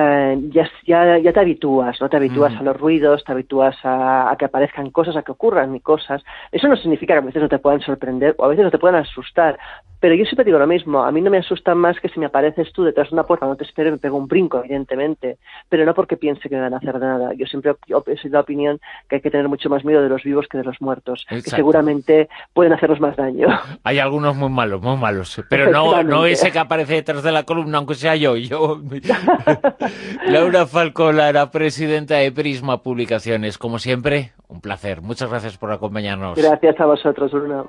ya te habitúas, ¿no? Te habitúas a los ruidos, te habitúas a que aparezcan cosas, a que ocurran cosas. Eso no significa que a veces no te puedan sorprender o a veces no te puedan asustar. Pero yo siempre digo lo mismo, a mí no me asusta más que si me apareces tú detrás de una puerta, no te espero y me pego un brinco, evidentemente, pero no porque piense que me van a hacer nada. Yo siempre he sido de la opinión que hay que tener mucho más miedo de los vivos que de los muertos, que seguramente pueden hacernos más daño. Hay algunos muy malos, pero no ese que aparece detrás de la columna, aunque sea yo. Laura Falcó Lara, presidenta de Prisma Publicaciones, como siempre, un placer. Muchas gracias por acompañarnos. Gracias a vosotros, Bruno.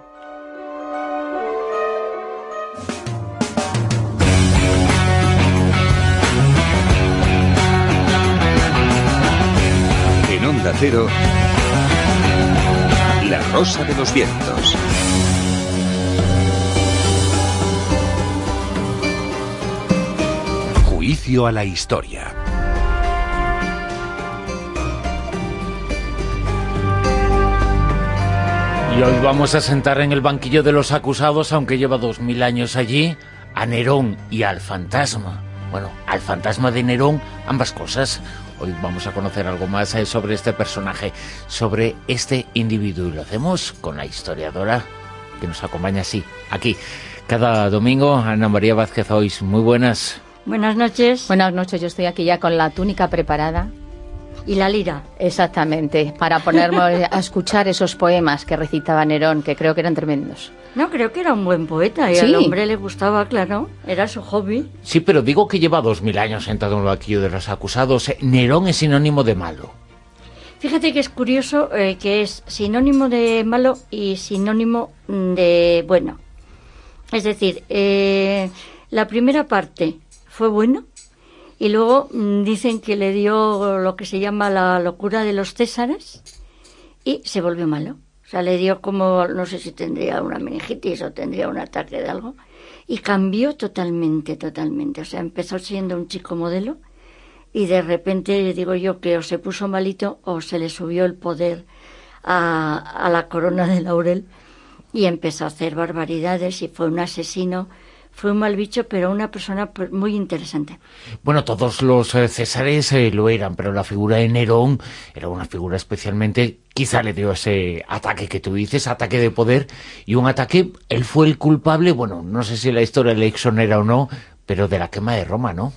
En Onda Cero, La Rosa de los Vientos. Juicio a la historia. Y hoy vamos a sentar en el banquillo de los acusados, aunque lleva 2000 años allí, a Nerón y al fantasma. Bueno, al fantasma de Nerón, ambas cosas. Hoy vamos a conocer algo más sobre este personaje, sobre este individuo. Y lo hacemos con la historiadora que nos acompaña así, aquí, cada domingo, Ana María Vázquez Ois. Muy buenas. Buenas noches. Buenas noches, yo estoy aquí ya con la túnica preparada. Y la lira. Exactamente, para ponerme a escuchar esos poemas que recitaba Nerón, que creo que eran tremendos. No, creo que era un buen poeta y ¿Sí? Al hombre le gustaba, claro, era su hobby. Sí, pero digo que lleva 2000 años sentado en el banquillo de los acusados. Nerón es sinónimo de malo. Fíjate que es curioso que es sinónimo de malo y sinónimo de bueno. Es decir, la primera parte fue bueno y luego dicen que le dio lo que se llama la locura de los Césares y se volvió malo. O sea, le dio como, no sé si tendría una meningitis o tendría un ataque de algo y cambió totalmente. O sea, empezó siendo un chico modelo y de repente, digo yo, que o se puso malito o se le subió el poder a la corona de laurel y empezó a hacer barbaridades y fue un asesino. Fue un mal bicho, pero una persona muy interesante. Bueno, todos los césares lo eran, pero la figura de Nerón era una figura especialmente... Quizá le dio ese ataque que tú dices, ataque de poder, y un ataque... Él fue el culpable, bueno, no sé si la historia le exonera o no, pero de la quema de Roma, ¿no?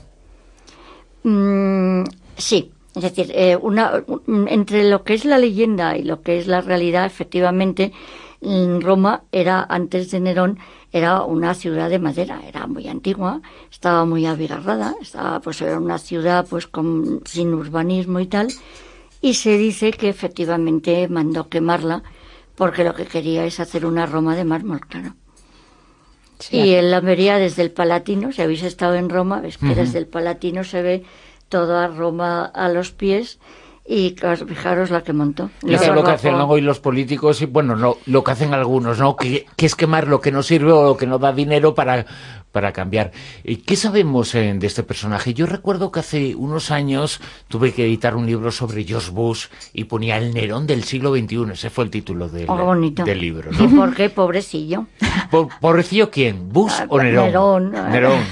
Sí, es decir, entre lo que es la leyenda y lo que es la realidad, efectivamente, Roma era, antes de Nerón, era una ciudad de madera, era muy antigua, estaba muy abigarrada, era una ciudad sin urbanismo y tal, y se dice que efectivamente mandó quemarla porque lo que quería es hacer una Roma de mármol, claro. Sí. Y él la vería desde el Palatino. Si habéis estado en Roma, ves que desde el Palatino se ve toda Roma a los pies. Y fijaros la que montó. Eso es lo que hacen hoy los políticos, y bueno, lo que hacen algunos, ¿no? Que es quemar lo que no sirve o lo que no da dinero para cambiar. ¿Qué sabemos de este personaje? Yo recuerdo que hace unos años tuve que editar un libro sobre George Bush y ponía El Nerón del siglo XXI. Ese fue el título del libro, ¿no? ¿Y por qué? Pobrecillo. ¿Pobrecillo quién? ¿Bush o Nerón? Nerón.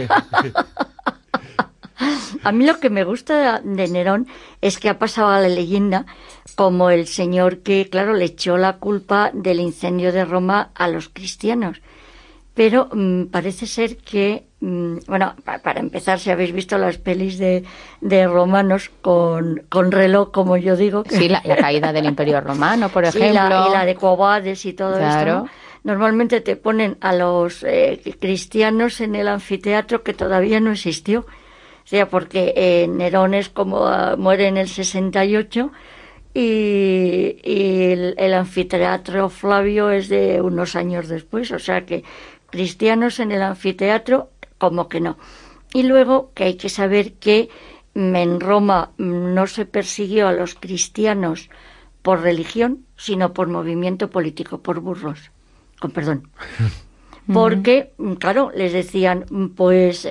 A mí lo que me gusta de Nerón es que ha pasado a la leyenda como el señor que, claro, le echó la culpa del incendio de Roma a los cristianos. Pero parece ser que, bueno, para empezar, si habéis visto las pelis de romanos con reloj, como yo digo. Sí, la caída del Imperio Romano, por ejemplo. Y la de Quo Vadis y todo esto, ¿no? Normalmente te ponen a los cristianos en el anfiteatro que todavía no existió. O sea, porque Nerón es como muere en el 68 y el anfiteatro Flavio es de unos años después. O sea que cristianos en el anfiteatro, como que no. Y luego que hay que saber que en Roma no se persiguió a los cristianos por religión, sino por movimiento político, por burros. Con perdón. Porque, claro, les decían, pues...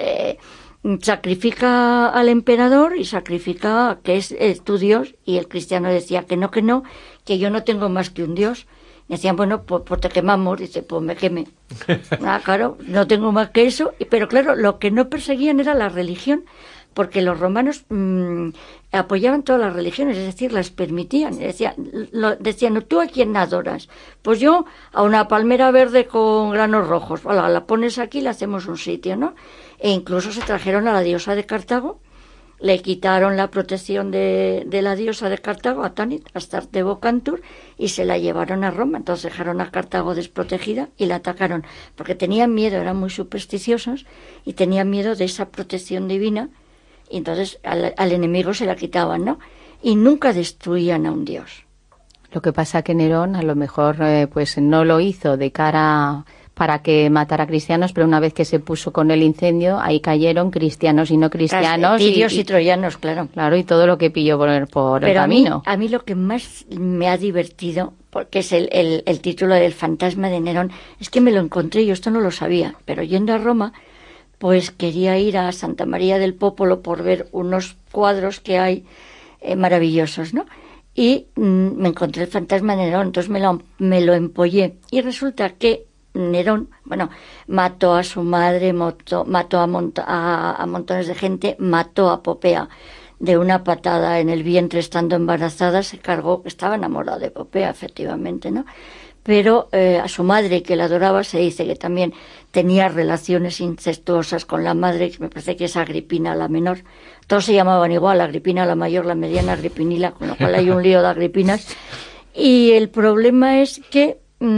sacrifica al emperador y sacrifica que es tu Dios, y el cristiano decía que no, que yo no tengo más que un Dios. Y decían, bueno, pues te quemamos. Dice, pues me queme. Claro, no tengo más que eso. Pero claro, lo que no perseguían era la religión, porque los romanos apoyaban todas las religiones, es decir, las permitían. Decían, ¿tú a quién adoras? Pues yo a una palmera verde con granos rojos. Voilà, la pones aquí y le hacemos un sitio, ¿no? E incluso se trajeron a la diosa de Cartago, le quitaron la protección de la diosa de Cartago, a Tanit, a Astarte Bocantur, y se la llevaron a Roma. Entonces dejaron a Cartago desprotegida y la atacaron, porque tenían miedo, eran muy supersticiosos, y tenían miedo de esa protección divina, y entonces al enemigo se la quitaban, ¿no? Y nunca destruían a un dios. Lo que pasa que Nerón a lo mejor pues no lo hizo de cara para que matara a cristianos, pero una vez que se puso con el incendio, ahí cayeron cristianos y no cristianos. Tirios y troyanos, claro. Claro, y todo lo que pilló por el camino. A mí lo que más me ha divertido, porque es el título del Fantasma de Nerón, es que me lo encontré, yo esto no lo sabía, pero yendo a Roma, pues quería ir a Santa María del Popolo por ver unos cuadros que hay maravillosos, ¿no? Y me encontré el Fantasma de Nerón, entonces me lo empollé. Y resulta que Nerón, bueno, mató a su madre, mató a montones de gente, mató a Popea de una patada en el vientre estando embarazada, se cargó, estaba enamorado de Popea, efectivamente, ¿no? Pero a su madre, que la adoraba, se dice que también tenía relaciones incestuosas con la madre, que me parece que es Agripina la menor. Todos se llamaban igual, Agripina la mayor, la mediana, Agripinila, con lo cual hay un lío de Agripinas. Y el problema es que...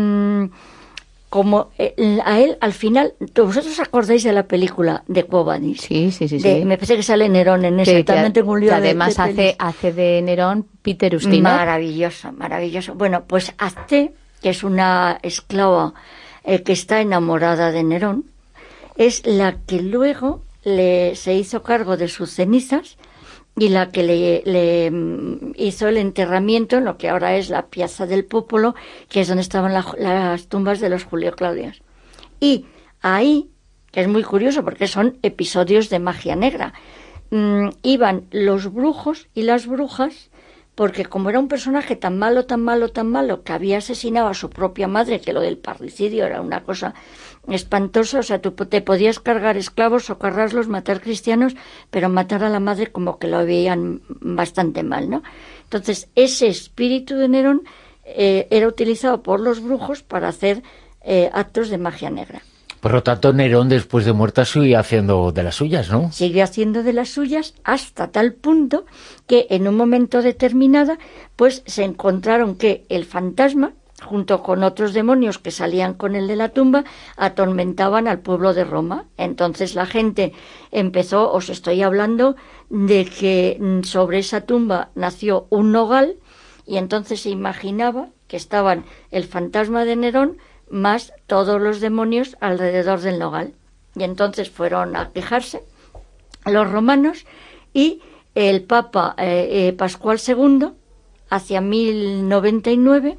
como a él, al final, ¿vosotros acordáis de la película de Quo Vadis? Sí. Me parece que sale Nerón en esa, también tengo un lío además hace de Nerón Peter Ustinov. Maravilloso. Bueno, pues Acté, que es una esclava que está enamorada de Nerón, es la que luego se hizo cargo de sus cenizas y la que le hizo el enterramiento en lo que ahora es la Piazza del Popolo, que es donde estaban las tumbas de los Julio Claudios. Y ahí, que es muy curioso porque son episodios de magia negra, iban los brujos y las brujas, porque como era un personaje tan malo, que había asesinado a su propia madre, que lo del parricidio era una cosa espantosa, o sea, tú te podías cargar esclavos, socarrarlos, matar cristianos, pero matar a la madre como que lo veían bastante mal, ¿no? Entonces, ese espíritu de Nerón era utilizado por los brujos para hacer actos de magia negra. Por lo tanto, Nerón, después de muerta, sigue haciendo de las suyas, ¿no? Sigue haciendo de las suyas hasta tal punto que en un momento determinado, pues se encontraron que el fantasma, junto con otros demonios que salían con el de la tumba, atormentaban al pueblo de Roma. Entonces la gente empezó, os estoy hablando de que sobre esa tumba nació un nogal, y entonces se imaginaba que estaban el fantasma de Nerón, más todos los demonios alrededor del nogal. Y entonces fueron a quejarse los romanos, y el Papa Pascual II, hacia 1099,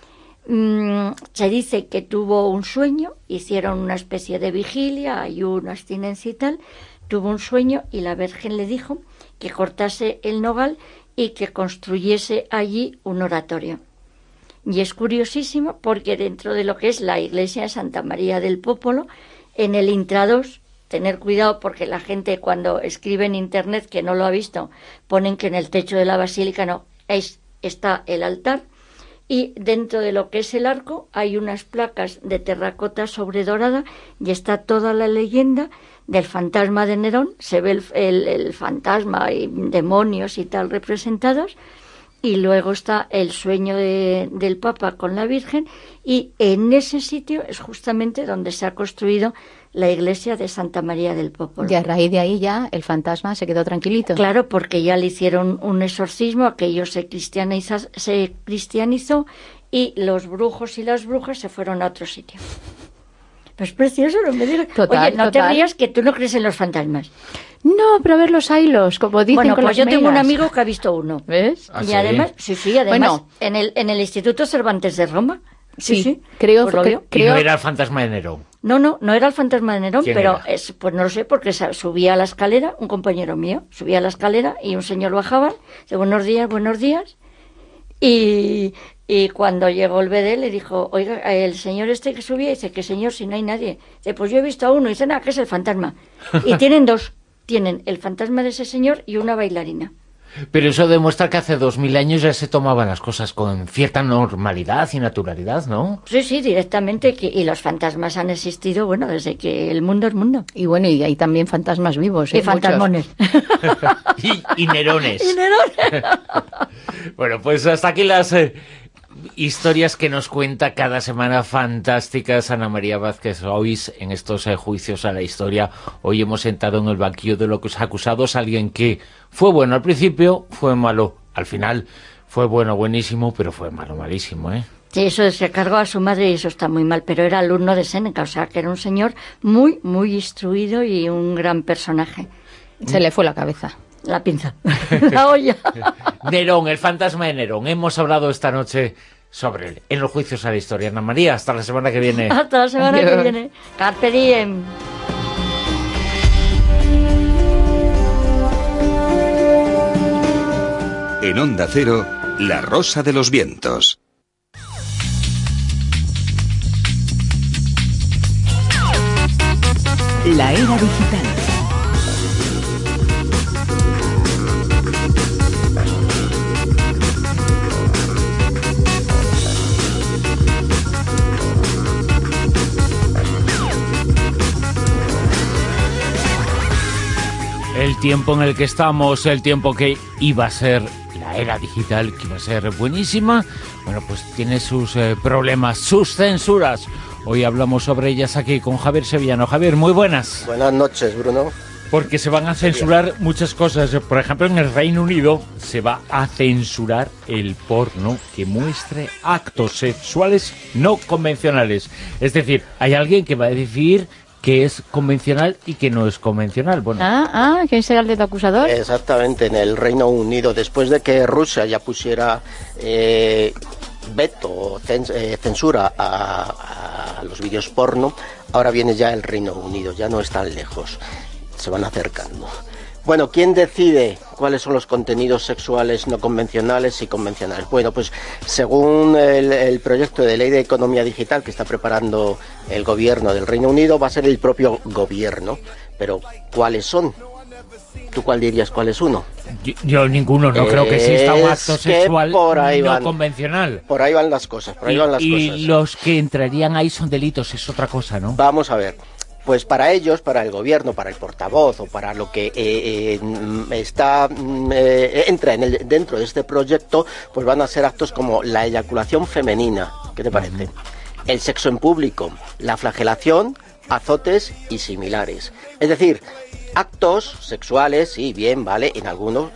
se dice que tuvo un sueño, hicieron una especie de vigilia, ayuno, abstinencia y tal, tuvo un sueño y la Virgen le dijo que cortase el nogal y que construyese allí un oratorio. Y es curiosísimo porque dentro de lo que es la iglesia de Santa María del Popolo, en el intrados, tener cuidado porque la gente cuando escribe en internet que no lo ha visto, ponen que en el techo de la basílica no, está el altar, y dentro de lo que es el arco hay unas placas de terracota sobredorada y está toda la leyenda del fantasma de Nerón, se ve el fantasma y demonios y tal representados, y luego está el sueño del Papa con la Virgen, y en ese sitio es justamente donde se ha construido la iglesia de Santa María del Popolo. Y a raíz de ahí ya el fantasma se quedó tranquilito. Claro, porque ya le hicieron un exorcismo, aquello se cristianizó y los brujos y las brujas se fueron a otro sitio. Pues precioso, no me digas. Total, oye, no te rías que tú no crees en los fantasmas. No, pero a ver los hilos, como dicen bueno, con pues las yo tengo un megas. amigo que ha visto uno. ¿Ves? Y además, además, Bueno, en el Instituto Cervantes de Roma. Sí, creo pues lo vio. Y no era el fantasma de Nerón. No era el fantasma de Nerón, ¿Quién pero era? pues no lo sé, porque subía a la escalera, un compañero mío, subía a la escalera y un señor bajaba, de buenos días, y cuando llegó el BD le dijo, oiga, el señor este que subía, dice, que señor, si no hay nadie. Dice, pues yo he visto a uno, y dice, nada, que es el fantasma. Y tienen dos, tienen el fantasma de ese señor y una bailarina. Pero eso demuestra que hace 2000 años ya se tomaban las cosas con cierta normalidad y naturalidad, ¿no? Sí, directamente, y los fantasmas han existido, bueno, desde que el mundo es mundo. Y bueno, y hay también fantasmas vivos. Y fantasmones. y Nerones. Y Nerones. Bueno, pues hasta aquí las historias que nos cuenta cada semana fantásticas Ana María Vázquez Ois en estos juicios a la historia. Hoy hemos sentado en el banquillo de los acusados a alguien que fue bueno al principio, fue malo al final, fue bueno, buenísimo, pero fue malo, malísimo, ¿eh? Sí, eso se cargó a su madre y eso está muy mal, pero era alumno de Séneca, o sea que era un señor muy, muy instruido y un gran personaje. Se le fue la cabeza. La pinza, la olla. Nerón, el fantasma de Nerón. Hemos hablado esta noche sobre él en los juicios a la historia. Ana María, hasta la semana que viene. Hasta la semana que viene. Carpe diem. En Onda Cero, La Rosa de los Vientos. La era digital. El tiempo en el que estamos, el tiempo que iba a ser la era digital, que iba a ser buenísima, bueno, pues tiene sus problemas, sus censuras. Hoy hablamos sobre ellas aquí con Javier Sevillano. Javier, muy buenas. Buenas noches, Bruno. Porque se van a censurar muchas cosas. Por ejemplo, en el Reino Unido se va a censurar el porno que muestre actos sexuales no convencionales. Es decir, hay alguien que va a decidir que es convencional y que no es convencional. Bueno. ¿Quién será el dedo acusador? Exactamente, en el Reino Unido, después de que Rusia ya pusiera veto, censura a los vídeos porno, ahora viene ya el Reino Unido, ya no es tan lejos, se van acercando. Bueno, ¿quién decide cuáles son los contenidos sexuales no convencionales y convencionales? Bueno, pues según el proyecto de ley de economía digital que está preparando el gobierno del Reino Unido, va a ser el propio gobierno. Pero, ¿cuáles son? ¿Tú cuál dirías cuál es uno? Yo ninguno, no creo que exista un acto sexual por ahí no van, convencional. Por ahí van las cosas, por ahí van las cosas. Y los que entrarían ahí son delitos, es otra cosa, ¿no? Vamos a ver. Pues para ellos, para el gobierno, para el portavoz o para lo que entra dentro de este proyecto, pues van a ser actos como la eyaculación femenina, ¿qué te parece? El sexo en público, la flagelación, azotes y similares. Es decir, actos sexuales, sí, bien, vale, en algunos,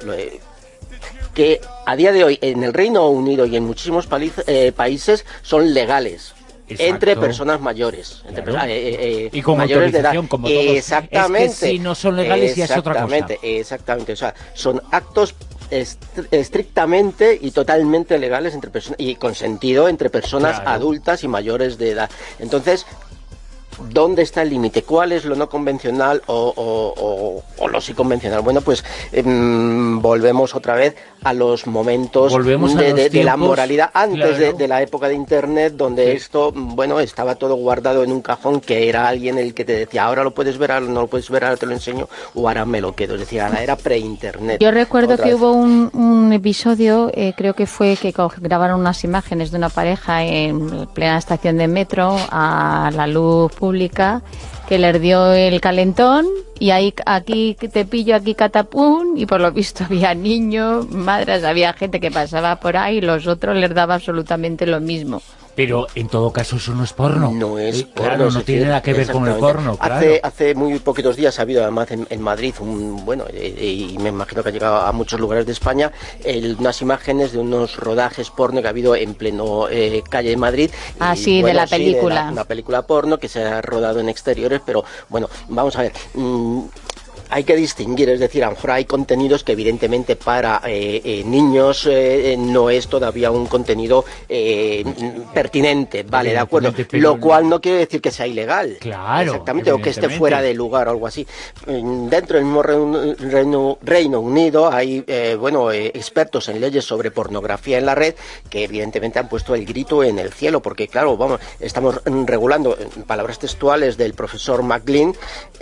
que a día de hoy en el Reino Unido y en muchísimos países son legales. entre personas mayores, y con mayores de edad. Como todos. Exactamente. Es que si no son legales ya es otra cosa. Exactamente, o sea, son actos estrictamente y totalmente legales entre personas y consentido entre personas adultas y mayores de edad. Entonces, ¿dónde está el límite? ¿Cuál es lo no convencional o lo sí convencional? Bueno, pues volvemos otra vez a los momentos de la moralidad antes de la época de Internet, donde esto, bueno, estaba todo guardado en un cajón, que era alguien el que te decía, ahora lo puedes ver, ahora no lo puedes ver, ahora te lo enseño, o ahora me lo quedo. Es decir, ahora era pre-Internet. Yo recuerdo que hubo un episodio, creo que fue que grabaron unas imágenes de una pareja en plena estación de metro a la luz pública, que les dio el calentón y ahí aquí te pillo, aquí catapum, y por lo visto había niños, madres, había gente que pasaba por ahí y los otros les daba absolutamente lo mismo. Pero en todo caso eso no es porno. No es porno. Claro, no tiene nada que ver con el porno. Claro. Hace muy poquitos días ha habido además en Madrid, y me imagino que ha llegado a muchos lugares de España, unas imágenes de unos rodajes porno que ha habido en pleno calle de Madrid. De la película. Una película porno que se ha rodado en exteriores, pero bueno, vamos a ver. Hay que distinguir, es decir, a lo mejor hay contenidos que evidentemente para niños no es todavía un contenido pertinente, vale, de acuerdo, lo cual no quiere decir que sea ilegal, claro, exactamente, o que esté fuera de lugar o algo así. Dentro del mismo Reino Unido hay expertos en leyes sobre pornografía en la red que evidentemente han puesto el grito en el cielo, porque claro, estamos regulando, en palabras textuales del profesor McGlynn,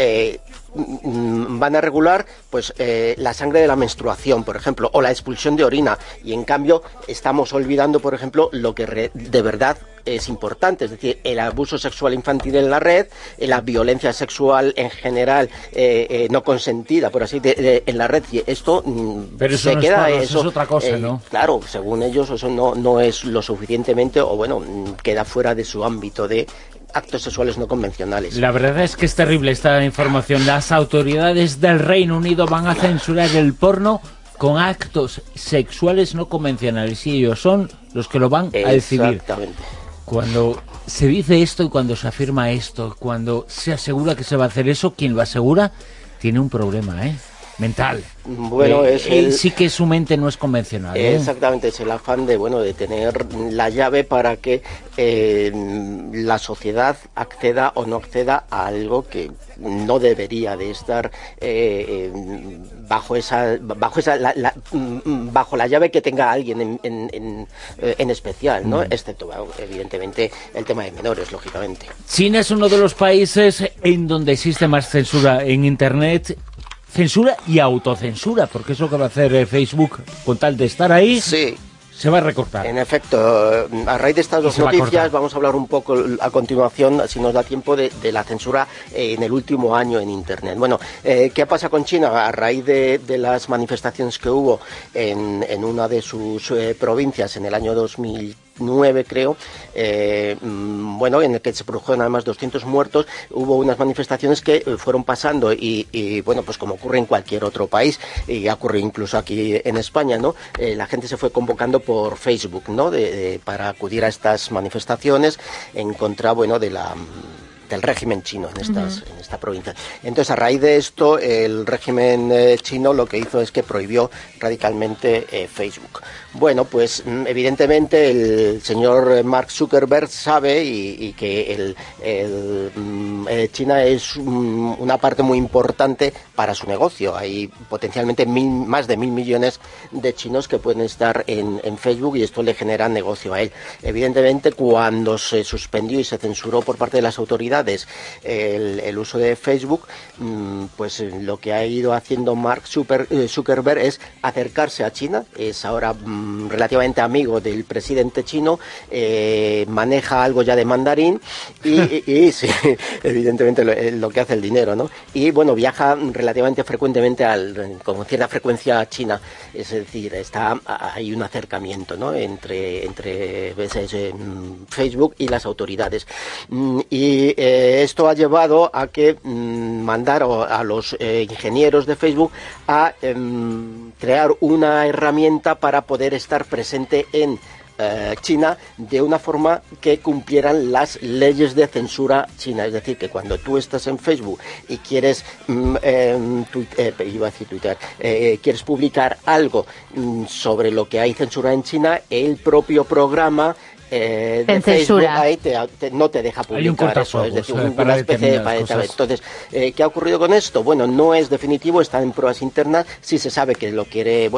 van a regular pues la sangre de la menstruación, por ejemplo, o la expulsión de orina, y en cambio estamos olvidando, por ejemplo, lo que de verdad es importante, es decir, el abuso sexual infantil en la red, la violencia sexual en general no consentida, por así en la red, y esto pero eso se no queda es, eso es otra cosa, ¿no? Claro, según ellos eso no es lo suficientemente, o bueno, queda fuera de su ámbito de actos sexuales no convencionales. La verdad es que es terrible esta información. Las autoridades del Reino Unido van a censurar el porno con actos sexuales no convencionales, y ellos son los que lo van a decidir. Exactamente. Cuando se dice esto y cuando se afirma esto, cuando se asegura que se va a hacer eso, quien lo asegura tiene un problema, mental. Bueno, sí que su mente no es convencional. Exactamente, es el afán de tener la llave para que la sociedad acceda o no acceda a algo que no debería de estar bajo la llave que tenga alguien en especial, ¿no? Excepto, evidentemente, el tema de menores, lógicamente. China es uno de los países en donde existe más censura en Internet. Censura y autocensura, porque es lo que va a hacer Facebook con tal de estar ahí. Sí. Se va a recortar. En efecto, a raíz de estas dos noticias vamos a hablar un poco a continuación, si nos da tiempo, de la censura en el último año en Internet. Bueno, ¿qué pasa con China? A raíz de las manifestaciones que hubo en una de sus provincias en el año 2009, creo, en el que se produjeron además 200 muertos, hubo unas manifestaciones que fueron pasando y pues como ocurre en cualquier otro país, y ha ocurrido incluso aquí en España, ¿no? La gente se fue convocando por Facebook, ¿no? Para acudir a estas manifestaciones en contra, del régimen chino en esta provincia. Entonces, a raíz de esto, el régimen chino lo que hizo es que prohibió radicalmente Facebook. Bueno, pues evidentemente el señor Mark Zuckerberg sabe y que China es una parte muy importante para su negocio. Hay potencialmente más de 1.000 millones de chinos que pueden estar en Facebook, y esto le genera negocio a él. Evidentemente, cuando se suspendió y se censuró por parte de las autoridades el uso de Facebook, pues lo que ha ido haciendo Mark Zuckerberg es acercarse a China. Es ahora relativamente amigo del presidente chino, maneja algo ya de mandarín y sí, evidentemente lo que hace el dinero, ¿no? Y viaja relativamente frecuentemente con cierta frecuencia a China, es decir, hay un acercamiento, ¿no? entre Facebook y las autoridades, y esto ha llevado a que mandar a los ingenieros de Facebook a crear una herramienta para poder estar presente en china de una forma que cumplieran las leyes de censura china. Es decir, que cuando tú estás en Facebook y quieres quieres publicar algo sobre lo que hay censura en China, el propio programa de Facebook ahí no te deja publicar eso, es decir, una especie de paeta. Entonces, ¿qué ha ocurrido con esto? Bueno, no es definitivo, está en pruebas internas, sí se sabe que lo quiere,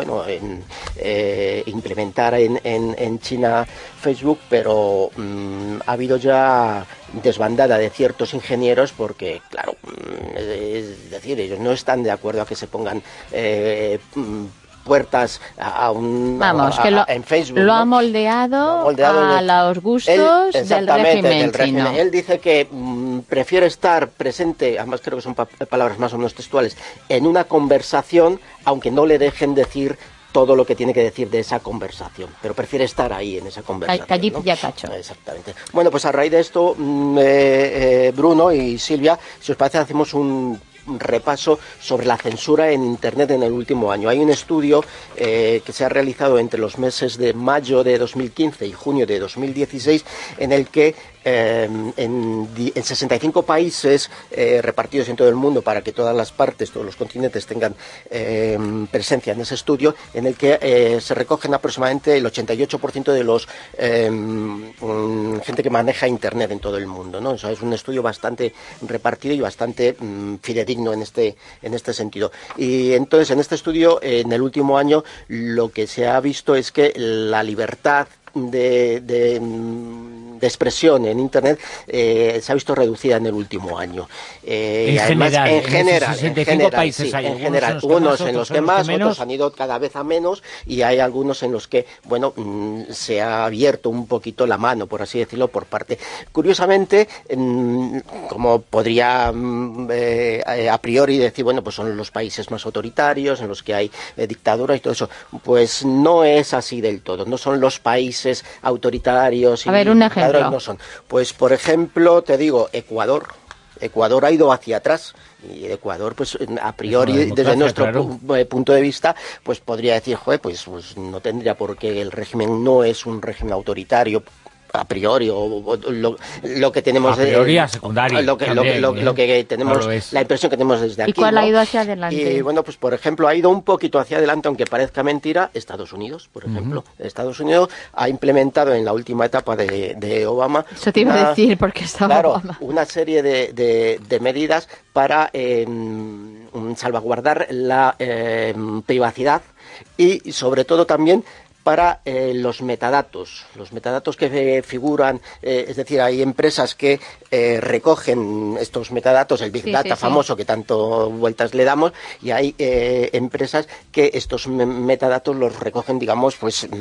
implementar en China Facebook, pero ha habido ya desbandada de ciertos ingenieros porque, claro, es decir, ellos no están de acuerdo a que se pongan puertas en Facebook. Lo ha moldeado a los gustos del régimen chino. Él dice que prefiere estar presente, además creo que son palabras más o menos textuales, en una conversación, aunque no le dejen decir todo lo que tiene que decir de esa conversación, pero prefiere estar ahí en esa conversación. Callip ya cacho. Exactamente. Bueno, pues a raíz de esto, Bruno y Silvia, si os parece, hacemos un repaso sobre la censura en Internet en el último año. Hay un estudio que se ha realizado entre los meses de mayo de 2015 y junio de 2016 en el que en 65 países repartidos en todo el mundo para que todas las partes, todos los continentes tengan presencia en ese estudio, en el que se recogen aproximadamente el 88% de los gente que maneja Internet en todo el mundo, ¿no? O sea, es un estudio bastante repartido y bastante fidedigno en este sentido. Y entonces en este estudio, en el último año, lo que se ha visto es que la libertad de expresión en Internet se ha visto reducida en el último año. En general, unos en los que más, otros han ido cada vez a menos, y hay algunos en los que, se ha abierto un poquito la mano, por así decirlo, por parte. Curiosamente, como podría a priori decir, pues son los países más autoritarios, en los que hay dictadura y todo eso, pues no es así del todo, no son los países autoritarios. A ver, un ejemplo. No son. Pues, por ejemplo, te digo, Ecuador ha ido hacia atrás, y Ecuador, pues a priori, desde nuestro punto de vista, pues podría decir, pues no tendría por qué, el régimen no es un régimen autoritario a priori, o lo que tenemos a priori, a secundario, lo que tenemos, la impresión que tenemos desde aquí. ¿Y cuál ha ido hacia adelante? Y pues por ejemplo, ha ido un poquito hacia adelante, aunque parezca mentira, Estados Unidos, por ejemplo. Estados Unidos ha implementado en la última etapa de Obama. Eso te iba a decir, porque estaba Obama. Una serie de medidas para salvaguardar la privacidad y sobre todo también para los metadatos que figuran, es decir, hay empresas que recogen estos metadatos, el Big Data famoso que tanto vueltas le damos, y hay empresas que estos metadatos los recogen, digamos,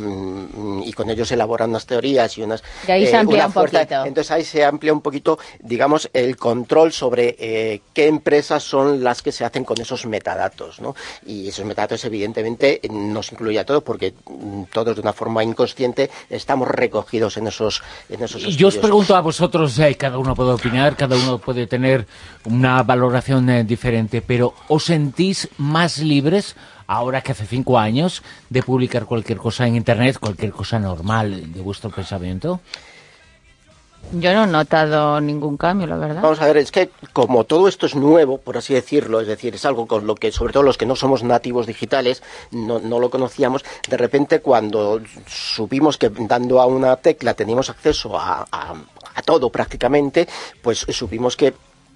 y con ellos elaboran unas teorías y unas... Y ahí se amplía un poquito. Entonces ahí se amplía un poquito, digamos, el control sobre qué empresas son las que se hacen con esos metadatos, ¿no? Y esos metadatos, evidentemente, no se incluye a todos, porque todos de una forma inconsciente estamos recogidos en esos estudios. Yo os pregunto a vosotros, cada uno puede opinar, cada uno puede tener una valoración diferente, pero ¿os sentís más libres ahora que hace 5 años de publicar cualquier cosa en Internet, cualquier cosa normal de vuestro pensamiento? Yo no he notado ningún cambio, la verdad. Vamos a ver, es que como todo esto es nuevo, por así decirlo, es decir, es algo con lo que, sobre todo los que no somos nativos digitales, no lo conocíamos, de repente cuando supimos que dando a una tecla teníamos acceso a todo prácticamente, pues supimos que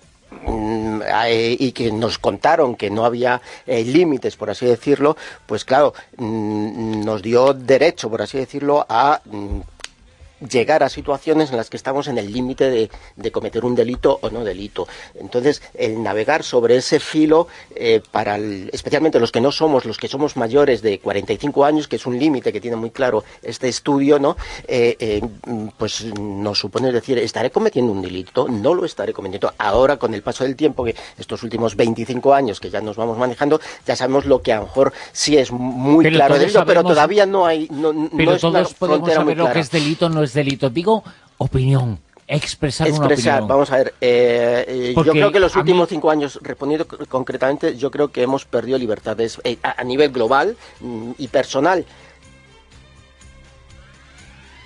y que nos contaron que no había límites, por así decirlo, pues claro, nos dio derecho, por así decirlo, a llegar a situaciones en las que estamos en el límite de cometer un delito o no delito. Entonces, el navegar sobre ese filo, especialmente los que somos mayores de 45 años, que es un límite que tiene muy claro este estudio, ¿no? Pues nos supone, decir, ¿estaré cometiendo un delito? No lo estaré cometiendo. Ahora, con el paso del tiempo, que estos últimos 25 años que ya nos vamos manejando, ya sabemos lo que a lo mejor sí es muy claro de eso, pero todavía no hay... pero todos podemos saber lo que es delito, no es delito. Digo, opinión. Expresar una opinión. Vamos a ver, yo creo que los últimos 5 años, respondiendo concretamente, yo creo que hemos perdido libertades a nivel global y personal.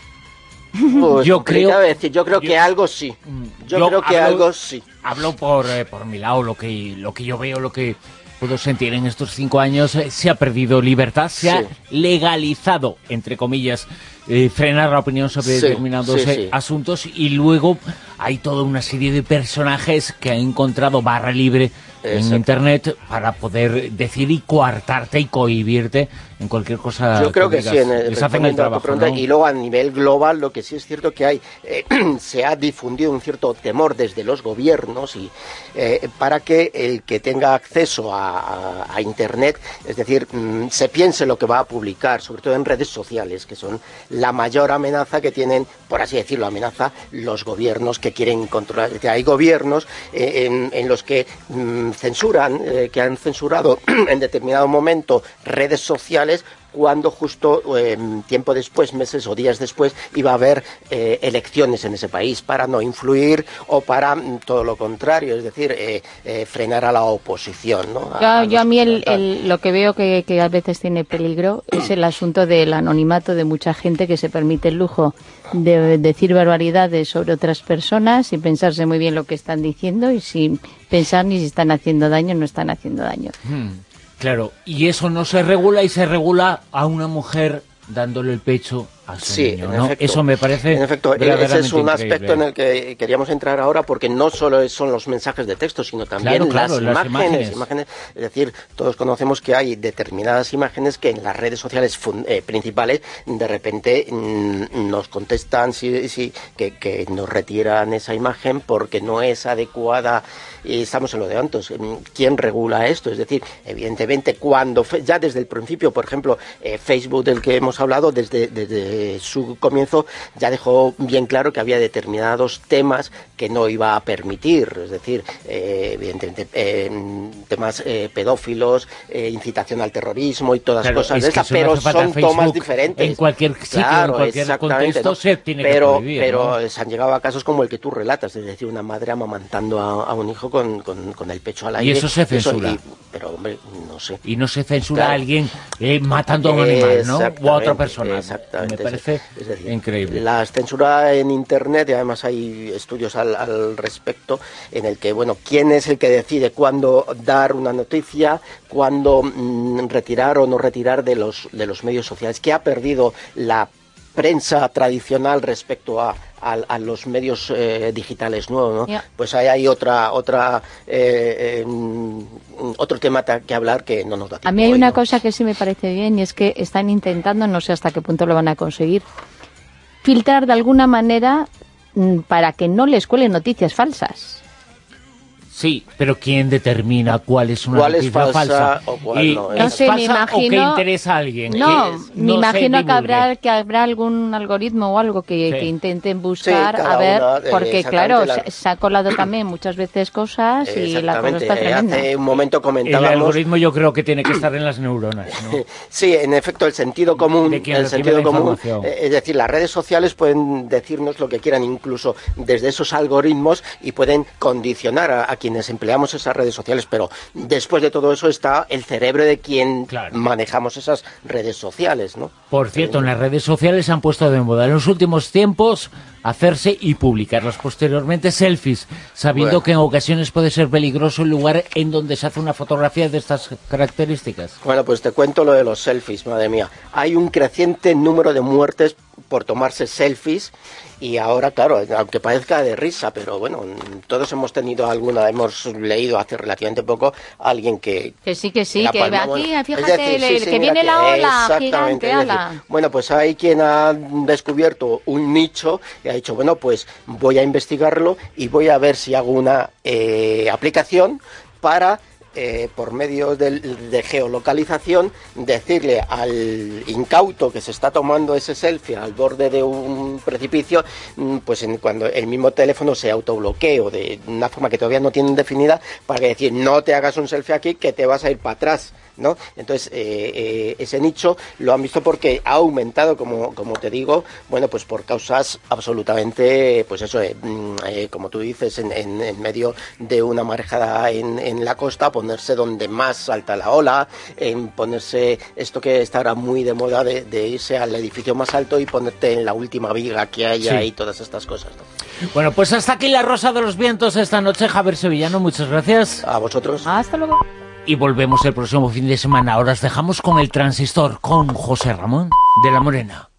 Pues, yo creo que algo sí. Yo creo que algo sí. Hablo por mi lado, lo que yo veo, lo que puedo sentir en estos 5 años, se ha perdido libertad, se ha legalizado, entre comillas, frenar la opinión sobre determinados asuntos, y luego hay toda una serie de personajes que han encontrado barra libre en Internet para poder decir y coartarte y cohibirte en cualquier cosa. Yo creo que digas. sí, les hacen el trabajo, ¿no? Y luego a nivel global lo que sí es cierto que hay se ha difundido un cierto temor desde los gobiernos y para que el que tenga acceso a Internet, es decir, se piense lo que va a publicar, sobre todo en redes sociales, que son la mayor amenaza que tienen, por así decirlo, amenaza los gobiernos que quieren controlar. Hay gobiernos en los que censuran, que han censurado en determinado momento redes sociales, cuando justo tiempo después, meses o días después, iba a haber elecciones en ese país, para no influir o para todo lo contrario, es decir, frenar a la oposición, ¿no? Yo a mí lo que veo que a veces tiene peligro es el asunto del anonimato de mucha gente que se permite el lujo de decir barbaridades sobre otras personas sin pensarse muy bien lo que están diciendo y sin pensar ni si están haciendo daño o no están haciendo daño. Claro, y eso no se regula, y se regula a una mujer dándole el pecho a su niño, ¿no? Efecto. Eso me parece en efecto, verdaderamente ese es un increíble. aspecto en el que queríamos entrar ahora, porque no solo son los mensajes de texto, sino también Claro, las imágenes. Es decir, todos conocemos que hay determinadas imágenes que en las redes sociales principales de repente nos contestan que nos retiran esa imagen porque no es adecuada. Y estamos en lo de antes. ¿Quién regula esto? Es decir, evidentemente, cuando ya desde el principio, por ejemplo, Facebook, del que hemos hablado, desde su comienzo ya dejó bien claro que había determinados temas que no iba a permitir, es decir, evidentemente temas pedófilos, incitación al terrorismo y todas cosas de estas, pero son tomas diferentes. En cualquier sitio, en cualquier contexto, se tiene que prohibir, pero ¿no? se han llegado a casos como el que tú relatas, es decir, una madre amamantando a un hijo con el pecho al aire. Y eso se censura. Pero, hombre, no sé. Y no se censura a alguien matando a un animal, ¿no? O a otra persona. Exactamente. Me parece increíble. La censura en Internet, y además hay estudios al respecto, en el que, bueno, ¿quién es el que decide cuándo dar una noticia, cuándo retirar o no retirar de los medios sociales? ¿Qué ha perdido la prensa tradicional respecto a los medios digitales nuevos, ¿no? Pues ahí hay otro tema que hablar que no nos da tiempo. A mí hay una cosa que sí me parece bien, y es que están intentando, no sé hasta qué punto lo van a conseguir, filtrar de alguna manera para que no les cuelen noticias falsas. Sí, pero ¿quién determina cuál es una noticia falsa? O cuál no, no sé, me imagino, o que interesa a alguien. Me imagino que habrá algún algoritmo o algo que intenten buscar, a ver, porque claro, se ha colado también muchas veces cosas y la cosa está tremenda. Hace un momento comentábamos... El algoritmo yo creo que tiene que estar en las neuronas, ¿no? Sí, en efecto, el sentido común, es decir, las redes sociales pueden decirnos lo que quieran, incluso desde esos algoritmos, y pueden condicionar a quienes empleamos esas redes sociales, pero después de todo eso está el cerebro de quien manejamos esas redes sociales, ¿no? Por cierto, en las redes sociales se han puesto de moda en los últimos tiempos hacerse y publicarlas posteriormente selfies, sabiendo que en ocasiones puede ser peligroso el lugar en donde se hace una fotografía de estas características. Bueno, pues te cuento lo de los selfies, madre mía. Hay un creciente número de muertes por tomarse selfies, y ahora, claro, aunque parezca de risa, pero bueno, todos hemos leído hace relativamente poco a alguien que sí, que aquí, fíjate, que viene la ola gigante, ala. Bueno, pues hay quien ha descubierto un nicho y ha dicho, bueno, pues voy a investigarlo y voy a ver si hago una aplicación para... por medio de geolocalización, decirle al incauto que se está tomando ese selfie al borde de un precipicio, pues cuando el mismo teléfono se autobloquee de una forma que todavía no tienen definida, para decir, no te hagas un selfie aquí, que te vas a ir para atrás ¿no? Entonces, ese nicho lo han visto porque ha aumentado, como te digo, bueno, pues por causas absolutamente, pues eso, como tú dices, en medio de una marejada en la costa, ponerse donde más salta la ola, en ponerse esto que está ahora muy de moda de irse al edificio más alto y ponerte en la última viga que haya y todas estas cosas, ¿no? Bueno, pues hasta aquí La Rosa de los Vientos esta noche. Javier Sevillano, muchas gracias. A vosotros. Hasta luego. Y volvemos el próximo fin de semana. Ahora os dejamos con El Transistor, con José Ramón de la Morena.